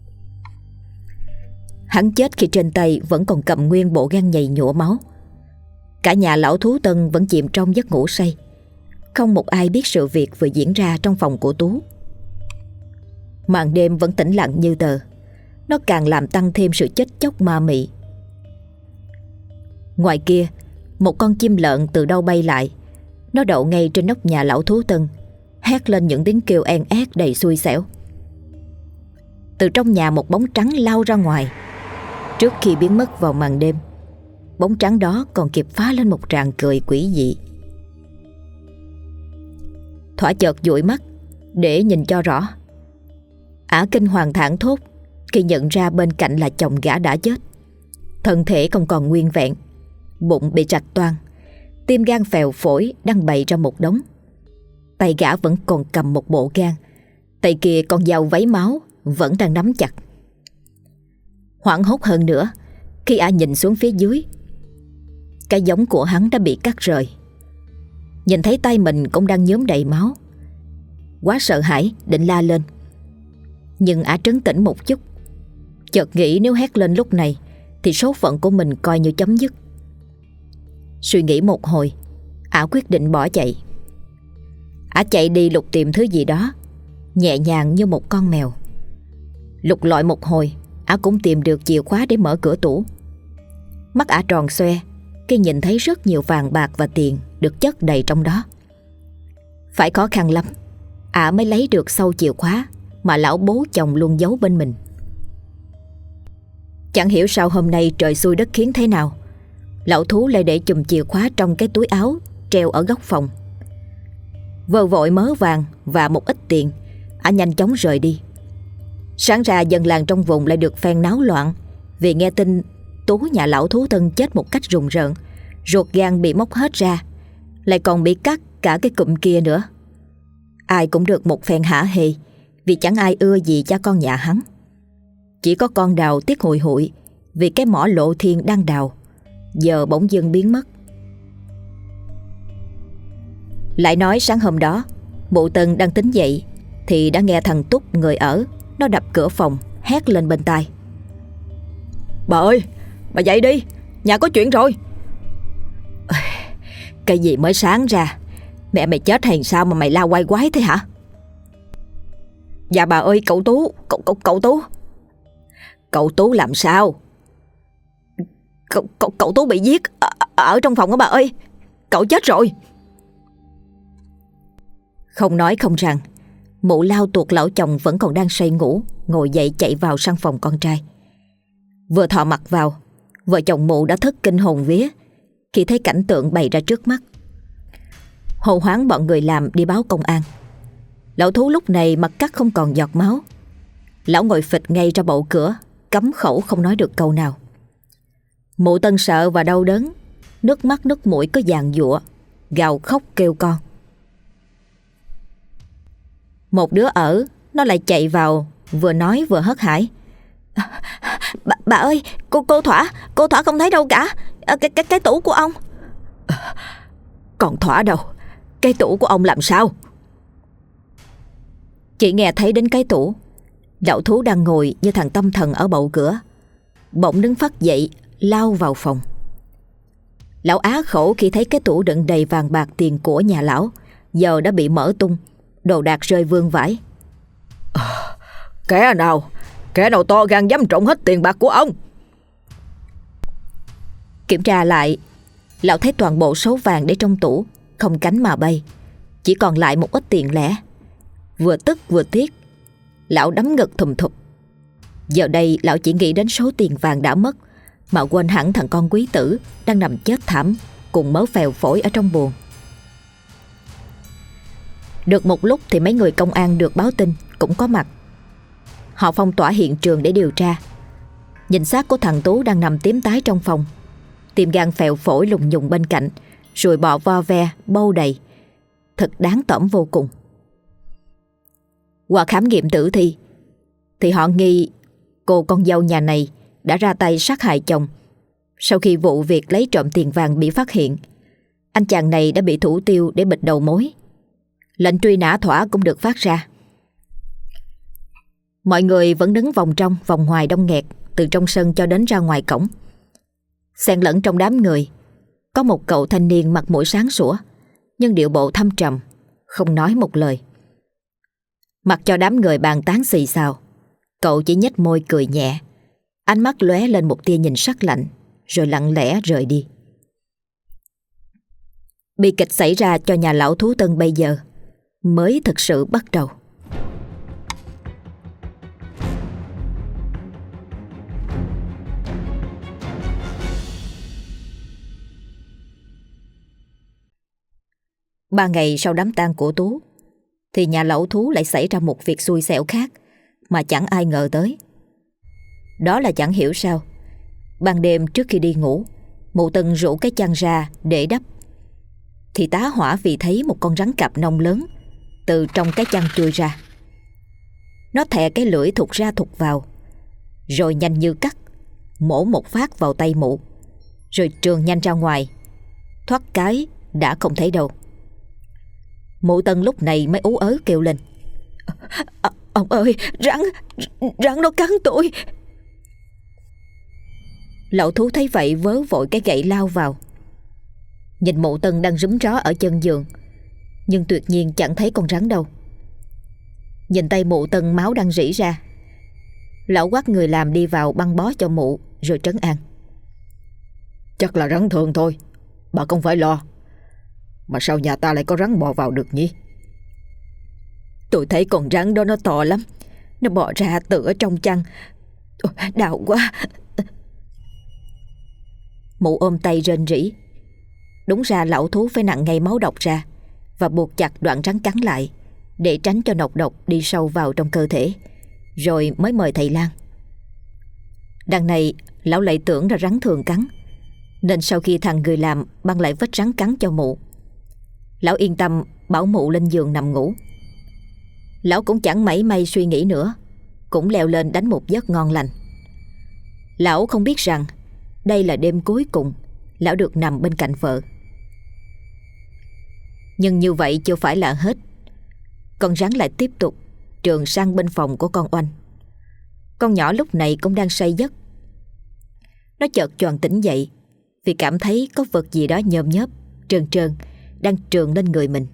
Hắn chết khi trên tay vẫn còn cầm nguyên bộ gan nhầy nhụa máu. Cả nhà lão Thú Tân vẫn chìm trong giấc ngủ say. Không một ai biết sự việc vừa diễn ra trong phòng của Tú. Màn đêm vẫn tĩnh lặng như tờ. Nó càng làm tăng thêm sự chết chóc ma mị. Ngoài kia, một con chim lợn từ đâu bay lại. Nó đậu ngay trên nóc nhà lão Thú Tân, hét lên những tiếng kêu en ét đầy xui xẻo. Từ trong nhà một bóng trắng lao ra ngoài. Trước khi biến mất vào màn đêm, bóng trắng đó còn kịp phá lên một tràng cười quỷ dị. Thỏa chợt dụi mắt để nhìn cho rõ. Ả kinh hoàng thảng thốt khi nhận ra bên cạnh là chồng gã đã chết. Thân thể không còn nguyên vẹn, bụng bị rạch toang, tim gan phèo phổi đang bày ra một đống. Tay gã vẫn còn cầm một bộ gan, tay kia con dao váy máu vẫn đang nắm chặt. Hoảng hốt hơn nữa khi ả nhìn xuống phía dưới, cái giống của hắn đã bị cắt rời. Nhìn thấy tay mình cũng đang nhuốm đầy máu, quá sợ hãi định la lên. Nhưng ả trấn tĩnh một chút, chợt nghĩ nếu hét lên lúc này thì số phận của mình coi như chấm dứt. Suy nghĩ một hồi, ả quyết định bỏ chạy. Ả chạy đi lục tìm thứ gì đó, nhẹ nhàng như một con mèo. Lục lọi một hồi, ả cũng tìm được chìa khóa để mở cửa tủ. Mắt ả tròn xoe khi nhìn thấy rất nhiều vàng bạc và tiền được chất đầy trong đó. Phải khó khăn lắm ả mới lấy được sâu chìa khóa mà lão bố chồng luôn giấu bên mình. Chẳng hiểu sao hôm nay trời xui đất khiến thế nào, lão thú lại để chùm chìa khóa trong cái túi áo treo ở góc phòng. Vơ vội mớ vàng và một ít tiền, ả nhanh chóng rời đi. Sáng ra dân làng trong vùng lại được phen náo loạn vì nghe tin Tú nhà lão thú thân chết một cách rùng rợn, ruột gan bị móc hết ra, lại còn bị cắt cả cái cụm kia nữa. Ai cũng được một phen hả hê vì chẳng ai ưa gì cha con nhà hắn. Chỉ có con Đào tiếc hùi hụi vì cái mỏ lộ thiên đang đào giờ bỗng dưng biến mất. Lại nói sáng hôm đó mụ Tân đang tính dậy thì đã nghe thằng Túc người ở nó đập cửa phòng, hét lên bên tai: Bà ơi, bà dậy đi, nhà có chuyện rồi. Cái gì mới sáng ra, mẹ mày chết hay sao mà mày la quay quái thế hả? Dạ bà ơi, cậu Tú, cậu Tú. Cậu Tú làm sao? Cậu Tú bị giết ở trong phòng đó bà ơi, cậu chết rồi. Không nói không rằng, mụ lao tuột lão chồng vẫn còn đang say ngủ, ngồi dậy chạy vào sang phòng con trai. Vừa thò mặt vào, vợ chồng mụ đã thất kinh hồn vía khi thấy cảnh tượng bày ra trước mắt. Hô hoáng bọn người làm đi báo công an. Lão thú lúc này mặt cắt không còn giọt máu. Lão ngồi phịch ngay ra bậu cửa, cấm khẩu không nói được câu nào. Mụ Tân sợ và đau đớn, nước mắt nước mũi có giàn giụa, gào khóc kêu con. Một đứa ở, nó lại chạy vào, vừa nói vừa hớt hải: Bà ơi, cô Thỏa không thấy đâu cả. Cái tủ của ông. Còn Thỏa đâu? Cái tủ của ông làm sao? Chỉ nghe thấy đến cái tủ. Lão thú đang ngồi như thằng tâm thần ở bậu cửa, bỗng đứng phắt dậy lao vào phòng. Lão á khẩu khi thấy cái tủ đựng đầy vàng bạc tiền của nhà lão giờ đã bị mở tung, đồ đạc rơi vương vãi. Kẻ nào to gan dám trộm hết tiền bạc của ông? Kiểm tra lại, lão thấy toàn bộ số vàng để trong tủ không cánh mà bay, chỉ còn lại một ít tiền lẻ. Vừa tức vừa tiếc, lão đấm ngực thùm thụp. Giờ đây lão chỉ nghĩ đến số tiền vàng đã mất mà quên hẳn thằng con quý tử đang nằm chết thảm cùng mớ phèo phổi ở trong buồng. Được một lúc thì mấy người công an được báo tin cũng có mặt. Họ phong tỏa hiện trường để điều tra. Nhìn xác của thằng Tú đang nằm tím tái trong phòng, tim gan phèo phổi lùng nhùng bên cạnh, rồi bọ vo ve bâu đầy, thật đáng tởm vô cùng. Qua khám nghiệm tử thi thì họ nghi cô con dâu nhà này đã ra tay sát hại chồng. Sau khi vụ việc lấy trộm tiền vàng bị phát hiện, anh chàng này đã bị thủ tiêu để bịt đầu mối. Lệnh truy nã Thỏa cũng được phát ra. Mọi người vẫn đứng vòng trong vòng ngoài đông nghẹt, từ trong sân cho đến ra ngoài cổng. Xen lẫn trong đám người có một cậu thanh niên mặt mũi sáng sủa nhưng điệu bộ thâm trầm, không nói một lời. Mặc cho đám người bàn tán xì xào, cậu chỉ nhếch môi cười nhẹ, ánh mắt lóe lên một tia nhìn sắc lạnh, rồi lặng lẽ rời đi. Bi kịch xảy ra cho nhà lão thú Tân bây giờ mới thực sự bắt đầu. Ba ngày sau đám tang của Tú thì nhà lão thú lại xảy ra một việc xui xẻo khác mà chẳng ai ngờ tới. Đó là chẳng hiểu sao Ban đêm trước khi đi ngủ, mụ Tân rủ cái chăn ra để đắp, thì tá hỏa vì thấy một con rắn cạp nông lớn từ trong cái chăn chui ra. Nó thè cái lưỡi thụt ra thụt vào, rồi nhanh như cắt mổ một phát vào tay mụ, rồi trườn nhanh ra ngoài. Thoát cái đã không thấy đâu. Mụ Tân lúc này mới ú ớ kêu lên: Ông ơi, rắn nó cắn tôi. Lão thú thấy vậy vớ vội cái gậy lao vào. Nhìn mụ Tân đang rúm ró ở chân giường, nhưng tuyệt nhiên chẳng thấy con rắn đâu. Nhìn tay mụ Tân máu đang rỉ ra, lão quát người làm đi vào băng bó cho mụ rồi trấn an: Chắc là rắn thường thôi, bà không phải lo. Mà sao nhà ta lại có rắn bò vào được nhỉ? Tôi thấy con rắn đó nó to lắm. Nó bò ra từ ở trong chăn. Đau quá. Mụ ôm tay rên rỉ. Đúng ra lão thú phải nặn ngay máu độc ra và buộc chặt đoạn rắn cắn lại, để tránh cho nọc độc đi sâu vào trong cơ thể, rồi mới mời thầy lang. Đằng này lão lại tưởng ra rắn thường cắn, nên sau khi thằng người làm băng lại vết rắn cắn cho mụ, lão yên tâm bảo mụ lên giường nằm ngủ. Lão cũng chẳng mảy may suy nghĩ nữa, cũng leo lên đánh một giấc ngon lành. Lão không biết rằng đây là đêm cuối cùng lão được nằm bên cạnh vợ. Nhưng như vậy chưa phải là hết. Con rắn lại tiếp tục trườn sang bên phòng của con Oanh. Con nhỏ lúc này cũng đang say giấc. Nó chợt choàng tỉnh dậy vì cảm thấy có vật gì đó nhôm nhớp, trơn trơn đang trườn lên người mình.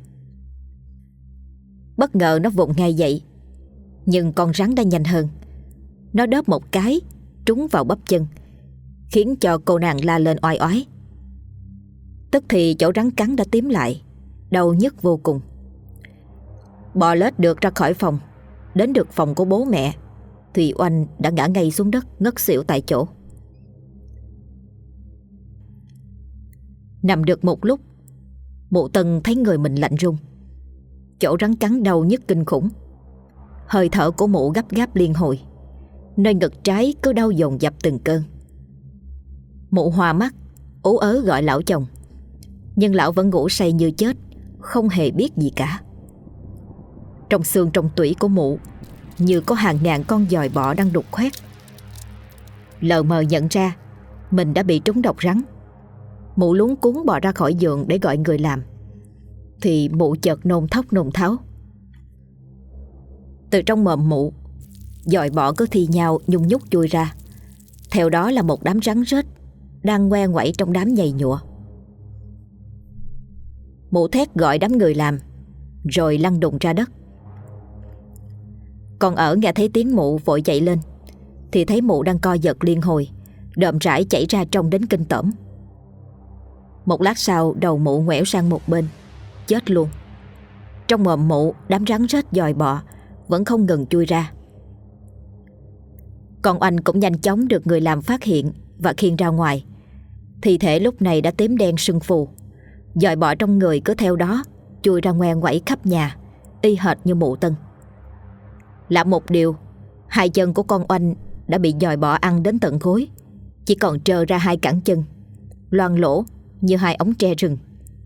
Bất ngờ nó vùng ngay dậy, nhưng con rắn đã nhanh hơn. Nó đớp một cái trúng vào bắp chân, khiến cho cô nàng la lên oai oái. Tức thì chỗ rắn cắn đã tím lại, đau nhức vô cùng. Bò lết được ra khỏi phòng, đến được phòng của bố mẹ thì Oanh đã ngã ngay xuống đất ngất xỉu tại chỗ. Nằm được một lúc, mụ Tân thấy người mình lạnh run. Chỗ rắn cắn đau nhức kinh khủng. Hơi thở của mụ gấp gáp liên hồi, nơi ngực trái cứ đau dồn dập từng cơn. Mụ hoa mắt ú ớ gọi lão chồng, nhưng lão vẫn ngủ say như chết, không hề biết gì cả. Trong xương trong tủy của mụ như có hàng ngàn con giòi bọ đang đục khoét. Lờ mờ nhận ra mình đã bị trúng độc rắn, mụ luống cuống bò ra khỏi giường để gọi người làm, thì mụ chợt nôn thốc nôn tháo. Từ trong mồm mụ, giòi bọ cứ thi nhau nhung nhúc chui ra. Theo đó là một đám rắn rết đang ngoe ngoẩy trong đám nhầy nhụa. Mụ thét gọi đám người làm, rồi lăn đùng ra đất. Còn ở nghe thấy tiếng mụ vội chạy lên, thì thấy mụ đang co giật liên hồi, đờm rãi chảy ra trông đến kinh tởm. Một lát sau đầu mụ ngoẻo sang một bên, chết luôn. Trong mồm mụ đám rắn rết giòi bọ vẫn không ngừng chui ra. Còn Oanh cũng nhanh chóng được người làm phát hiện và khiêng ra ngoài. Thi thể lúc này đã tím đen sưng phù, giòi bọ trong người cứ theo đó chui ra ngoe ngoẩy khắp nhà, y hệt như mụ Tân. Lạ một điều, hai chân của con Oanh đã bị giòi bọ ăn đến tận gối, chỉ còn trơ ra hai cẳng chân, loang lỗ như hai ống tre rừng.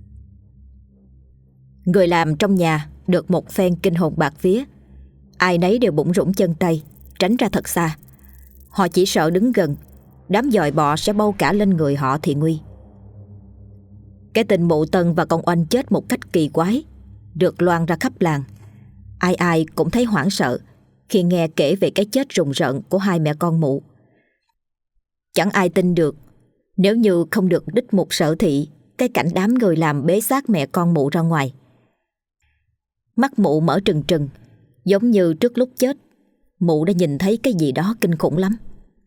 Người làm trong nhà được một phen kinh hồn bạt vía, ai nấy đều bủn rủn chân tay, tránh ra thật xa. Họ chỉ sợ đứng gần, đám giòi bọ sẽ bâu cả lên người họ thì nguy. Cái tin mụ Tân và con Oanh chết một cách kỳ quái được loan ra khắp làng. Ai ai cũng thấy hoảng sợ khi nghe kể về cái chết rùng rợn của hai mẹ con mụ. Chẳng ai tin được nếu như không được đích mục sở thị cái cảnh đám người làm bế xác mẹ con mụ ra ngoài. Mắt mụ mở trừng trừng, giống như trước lúc chết mụ đã nhìn thấy cái gì đó kinh khủng lắm.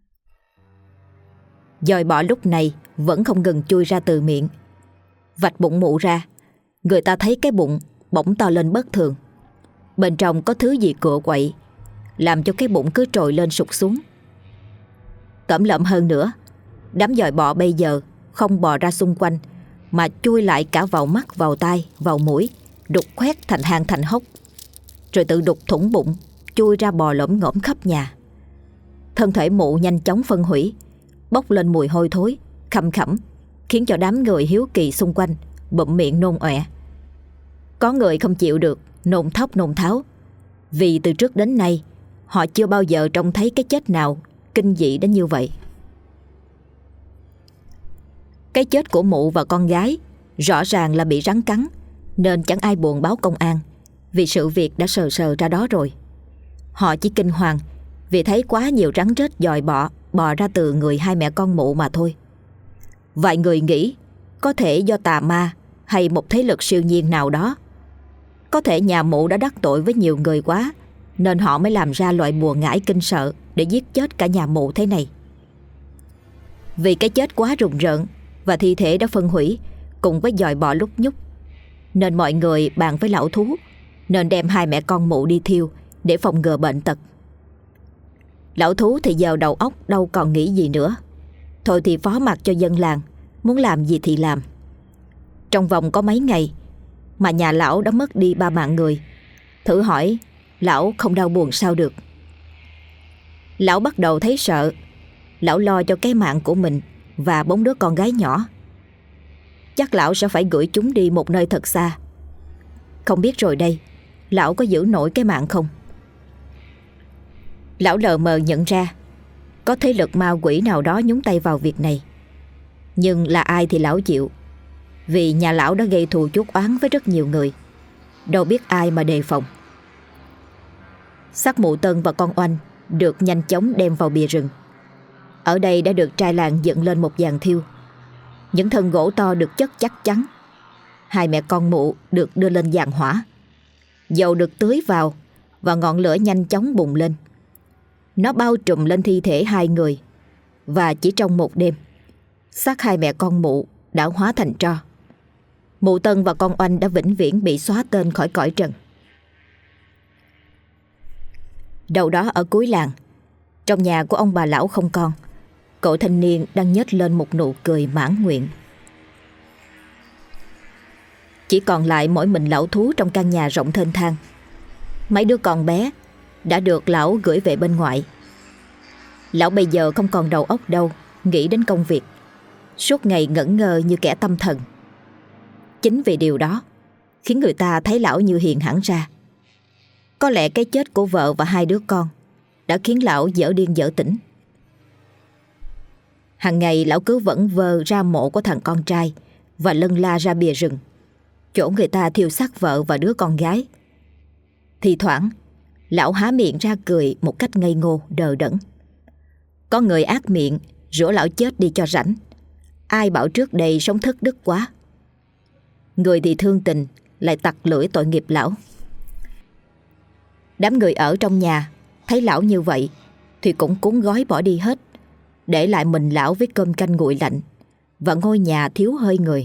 Giòi bọ lúc này vẫn không ngừng chui ra từ miệng. Vạch bụng mụ ra, người ta thấy cái bụng bỗng to lên bất thường. Bên trong có thứ gì cựa quậy, làm cho cái bụng cứ trồi lên sụt xuống. Cẩm lợm hơn nữa, đám giòi bọ bây giờ không bò ra xung quanh, mà chui lại cả vào mắt, vào tai, vào mũi, đục khoét thành hang thành hốc, rồi tự đục thủng bụng, chui ra bò lổm ngổm khắp nhà. Thân thể mụ nhanh chóng phân hủy, bốc lên mùi hôi thối, khăm khẳm, khiến cho đám người hiếu kỳ xung quanh bụm miệng nôn ọe. Có người không chịu được, nôn thốc nôn tháo, vì từ trước đến nay họ chưa bao giờ trông thấy cái chết nào kinh dị đến như vậy. Cái chết của mụ và con gái rõ ràng là bị rắn cắn, nên chẳng ai buồn báo công an, vì sự việc đã sờ sờ ra đó rồi. Họ chỉ kinh hoàng vì thấy quá nhiều rắn rết dòi bò ra từ người hai mẹ con mụ mà thôi. Vài người nghĩ có thể do tà ma hay một thế lực siêu nhiên nào đó. Có thể nhà mụ đã đắc tội với nhiều người quá, nên họ mới làm ra loại bùa ngải kinh sợ để giết chết cả nhà mụ thế này. Vì cái chết quá rùng rợn và thi thể đã phân hủy cùng với dòi bò lúc nhúc, nên mọi người bàn với lão thú nên đem hai mẹ con mụ đi thiêu để phòng ngừa bệnh tật. Lão thú thì giờ đầu óc đâu còn nghĩ gì nữa, thôi thì phó mặc cho dân làng, muốn làm gì thì làm. Trong vòng có mấy ngày mà nhà lão đã mất đi 3 mạng người. Thử hỏi lão không đau buồn sao được. Lão bắt đầu thấy sợ. Lão lo cho cái mạng của mình và 4 đứa con gái nhỏ. Chắc lão sẽ phải gửi chúng đi một nơi thật xa. Không biết rồi đây, lão có giữ nổi cái mạng không? Lão lờ mờ nhận ra có thế lực ma quỷ nào đó nhúng tay vào việc này. Nhưng là ai thì lão chịu, vì nhà lão đã gây thù chuốc oán với rất nhiều người, đâu biết ai mà đề phòng. Xác mụ Tân và con Oanh được nhanh chóng đem vào bìa rừng. Ở đây đã được trai làng dựng lên một giàn thiêu. Những thân gỗ to được chất chắc chắn. Hai mẹ con mụ được đưa lên giàn hỏa. Dầu được tưới vào và ngọn lửa nhanh chóng bùng lên. Nó bao trùm lên thi thể hai người, và chỉ trong một đêm, xác hai mẹ con mụ đã hóa thành tro. Mụ Tân và con Oanh đã vĩnh viễn bị xóa tên khỏi cõi trần. Đâu đó ở cuối làng, trong nhà của ông bà lão không con, cậu thanh niên đang nhếch lên một nụ cười mãn nguyện. Chỉ còn lại mỗi mình lão thú trong căn nhà rộng thênh thang. Mấy đứa con bé đã được lão gửi về bên ngoại. Lão bây giờ không còn đầu óc đâu nghĩ đến công việc, suốt ngày ngẩn ngơ như kẻ tâm thần. Chính vì điều đó khiến người ta thấy lão như hiền hẳn ra. Có lẽ cái chết của vợ và hai đứa con đã khiến lão dở điên dở tỉnh. Hàng ngày lão cứ vẩn vơ ra mộ của thằng con trai và lân la ra bìa rừng, chỗ người ta thiêu xác vợ và đứa con gái. Thì thoảng lão há miệng ra cười một cách ngây ngô đờ đẫn. Có người ác miệng rủa lão chết đi cho rảnh. Ai bảo trước đây sống thất đức quá. Người thì thương tình lại tặc lưỡi tội nghiệp lão. Đám người ở trong nhà thấy lão như vậy thì cũng cuốn gói bỏ đi hết, để lại mình lão với cơm canh nguội lạnh và ngôi nhà thiếu hơi người.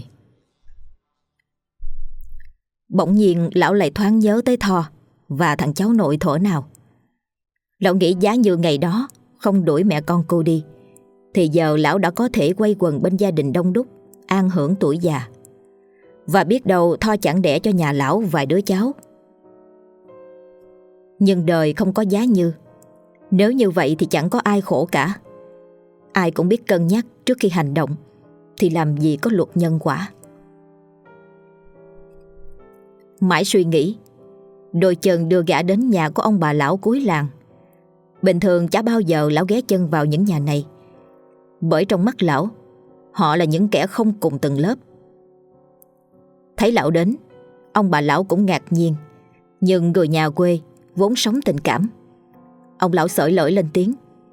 Bỗng nhiên lão lại thoáng nhớ tới Tho và thằng cháu nội thuở nào. Lão nghĩ giá như ngày đó không đuổi mẹ con cô đi, thì giờ lão đã có thể quây quần bên gia đình đông đúc, an hưởng tuổi già. Và biết đâu Tho chẳng đẻ cho nhà lão vài đứa cháu. Nhưng đời không có giá như. Nếu như vậy thì chẳng có ai khổ cả. Ai cũng biết cân nhắc trước khi hành động, thì làm gì có luật nhân quả. Mãi suy nghĩ, đôi chân đưa gã đến nhà của ông bà lão cuối làng. Bình thường chả bao giờ lão ghé chân vào những nhà này, bởi trong mắt lão, họ là những kẻ không cùng tầng lớp. Thấy lão đến, ông bà lão cũng ngạc nhiên, nhưng người nhà quê vốn sống tình cảm. Ông lão xởi lởi lên tiếng.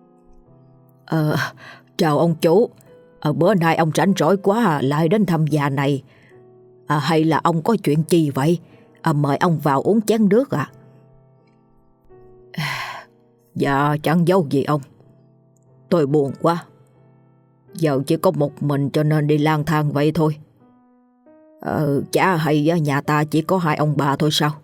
Chào ông chủ. Bữa nay ông rảnh rỗi quá lại đến thăm nhà này. Hay là ông có chuyện chi vậy? Mời ông vào uống chén nước ạ. Dạ chẳng giấu gì ông. Tôi buồn quá. Giờ chỉ có một mình cho nên đi lang thang vậy thôi. Chả hay nhà ta chỉ có hai ông bà thôi sao?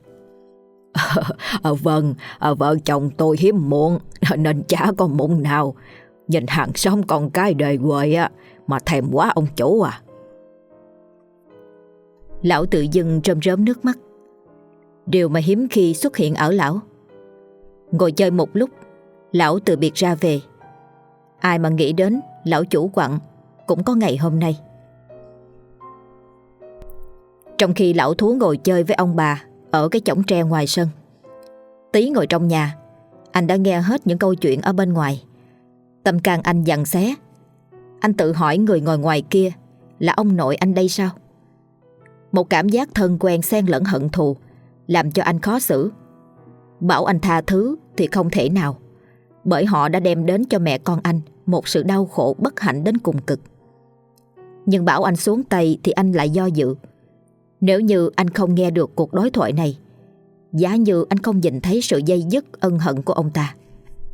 Vâng, vợ chồng tôi hiếm muộn nên chả có mụn nào. Nhìn hàng xóm con cái đời quê mà thèm quá ông chủ à. Lão tự dưng rơm rớm nước mắt, điều mà hiếm khi xuất hiện ở lão. Ngồi chơi một lúc, lão từ biệt ra về. Ai mà nghĩ đến lão chủ quặng cũng có ngày hôm nay. Trong khi lão thú ngồi chơi với ông bà ở cái chõng tre ngoài sân, Tí ngồi trong nhà. Anh đã nghe hết những câu chuyện ở bên ngoài. Tâm can anh giằng xé. Anh tự hỏi người ngồi ngoài kia là ông nội anh đây sao? Một cảm giác thân quen xen lẫn hận thù làm cho anh khó xử. Bảo anh tha thứ thì không thể nào, bởi họ đã đem đến cho mẹ con anh một sự đau khổ bất hạnh đến cùng cực. Nhưng bảo anh xuống tay thì anh lại do dự. Nếu như anh không nghe được cuộc đối thoại này, giá như anh không nhìn thấy sự dây dứt ân hận của ông ta.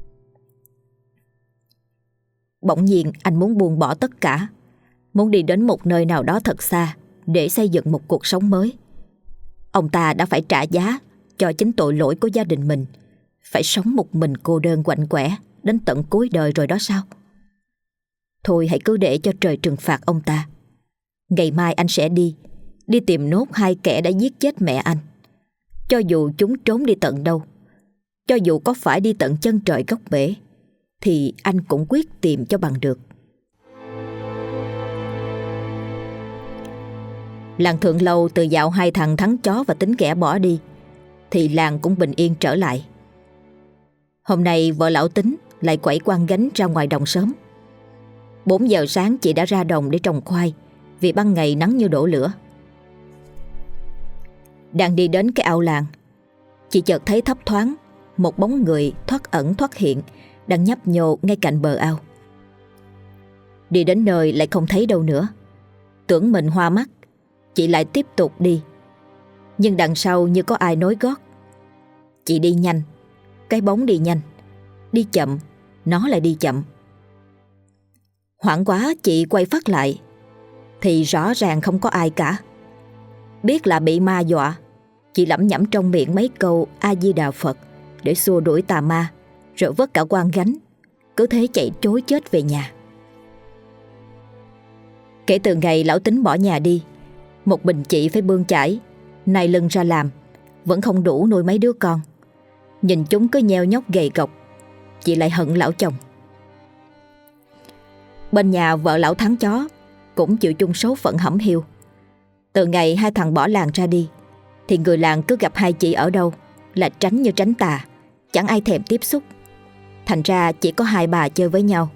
Bỗng nhiên anh muốn buông bỏ tất cả, muốn đi đến một nơi nào đó thật xa để xây dựng một cuộc sống mới. Ông ta đã phải trả giá cho chính tội lỗi của gia đình mình, phải sống một mình cô đơn quạnh quẻ đến tận cuối đời rồi đó sao? Thôi hãy cứ để cho trời trừng phạt ông ta. Ngày mai anh sẽ đi tìm nốt hai kẻ đã giết chết mẹ anh. Cho dù chúng trốn đi tận đâu, cho dù có phải đi tận chân trời góc bể, thì anh cũng quyết tìm cho bằng được. Làng Thượng Lâu từ dạo hai thằng Thắng Chó và Tính Ghẻ bỏ đi, thì làng cũng bình yên trở lại. Hôm nay vợ lão Tính lại quẩy quăng gánh ra ngoài đồng sớm. 4 giờ sáng chị đã ra đồng để trồng khoai, vì ban ngày nắng như đổ lửa. Đang đi đến cái ao làng, chị chợt thấy thấp thoáng một bóng người thoát ẩn thoát hiện đang nhấp nhô ngay cạnh bờ ao. Đi đến nơi lại không thấy đâu nữa. Tưởng mình hoa mắt, chị lại tiếp tục đi. Nhưng đằng sau như có ai nối gót. Chị đi nhanh, cái bóng đi nhanh. Đi chậm, nó lại đi chậm. Hoảng quá chị quay phát lại, thì rõ ràng không có ai cả. Biết là bị ma dọa, chị lẩm nhẩm trong miệng mấy câu A Di Đà Phật để xua đuổi tà ma, rồi vất cả quang gánh, cứ thế chạy trối chết về nhà. Kể từ ngày lão Tính bỏ nhà đi, một mình chị phải bươn chải, nai lưng ra làm, vẫn không đủ nuôi mấy đứa con. Nhìn chúng cứ nheo nhóc gầy gộc, chị lại hận lão chồng. Bên nhà vợ lão Thắng Chó cũng chịu chung số phận hẩm hiu. Từ ngày hai thằng bỏ làng ra đi, thì người làng cứ gặp hai chị ở đâu là tránh như tránh tà, chẳng ai thèm tiếp xúc. Thành ra chỉ có hai bà chơi với nhau.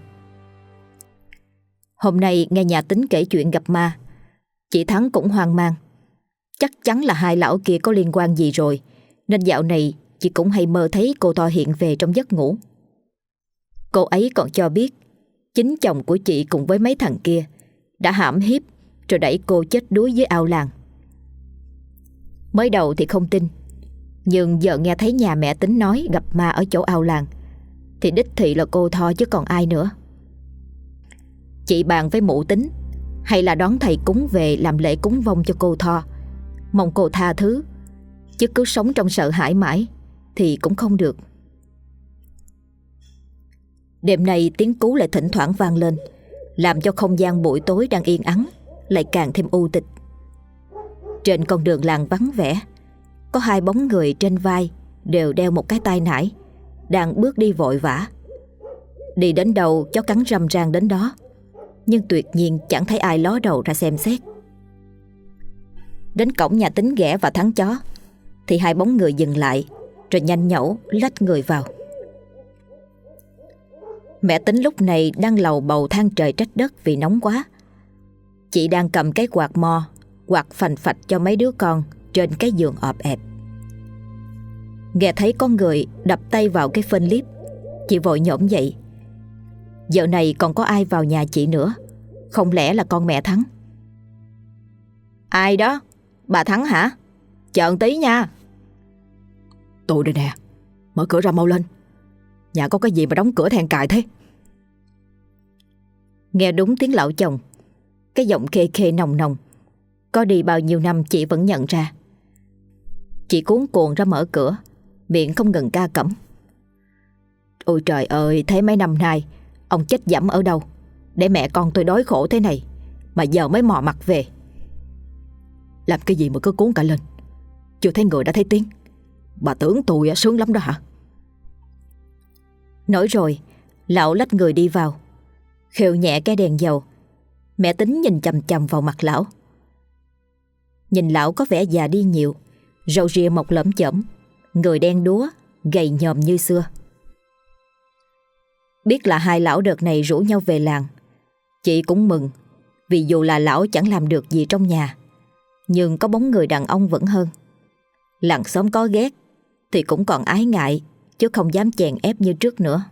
Hôm nay nghe nhà Tính kể chuyện gặp ma, chị Thắng cũng hoang mang. Chắc chắn là hai lão kia có liên quan gì rồi, nên dạo này chị cũng hay mơ thấy cô to hiện về trong giấc ngủ. Cô ấy còn cho biết chính chồng của chị cùng với mấy thằng kia đã hãm hiếp rồi đẩy cô chết đuối dưới ao làng. Mới đầu thì không tin, nhưng giờ nghe thấy nhà mẹ Tính nói gặp ma ở chỗ ao làng, thì đích thị là cô Tho chứ còn ai nữa. Chị bàn với mụ Tính hay là đón thầy cúng về làm lễ cúng vong cho cô Tho, mong cô tha thứ, chứ cứ sống trong sợ hãi mãi thì cũng không được. Đêm nay tiếng cú lại thỉnh thoảng vang lên, làm cho không gian buổi tối đang yên ắng lại càng thêm u tịch. Trên con đường làng vắng vẻ, có hai bóng người trên vai đều đeo một cái tai nải, đang bước đi vội vã. Đi đến đâu chó cắn râm ran đến đó, nhưng tuyệt nhiên chẳng thấy ai ló đầu ra xem xét. Đến cổng nhà Tính Ghẻ và Thắng Chó thì hai bóng người dừng lại, rồi nhanh nhẩu lách người vào. Mẹ Tính lúc này đang lầu bầu than trời trách đất vì nóng quá. Chị đang cầm cái quạt mo quạt phành phạch cho mấy đứa con trên cái giường ọp ẹp. Nghe thấy có người đập tay vào cái phên liếp, chị vội nhổm dậy. Giờ này còn có ai vào nhà chị nữa? Không lẽ là con mẹ Thắng? Ai đó? Bà Thắng hả? Chờ tí nha. Tôi đây nè, mở cửa ra mau lên. Nhà có cái gì mà đóng cửa then cài thế? Nghe đúng tiếng lão chồng, cái giọng khê khê nồng nồng, có đi bao nhiêu năm chị vẫn nhận ra. Chị cuống cuồng ra mở cửa, miệng không ngừng ca cẩm. Ôi trời ơi, thế mấy năm nay ông chết dẫm ở đâu để mẹ con tôi đói khổ thế này, mà giờ mới mò mặt về. Làm cái gì mà cứ cuốn cả lên? Chưa thấy người đã thấy tiếng. Bà tưởng tôi sướng lắm đó hả? Nói rồi lão lách người đi vào, Khều nhẹ cái đèn dầu, mẹ Tính nhìn chằm chằm vào mặt lão. Nhìn lão có vẻ già đi nhiều, râu ria mọc lởm chởm, người đen đúa, gầy nhòm như xưa. Biết là hai lão đợt này rủ nhau về làng, chị cũng mừng, vì dù là lão chẳng làm được gì trong nhà, nhưng có bóng người đàn ông vẫn hơn. Làng xóm có ghét thì cũng còn ái ngại, chứ không dám chèn ép như trước nữa.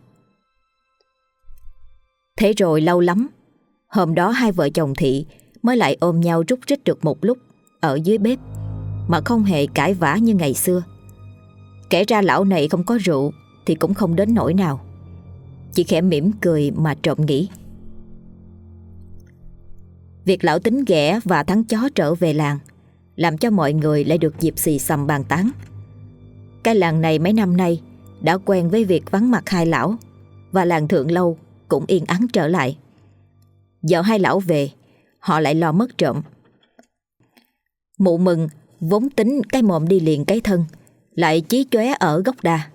Thế rồi lâu lắm, hôm đó hai vợ chồng Thị mới lại ôm nhau rúc rích được một lúc ở dưới bếp, mà không hề cãi vã như ngày xưa. Kể ra lão này không có rượu thì cũng không đến nỗi nào. Chỉ khẽ mỉm cười mà trộm nghĩ. Việc lão Tính ghẻ và thắng chó trở về làng làm cho mọi người lại được dịp xì xầm bàn tán. Cái làng này mấy năm nay đã quen với việc vắng mặt hai lão, và làng Thượng Lâu cũng yên ắng trở lại. Giờ hai lão về, họ lại lo mất trộm. Mụ Mừng vốn tính cái mồm đi liền cái thân, lại chí chóe ở gốc đa.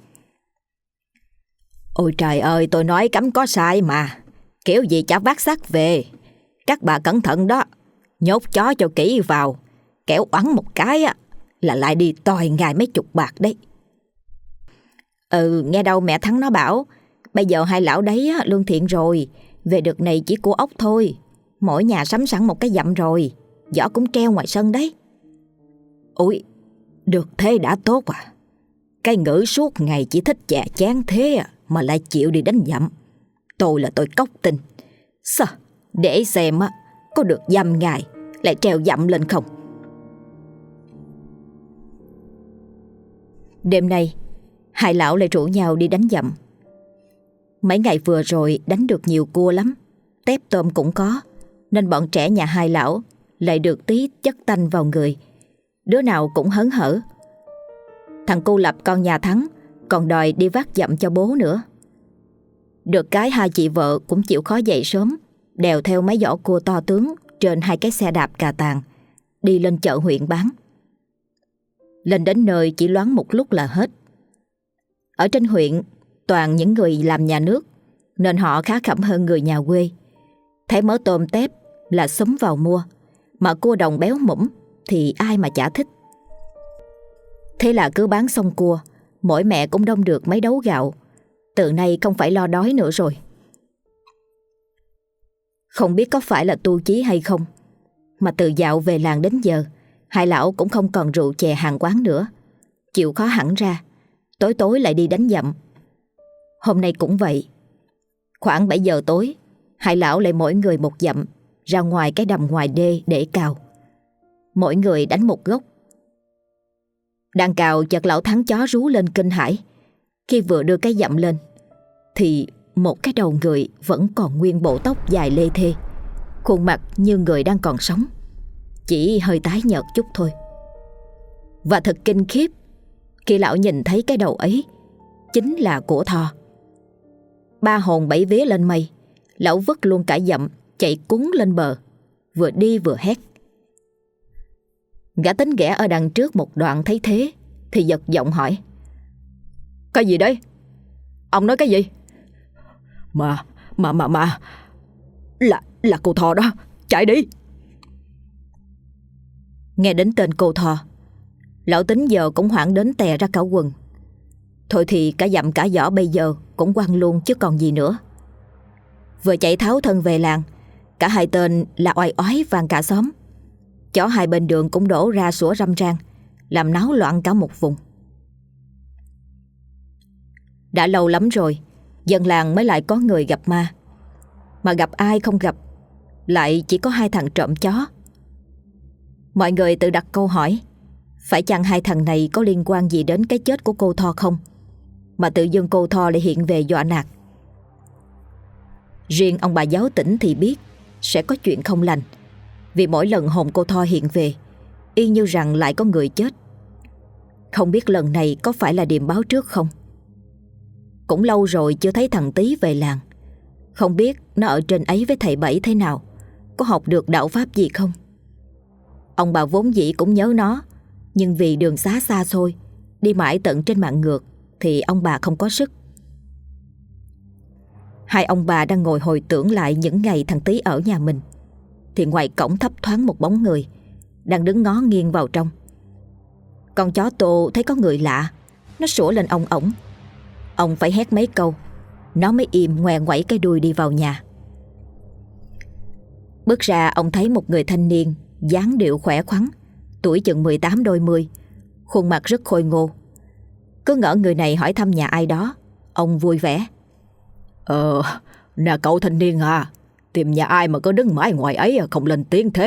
Ôi trời ơi, tôi nói cấm có sai mà, kiểu gì chả vác xác về. Các bà cẩn thận đó, nhốt chó cho kỹ vào, kẻo oắn một cái á là lại đi tòi ngài mấy chục bạc đấy. Nghe đâu mẹ Thắng nó bảo bây giờ hai lão đấy á, lương thiện rồi, về đợt này chỉ của ốc thôi, mỗi nhà sắm sẵn một cái dặm rồi, giỏ cũng treo ngoài sân đấy. Ôi, được thế đã tốt à. Cái ngữ suốt ngày chỉ thích chè chán thế à, mà lại chịu đi đánh dặm. Tôi là tôi cóc tình. Sao, để xem á, có được dăm ngày lại treo dặm lên không. Đêm nay hai lão lại rủ nhau đi đánh dặm. Mấy ngày vừa rồi đánh được nhiều cua lắm, tép tôm cũng có, nên bọn trẻ nhà hai lão lại được tí chất tanh vào người, đứa nào cũng hớn hở. Thằng Cu Lập con nhà Thắng còn đòi đi vác dặm cho bố nữa. Được cái hai chị vợ cũng chịu khó dậy sớm, đèo theo mấy giỏ cua to tướng trên hai cái xe đạp cà tàng, đi lên chợ huyện bán. Lên đến nơi chỉ loáng một lúc là hết. Ở trên huyện toàn những người làm nhà nước, nên họ khá khẩm hơn người nhà quê. Thấy mớ tôm tép là xúm vào mua, mà cua đồng béo mủm thì ai mà chả thích. Thế là cứ bán xong cua, mỗi mẹ cũng đông được mấy đấu gạo. Từ nay không phải lo đói nữa rồi. Không biết có phải là tu chí hay không, mà từ dạo về làng đến giờ, hai lão cũng không còn rượu chè hàng quán nữa, chịu khó hẳn ra, tối tối lại đi đánh dặm. Hôm nay cũng vậy. Khoảng 7 giờ tối, hai lão lại mỗi người một dặm ra ngoài cái đầm ngoài đê để cào. Mỗi người đánh một gốc. Đang cào chợt lão Thắng chó rú lên kinh hãi. Khi vừa đưa cái dặm lên thì một cái đầu người vẫn còn nguyên bộ tóc dài lê thê, khuôn mặt như người đang còn sống, chỉ hơi tái nhợt chút thôi. Và thật kinh khiếp khi lão nhìn thấy cái đầu ấy chính là của Thò. Ba hồn bảy vía lên mây, lão vứt luôn cả dặm chạy cuốn lên bờ, vừa đi vừa hét. Gã Tính ghẻ ở đằng trước một đoạn thấy thế thì giật giọng hỏi: Cái gì đấy? Ông nói cái gì? Mà Là cô Thò đó, chạy đi. Nghe đến tên cô Thò, lão Tính giờ cũng hoảng đến tè ra cả quần. Thôi thì cả dặm cả giỏ bây giờ cũng quăng luôn chứ còn gì nữa. Vừa chạy tháo thân về làng, cả hai tên là oai oái vang cả xóm. Chó hai bên đường cũng đổ ra sủa râm ran, làm náo loạn cả một vùng. Đã lâu lắm rồi dân làng mới lại có người gặp ma. Mà gặp ai không gặp, lại chỉ có hai thằng trộm chó. Mọi người tự đặt câu hỏi, phải chăng hai thằng này có liên quan gì đến cái chết của cô Tho không, mà tự dưng cô Tho lại hiện về dọa nạt. Riêng ông bà giáo tỉnh thì biết sẽ có chuyện không lành, vì mỗi lần hồn cô Tho hiện về, y như rằng lại có người chết. Không biết lần này có phải là điềm báo trước không. Cũng lâu rồi chưa thấy thằng Tý về làng, không biết nó ở trên ấy với thầy Bảy thế nào, có học được đạo pháp gì không. Ông bà vốn dĩ cũng nhớ nó, nhưng vì đường xá xa xôi, đi mãi tận trên mạng ngược, thì ông bà không có sức. Hai ông bà đang ngồi hồi tưởng lại những ngày thằng Tý ở nhà mình, thì ngoài cổng thấp thoáng một bóng người đang đứng ngó nghiêng vào trong. Con chó Tô thấy có người lạ, nó sủa lên ong ổng. Ông phải hét mấy câu, nó mới im ngoe ngoẩy cái đuôi đi vào nhà. Bước ra ông thấy một người thanh niên, dáng điệu khỏe khoắn, tuổi chừng 18 đôi mươi, khuôn mặt rất khôi ngô. Cứ ngỡ người này hỏi thăm nhà ai đó, ông vui vẻ. Nè cậu thanh niên à, tìm nhà ai mà có đứng mãi ngoài ấy không lên tiếng thế?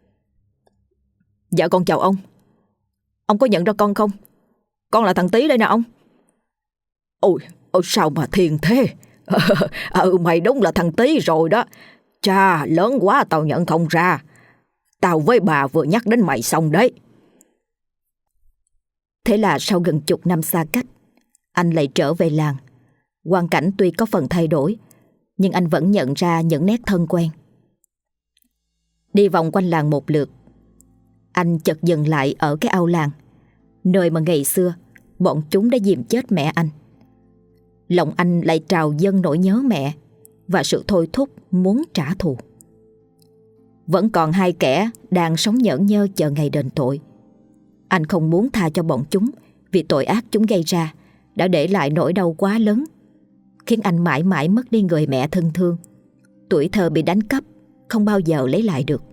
Dạ con chào ông. Ông có nhận ra con không? Con là thằng Tý đây nè ông. Ôi, sao mà thiền thế? Mày đúng là thằng Tý rồi đó. Chà, lớn quá tao nhận không ra. Tao với bà vừa nhắc đến mày xong đấy. Thế là sau gần chục năm xa cách, anh lại trở về làng. Hoàn cảnh tuy có phần thay đổi, nhưng anh vẫn nhận ra những nét thân quen. Đi vòng quanh làng một lượt, anh chợt dừng lại ở cái ao làng, nơi mà ngày xưa bọn chúng đã dìm chết mẹ anh. Lòng anh lại trào dâng nỗi nhớ mẹ và sự thôi thúc muốn trả thù. Vẫn còn hai kẻ đang sống nhởn nhơ chờ ngày đền tội. Anh không muốn tha cho bọn chúng vì tội ác chúng gây ra đã để lại nỗi đau quá lớn, khiến anh mãi mãi mất đi người mẹ thân thương. Tuổi thơ bị đánh cắp, không bao giờ lấy lại được.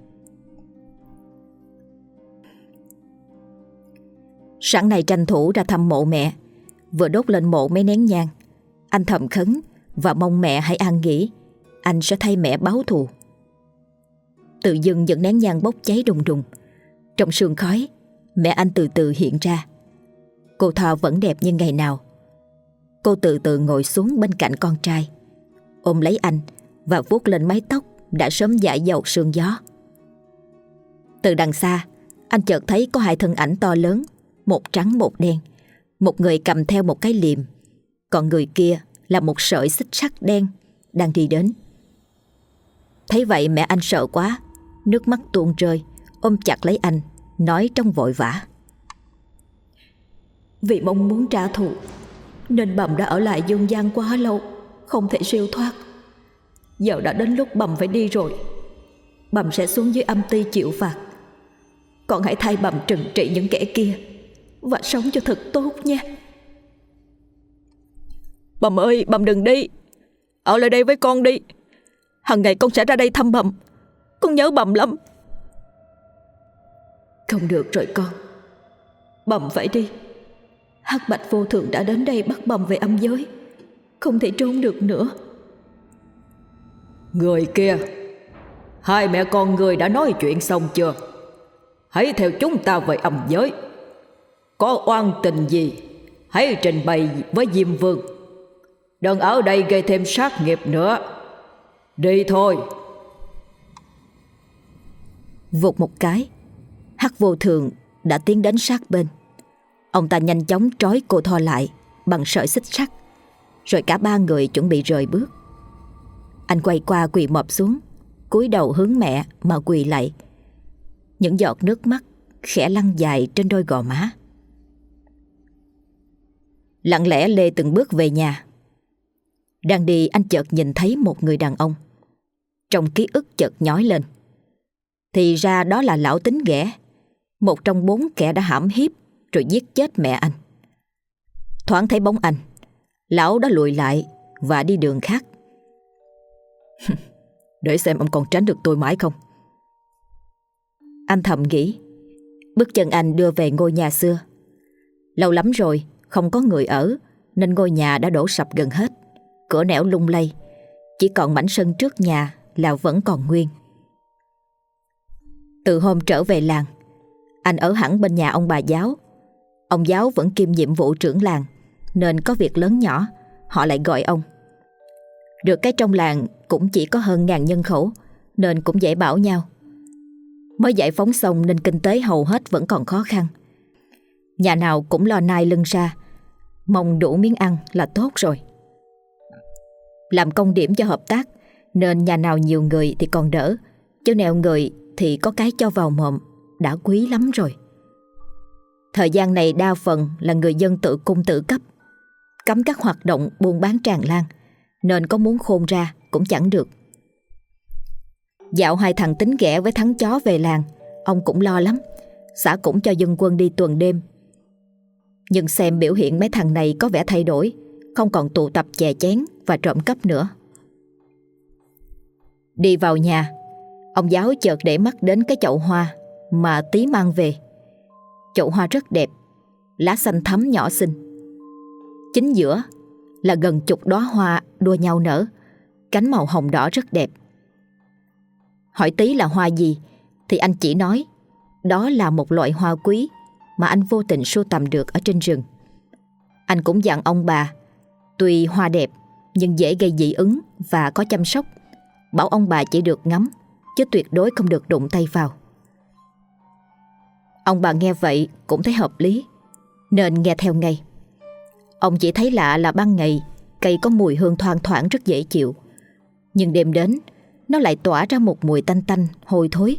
Sáng nay tranh thủ ra thăm mộ mẹ, vừa đốt lên mộ mấy nén nhang. Anh thầm khấn và mong mẹ hãy an nghỉ, anh sẽ thay mẹ báo thù. Tự dưng những nén nhang bốc cháy đùng đùng. Trong sương khói, mẹ anh từ từ hiện ra. Cô Thò vẫn đẹp như ngày nào. Cô từ từ ngồi xuống bên cạnh con trai, ôm lấy anh và vuốt lên mái tóc đã sớm dãi dầu sương gió. Từ đằng xa, anh chợt thấy có hai thân ảnh to lớn, một trắng một đen. Một người cầm theo một cái liềm, còn người kia là một sợi xích sắt đen đang đi đến. Thấy vậy mẹ anh sợ quá, nước mắt tuôn rơi, ôm chặt lấy anh, nói trong vội vã. Vì mong muốn trả thù nên Bầm đã ở lại dương gian quá lâu, không thể siêu thoát. Giờ đã đến lúc Bầm phải đi rồi. Bầm sẽ xuống dưới âm ty chịu phạt. Con hãy thay Bầm trừng trị những kẻ kia và sống cho thật tốt nha. Bầm ơi, Bầm đừng đi. Ở lại đây với con đi. Hằng ngày con sẽ ra đây thăm Bầm. Con nhớ Bầm lắm. Không được rồi con. Bầm phải đi. Hắc Bạch Vô Thường đã đến đây bắt Bầm về âm giới, không thể trốn được nữa. Người kia, hai mẹ con người đã nói chuyện xong chưa? Hãy theo chúng ta về âm giới. Có oan tình gì hãy trình bày với Diêm Vương, đừng ở đây gây thêm sát nghiệp nữa. Đi thôi. Vụt một cái, Hắc Vô Thường đã tiến đến sát bên. Ông ta nhanh chóng trói cô Tho lại bằng sợi xích sắt, rồi cả ba người chuẩn bị rời bước. Anh quay qua quỳ mọp xuống, cúi đầu hướng mẹ mà quỳ lạy. Những giọt nước mắt khẽ lăn dài trên đôi gò má. Lặng lẽ lê từng bước về nhà. Đang đi anh chợt nhìn thấy một người đàn ông. Trong ký ức chợt nhói lên. Thì ra đó là lão Tính Ghẻ, một trong 4 kẻ đã hãm hiếp rồi giết chết mẹ anh. Thoáng thấy bóng anh, lão đã lùi lại và đi đường khác. Để xem ông còn tránh được tôi mãi không. Anh thầm nghĩ. Bước chân anh đưa về ngôi nhà xưa. Lâu lắm rồi không có người ở, nên ngôi nhà đã đổ sập gần hết. Cửa nẻo lung lay, chỉ còn mảnh sân trước nhà là vẫn còn nguyên. Từ hôm trở về làng, anh ở hẳn bên nhà ông bà giáo. Ông giáo vẫn kiêm nhiệm vụ trưởng làng, nên có việc lớn nhỏ họ lại gọi ông. Được cái trong làng cũng chỉ có hơn 1000 nhân khẩu, nên cũng dễ bảo nhau. Mới giải phóng xong nên kinh tế hầu hết vẫn còn khó khăn. Nhà nào cũng lo nai lưng ra, mong đủ miếng ăn là tốt rồi. Làm công điểm cho hợp tác, nên nhà nào nhiều người thì còn đỡ, chứ nèo người thì có cái cho vào mồm đã quý lắm rồi. Thời gian này đa phần là người dân tự cung tự cấp, cấm các hoạt động buôn bán tràn lan, nên có muốn khôn ra cũng chẳng được. Dạo hai thằng Tính ghẻ với Thắng chó về làng, ông cũng lo lắm, xã cũng cho dân quân đi tuần đêm. Nhưng xem biểu hiện mấy thằng này có vẻ thay đổi, không còn tụ tập chè chén và trộm cắp nữa. Đi vào nhà, ông giáo chợt để mắt đến cái chậu hoa mà Tí mang về. Chậu hoa rất đẹp, lá xanh thắm nhỏ xinh. Chính giữa là gần chục đóa hoa đua nhau nở, cánh màu hồng đỏ rất đẹp. Hỏi Tí là hoa gì thì anh chỉ nói đó là một loại hoa quý mà anh vô tình sưu tầm được ở trên rừng. Anh cũng dặn ông bà, tuy hoa đẹp nhưng dễ gây dị ứng và có chăm sóc, bảo ông bà chỉ được ngắm chứ tuyệt đối không được đụng tay vào. Ông bà nghe vậy cũng thấy hợp lý nên nghe theo ngay. Ông chỉ thấy lạ là ban ngày cây có mùi hương thoang thoảng rất dễ chịu, nhưng đêm đến nó lại tỏa ra một mùi tanh tanh hôi thối.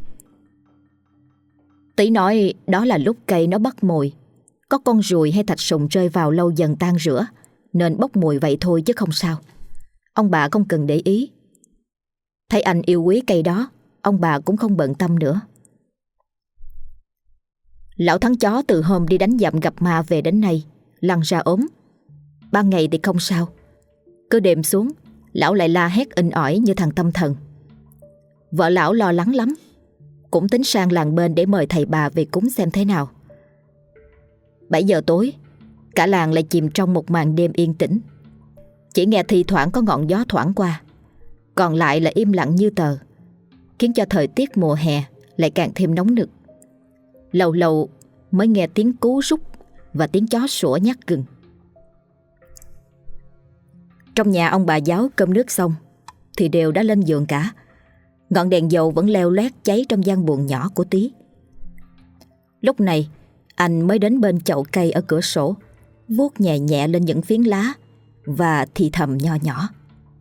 Tí nói đó là lúc cây nó bắt mồi, có con ruồi hay thạch sùng rơi vào lâu dần tan rửa nên bốc mùi vậy thôi chứ không sao. Ông bà không cần để ý. Thấy anh yêu quý cây đó, ông bà cũng không bận tâm nữa. Lão Thắng chó từ hôm đi đánh dặm gặp ma về đến nay lăn ra ốm. Ban ngày thì không sao, cứ đêm xuống lão lại la hét inh ỏi như thằng tâm thần. Vợ lão lo lắng lắm, cũng tính sang làng bên để mời thầy bà về cúng xem thế nào. 7 giờ tối, cả làng lại chìm trong một màn đêm yên tĩnh. Chỉ nghe thi thoảng có ngọn gió thoảng qua, còn lại là im lặng như tờ, khiến cho thời tiết mùa hè lại càng thêm nóng nực. Lâu lâu mới nghe tiếng cú rút và tiếng chó sủa nhát gừng. Trong nhà ông bà giáo cơm nước xong thì đều đã lên giường cả. Ngọn đèn dầu vẫn leo loét cháy trong gian buồng nhỏ của Tí. Lúc này anh mới đến bên chậu cây ở cửa sổ, vuốt nhẹ nhẹ lên những phiến lá và thì thầm nho nhỏ: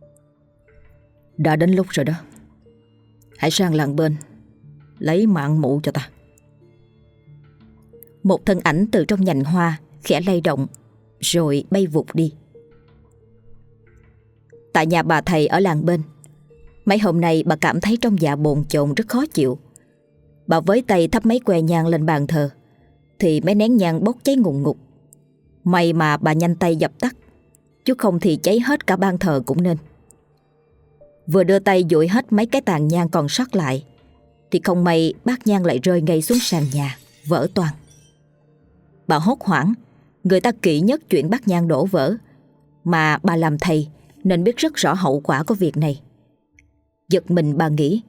đã đến lúc rồi đó, hãy sang làng bên lấy mạng mụ cho ta. Một thân ảnh từ trong nhành hoa khẽ lay động rồi bay vụt đi. Tại nhà bà thầy ở làng bên, mấy hôm nay bà cảm thấy trong dạ bồn chồn rất khó chịu. Bà với tay thắp mấy que nhang lên bàn thờ thì mấy nén nhang bốc cháy ngùn ngụt. May mà bà nhanh tay dập tắt, chứ không thì cháy hết cả ban thờ cũng nên. Vừa đưa tay dụi hết mấy cái tàn nhang còn sót lại thì không may bát nhang lại rơi ngay xuống sàn nhà, vỡ toang. Bà hốt hoảng, người ta kỹ nhất chuyện bát nhang đổ vỡ, mà bà làm thầy nên biết rất rõ hậu quả của việc này. Giật mình bà nghĩ: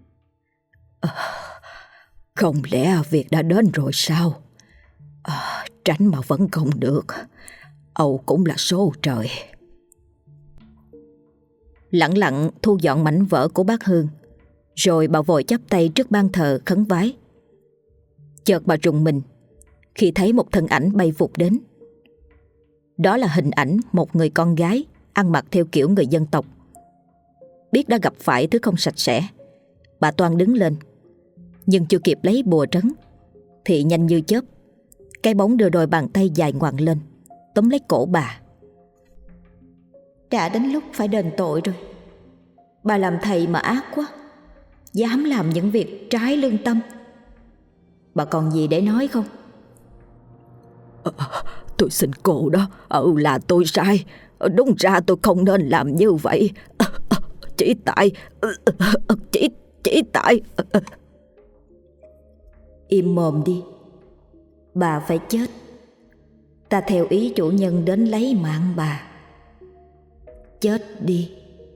không lẽ việc đã đến rồi sao? Tránh mà vẫn không được, âu cũng là số trời. Lặng lặng thu dọn mảnh vỡ của bát hương, rồi bà vội chắp tay trước ban thờ khấn vái. Chợt bà rùng mình khi thấy một thân ảnh bay vụt đến. Đó là hình ảnh một người con gái ăn mặc theo kiểu người dân tộc. Biết đã gặp phải thứ không sạch sẽ, bà toan đứng lên, nhưng chưa kịp lấy bùa trấn thì nhanh như chớp, cái bóng đưa đôi bàn tay dài ngoằng lên túm lấy cổ bà. Đã đến lúc phải đền tội rồi. Bà làm thầy mà ác quá, dám làm những việc trái lương tâm. Bà còn gì để nói không? Tôi xin cô đó, là tôi sai. Đúng ra tôi không nên làm như vậy. Chỉ tại Im mồm đi. Bà phải chết. Ta theo ý chủ nhân đến lấy mạng bà. Chết đi.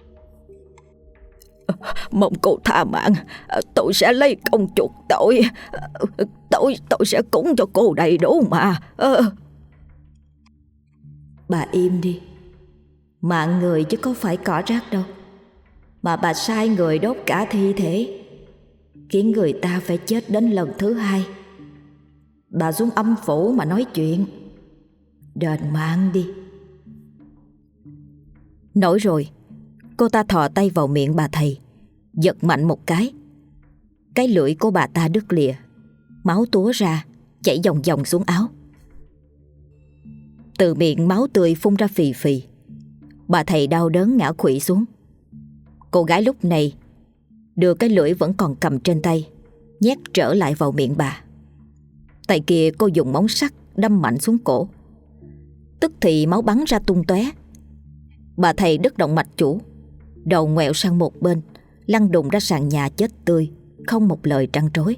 Mong cô tha mạng. Tôi sẽ lấy công chuộc tội. Tôi sẽ cúng cho cô đầy đủ mà. Bà im đi. Mạng người chứ có phải cỏ rác đâu. Mà bà sai người đốt cả thi thể, khiến người ta phải chết đến lần thứ 2. Bà xuống âm phủ mà nói chuyện. Đền mạng đi. Nói rồi, cô ta thò tay vào miệng bà thầy, giật mạnh một cái. Cái lưỡi của bà ta đứt lìa, máu túa ra, chảy dòng dòng xuống áo. Từ miệng máu tươi phun ra phì phì. Bà thầy đau đớn ngã khuỵu xuống. Cô gái lúc này đưa cái lưỡi vẫn còn cầm trên tay nhét trở lại vào miệng bà. Tay kia cô dùng móng sắt đâm mạnh xuống cổ. Tức thì máu bắn ra tung tóe. Bà thầy đứt động mạch chủ, đầu ngoẹo sang một bên, lăn đùng ra sàn nhà chết tươi, không một lời trăn trối.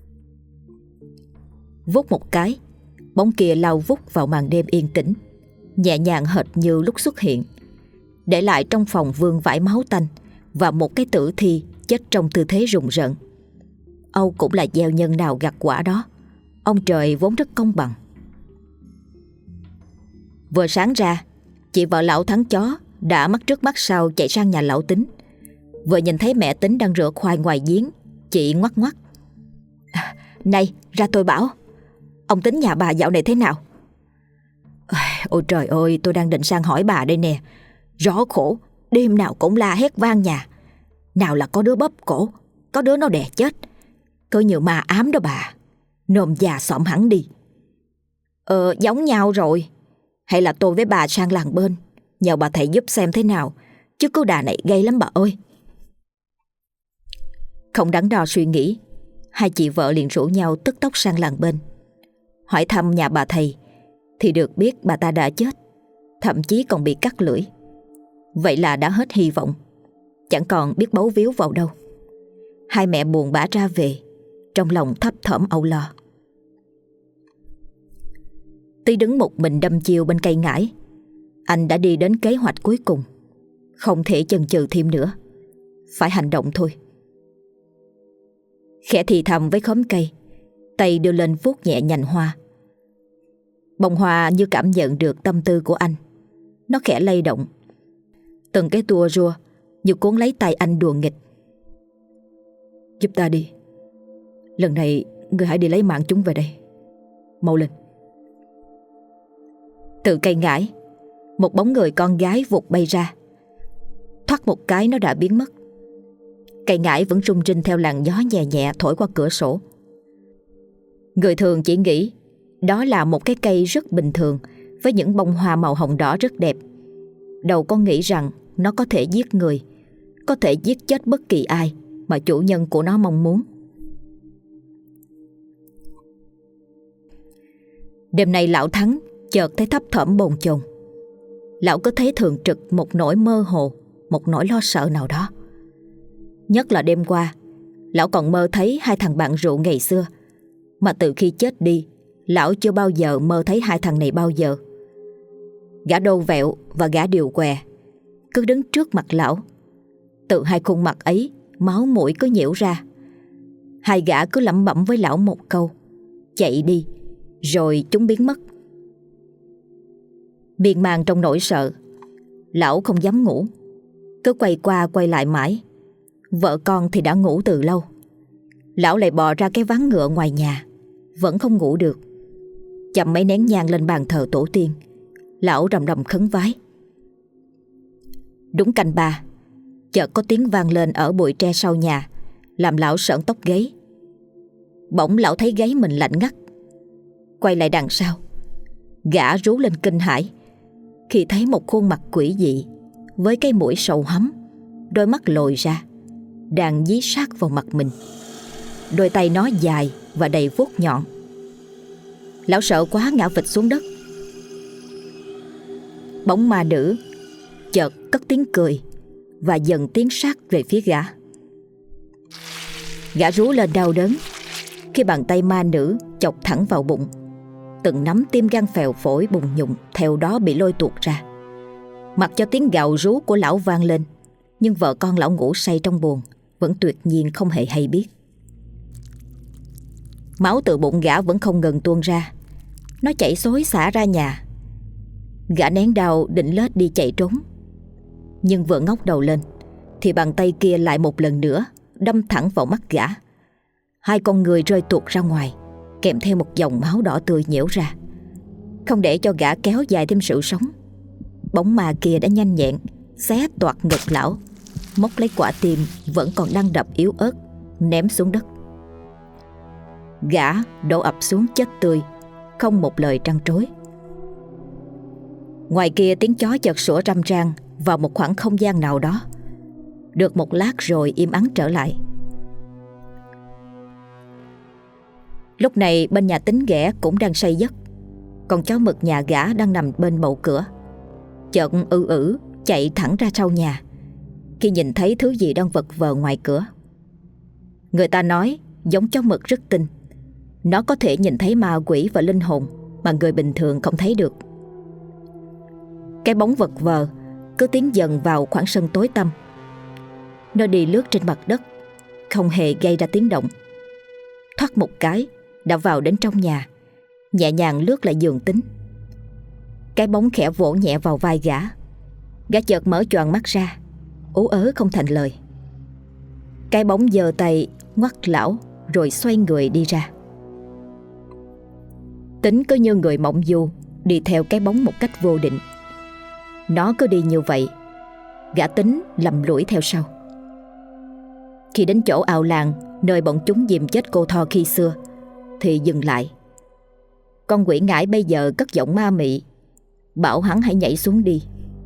Vút một cái, bóng kia lao vút vào màn đêm yên tĩnh, nhẹ nhàng hệt như lúc xuất hiện, để lại trong phòng vương vãi máu tanh và một cái tử thi chết trong tư thế rùng rợn. Âu cũng là gieo nhân nào gặt quả đó. Ông trời vốn rất công bằng. Vừa sáng ra, chị vợ lão Thắng chó đã mắt trước mắt sau chạy sang nhà lão Tính. Vừa nhìn thấy mẹ Tính đang rửa khoai ngoài giếng, chị ngoắc ngoắc: "Này, ra tôi bảo, ông Tính nhà bà dạo này thế nào?" Ôi trời ơi, tôi đang định sang hỏi bà đây nè. Rõ khổ, đêm nào cũng la hét vang nhà. Nào là có đứa bóp cổ, có đứa nó đè chết. Có nhiều ma ám đó bà. Nôm già xõm hẳn đi. Giống nhau rồi. Hay là tôi với bà sang làng bên, nhờ bà thầy giúp xem thế nào, chứ cô đà này gây lắm bà ơi. Không đắn đo suy nghĩ, hai chị vợ liền rủ nhau tức tốc sang làng bên. Hỏi thăm nhà bà thầy thì được biết bà ta đã chết, thậm chí còn bị cắt lưỡi. Vậy là đã hết hy vọng, chẳng còn biết bấu víu vào đâu. Hai mẹ buồn bã ra về, trong lòng thấp thỏm âu lo. Tí đứng một mình đăm chiêu bên cây ngải, anh đã đi đến kế hoạch cuối cùng. Không thể chần chừ thêm nữa, phải hành động thôi. Khẽ thì thầm với khóm cây, tay đưa lên vuốt nhẹ nhành hoa. Bông hoa như cảm nhận được tâm tư của anh, nó khẽ lay động. Từng cái tua rua như cuốn lấy tay anh đùa nghịch. "Giúp ta đi. Lần này ngươi hãy đi lấy mạng chúng về đây. Mau lên." Từ cây ngải, một bóng người con gái vụt bay ra. Thoát một cái nó đã biến mất. Cây ngải vẫn rung rinh theo làn gió nhẹ nhẹ thổi qua cửa sổ. Người thường chỉ nghĩ đó là một cái cây rất bình thường với những bông hoa màu hồng đỏ rất đẹp. Đâu có nghĩ rằng nó có thể giết người, có thể giết chết bất kỳ ai mà chủ nhân của nó mong muốn. Đêm nay lão Thắng chợt thấy thấp thỏm bồn chồn. Lão cứ thấy thường trực một nỗi mơ hồ, một nỗi lo sợ nào đó. Nhất là đêm qua, lão còn mơ thấy hai thằng bạn rượu ngày xưa, mà từ khi chết đi, lão chưa bao giờ mơ thấy hai thằng này bao giờ. Gã đô vẹo và gã điều què cứ đứng trước mặt lão. Từ hai khuôn mặt ấy, máu mũi cứ nhiễu ra. Hai gã cứ lẩm bẩm với lão một câu: "Chạy đi", rồi chúng biến mất. Miên man trong nỗi sợ, lão không dám ngủ, cứ quay qua quay lại mãi. Vợ con thì đã ngủ từ lâu. Lão lại bò ra cái ván ngựa ngoài nhà, vẫn không ngủ được. Chậm mấy nén nhang lên bàn thờ tổ tiên, lão rầm rầm khấn vái. Đúng canh ba, chợt có tiếng vang lên ở bụi tre sau nhà, làm lão sởn tóc gáy. Bỗng lão thấy gáy mình lạnh ngắt. Quay lại đằng sau, gã rú lên kinh hãi khi thấy một khuôn mặt quỷ dị với cái mũi sầu hắm, đôi mắt lồi ra, đang dí sát vào mặt mình. Đôi tay nó dài và đầy vuốt nhọn. Lão sợ quá ngã phịch xuống đất. Bóng ma nữ chợt cất tiếng cười và dần tiến sát về phía gã. Gã rú lên đau đớn khi bàn tay ma nữ chọc thẳng vào bụng. Từng nắm tim gan phèo phổi bùng nhùng theo đó bị lôi tuột ra. Mặc cho tiếng gào rú của lão vang lên, nhưng vợ con lão ngủ say trong buồng vẫn tuyệt nhiên không hề hay biết. Máu từ bụng gã vẫn không ngừng tuôn ra. Nó chảy xối xả ra nhà. Gã nén đau định lết đi chạy trốn, nhưng vừa ngóc đầu lên thì bàn tay kia lại một lần nữa đâm thẳng vào mắt gã. Hai con người rơi tuột ra ngoài, kèm theo một dòng máu đỏ tươi nhiễu ra. Không để cho gã kéo dài thêm sự sống, bóng ma kia đã nhanh nhẹn xé toạc ngực lão, móc lấy quả tim vẫn còn đang đập yếu ớt, ném xuống đất. Gã đổ ập xuống chết tươi, không một lời trăn trối. Ngoài kia tiếng chó chợt sủa râm ran vào một khoảng không gian nào đó. Được một lát rồi im ắng trở lại. Lúc này bên nhà Tính ghẻ cũng đang say giấc, còn chó mực nhà gã đang nằm bên bậu cửa. Chợt chạy thẳng ra sau nhà khi nhìn thấy thứ gì đang vật vờ ngoài cửa. Người ta nói giống chó mực rất tinh, nó có thể nhìn thấy ma quỷ và linh hồn mà người bình thường không thấy được. Cái bóng vật vờ cứ tiến dần vào khoảng sân tối tăm. Nó đi lướt trên mặt đất, không hề gây ra tiếng động. Thoát một cái đã vào đến trong nhà, nhẹ nhàng lướt lại giường Tính. Cái bóng khẽ vỗ nhẹ vào vai gã. Gã chợt mở choàng mắt ra, ú ớ không thành lời. Cái bóng giơ tay ngoắt lão rồi xoay người đi ra. Tính cứ như người mộng du, đi theo cái bóng một cách vô định. Nó cứ đi như vậy, gã Tính lầm lũi theo sau. Khi đến chỗ ao làng nơi bọn chúng dìm chết cô Tho khi xưa thì dừng lại. Con quỷ ngải bây giờ cất giọng ma mị, bảo hắn hãy nhảy xuống đi.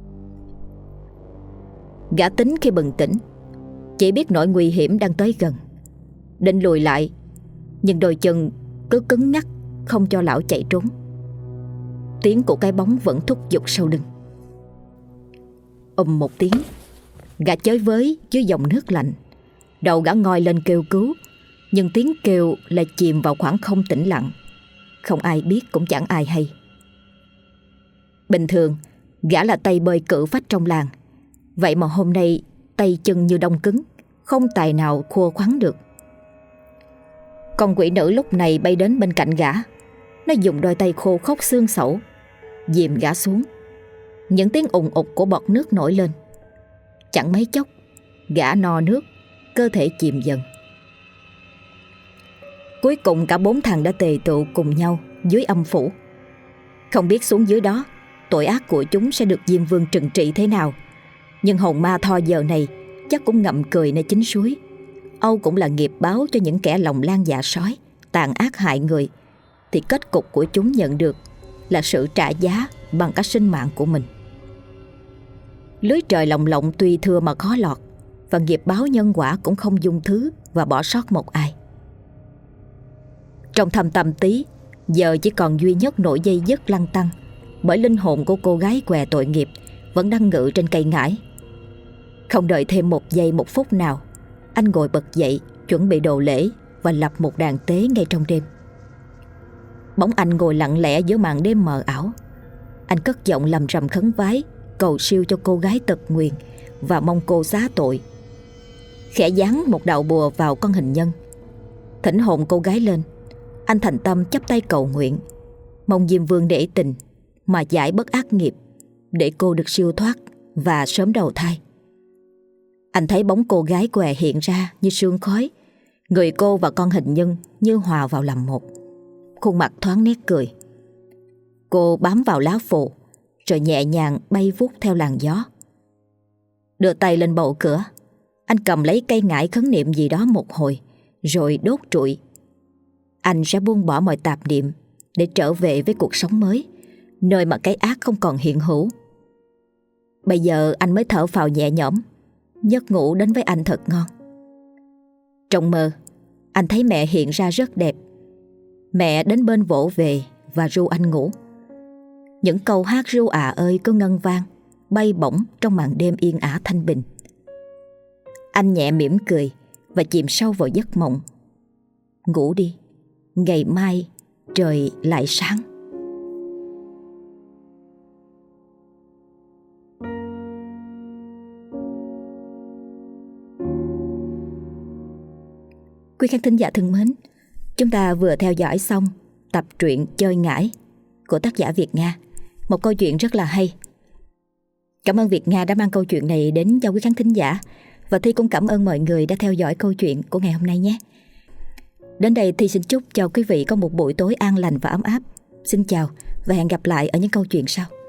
Gã Tính khi bừng tỉnh chỉ biết nỗi nguy hiểm đang tới gần, định lùi lại, nhưng đôi chân cứ cứng ngắc không cho lão chạy trốn. Tiếng của cái bóng vẫn thúc giục sau lưng. Một tiếng, gã chới với dưới dòng nước lạnh. Đầu gã ngoi lên kêu cứu, nhưng tiếng kêu lại chìm vào khoảng không tĩnh lặng. Không ai biết cũng chẳng ai hay. Bình thường gã là tay bơi cự phách trong làng, vậy mà hôm nay tay chân như đông cứng, không tài nào khua khoắn được. Con quỷ nữ lúc này bay đến bên cạnh gã. Nó dùng đôi tay khô khốc xương sẩu dìm gã xuống. Những tiếng ùng ục của bọt nước nổi lên. Chẳng mấy chốc gã no nước, cơ thể chìm dần. Cuối cùng cả 4 thằng đã tề tụ cùng nhau dưới âm phủ. Không biết xuống dưới đó tội ác của chúng sẽ được Diêm Vương trừng trị thế nào, nhưng hồn ma Tho giờ này chắc cũng ngậm cười nơi chính suối. Âu cũng là nghiệp báo cho những kẻ lòng lan dạ sói, tàn ác hại người, thì kết cục của chúng nhận được là sự trả giá bằng cả sinh mạng của mình. Lưới trời lồng lộng tuy thưa mà khó lọt, và nghiệp báo nhân quả cũng không dung thứ và bỏ sót một ai. Trong thâm tâm Tí giờ chỉ còn duy nhất nỗi dây dứt lăn tăn, bởi linh hồn của cô gái què tội nghiệp vẫn đang ngự trên cây ngải. Không đợi thêm một giây một phút nào, anh ngồi bật dậy chuẩn bị đồ lễ và lập một đàn tế ngay trong đêm. Bóng anh ngồi lặng lẽ giữa màn đêm mờ ảo. Anh cất giọng lầm rầm khấn vái, cầu siêu cho cô gái tật nguyền và mong cô xá tội. Khẽ dán một đạo bùa vào con hình nhân, thỉnh hồn cô gái lên. Anh thành tâm chắp tay cầu nguyện, mong Diêm Vương để tình mà giải bất ác nghiệp, để cô được siêu thoát và sớm đầu thai. Anh thấy bóng cô gái què hiện ra như sương khói, người cô và con hình nhân như hòa vào làm một. Khuôn mặt thoáng nét cười. Cô bám vào lá phù rồi nhẹ nhàng bay vút theo làn gió. Đưa tay lên bậu cửa, anh cầm lấy cây ngải khấn niệm gì đó một hồi rồi đốt trụi. Anh sẽ buông bỏ mọi tạp niệm để trở về với cuộc sống mới, nơi mà cái ác không còn hiện hữu. Bây giờ anh mới thở phào nhẹ nhõm. Giấc ngủ đến với anh thật ngon. Trong mơ, anh thấy mẹ hiện ra rất đẹp. Mẹ đến bên vỗ về và ru anh ngủ. Những câu hát ru ơi cứ ngân vang, bay bổng trong màn đêm yên ả thanh bình. Anh nhẹ mỉm cười và chìm sâu vào giấc mộng. Ngủ đi, ngày mai trời lại sáng. Quý khán thính giả thân mến, chúng ta vừa theo dõi xong tập truyện Chơi Ngải của tác giả Việt Nga. Một câu chuyện rất là hay. Cảm ơn Việt Nga đã mang câu chuyện này đến cho quý khán thính giả. Và Thi cũng cảm ơn mọi người đã theo dõi câu chuyện của ngày hôm nay nhé. Đến đây Thi xin chúc cho quý vị có một buổi tối an lành và ấm áp. Xin chào và hẹn gặp lại ở những câu chuyện sau.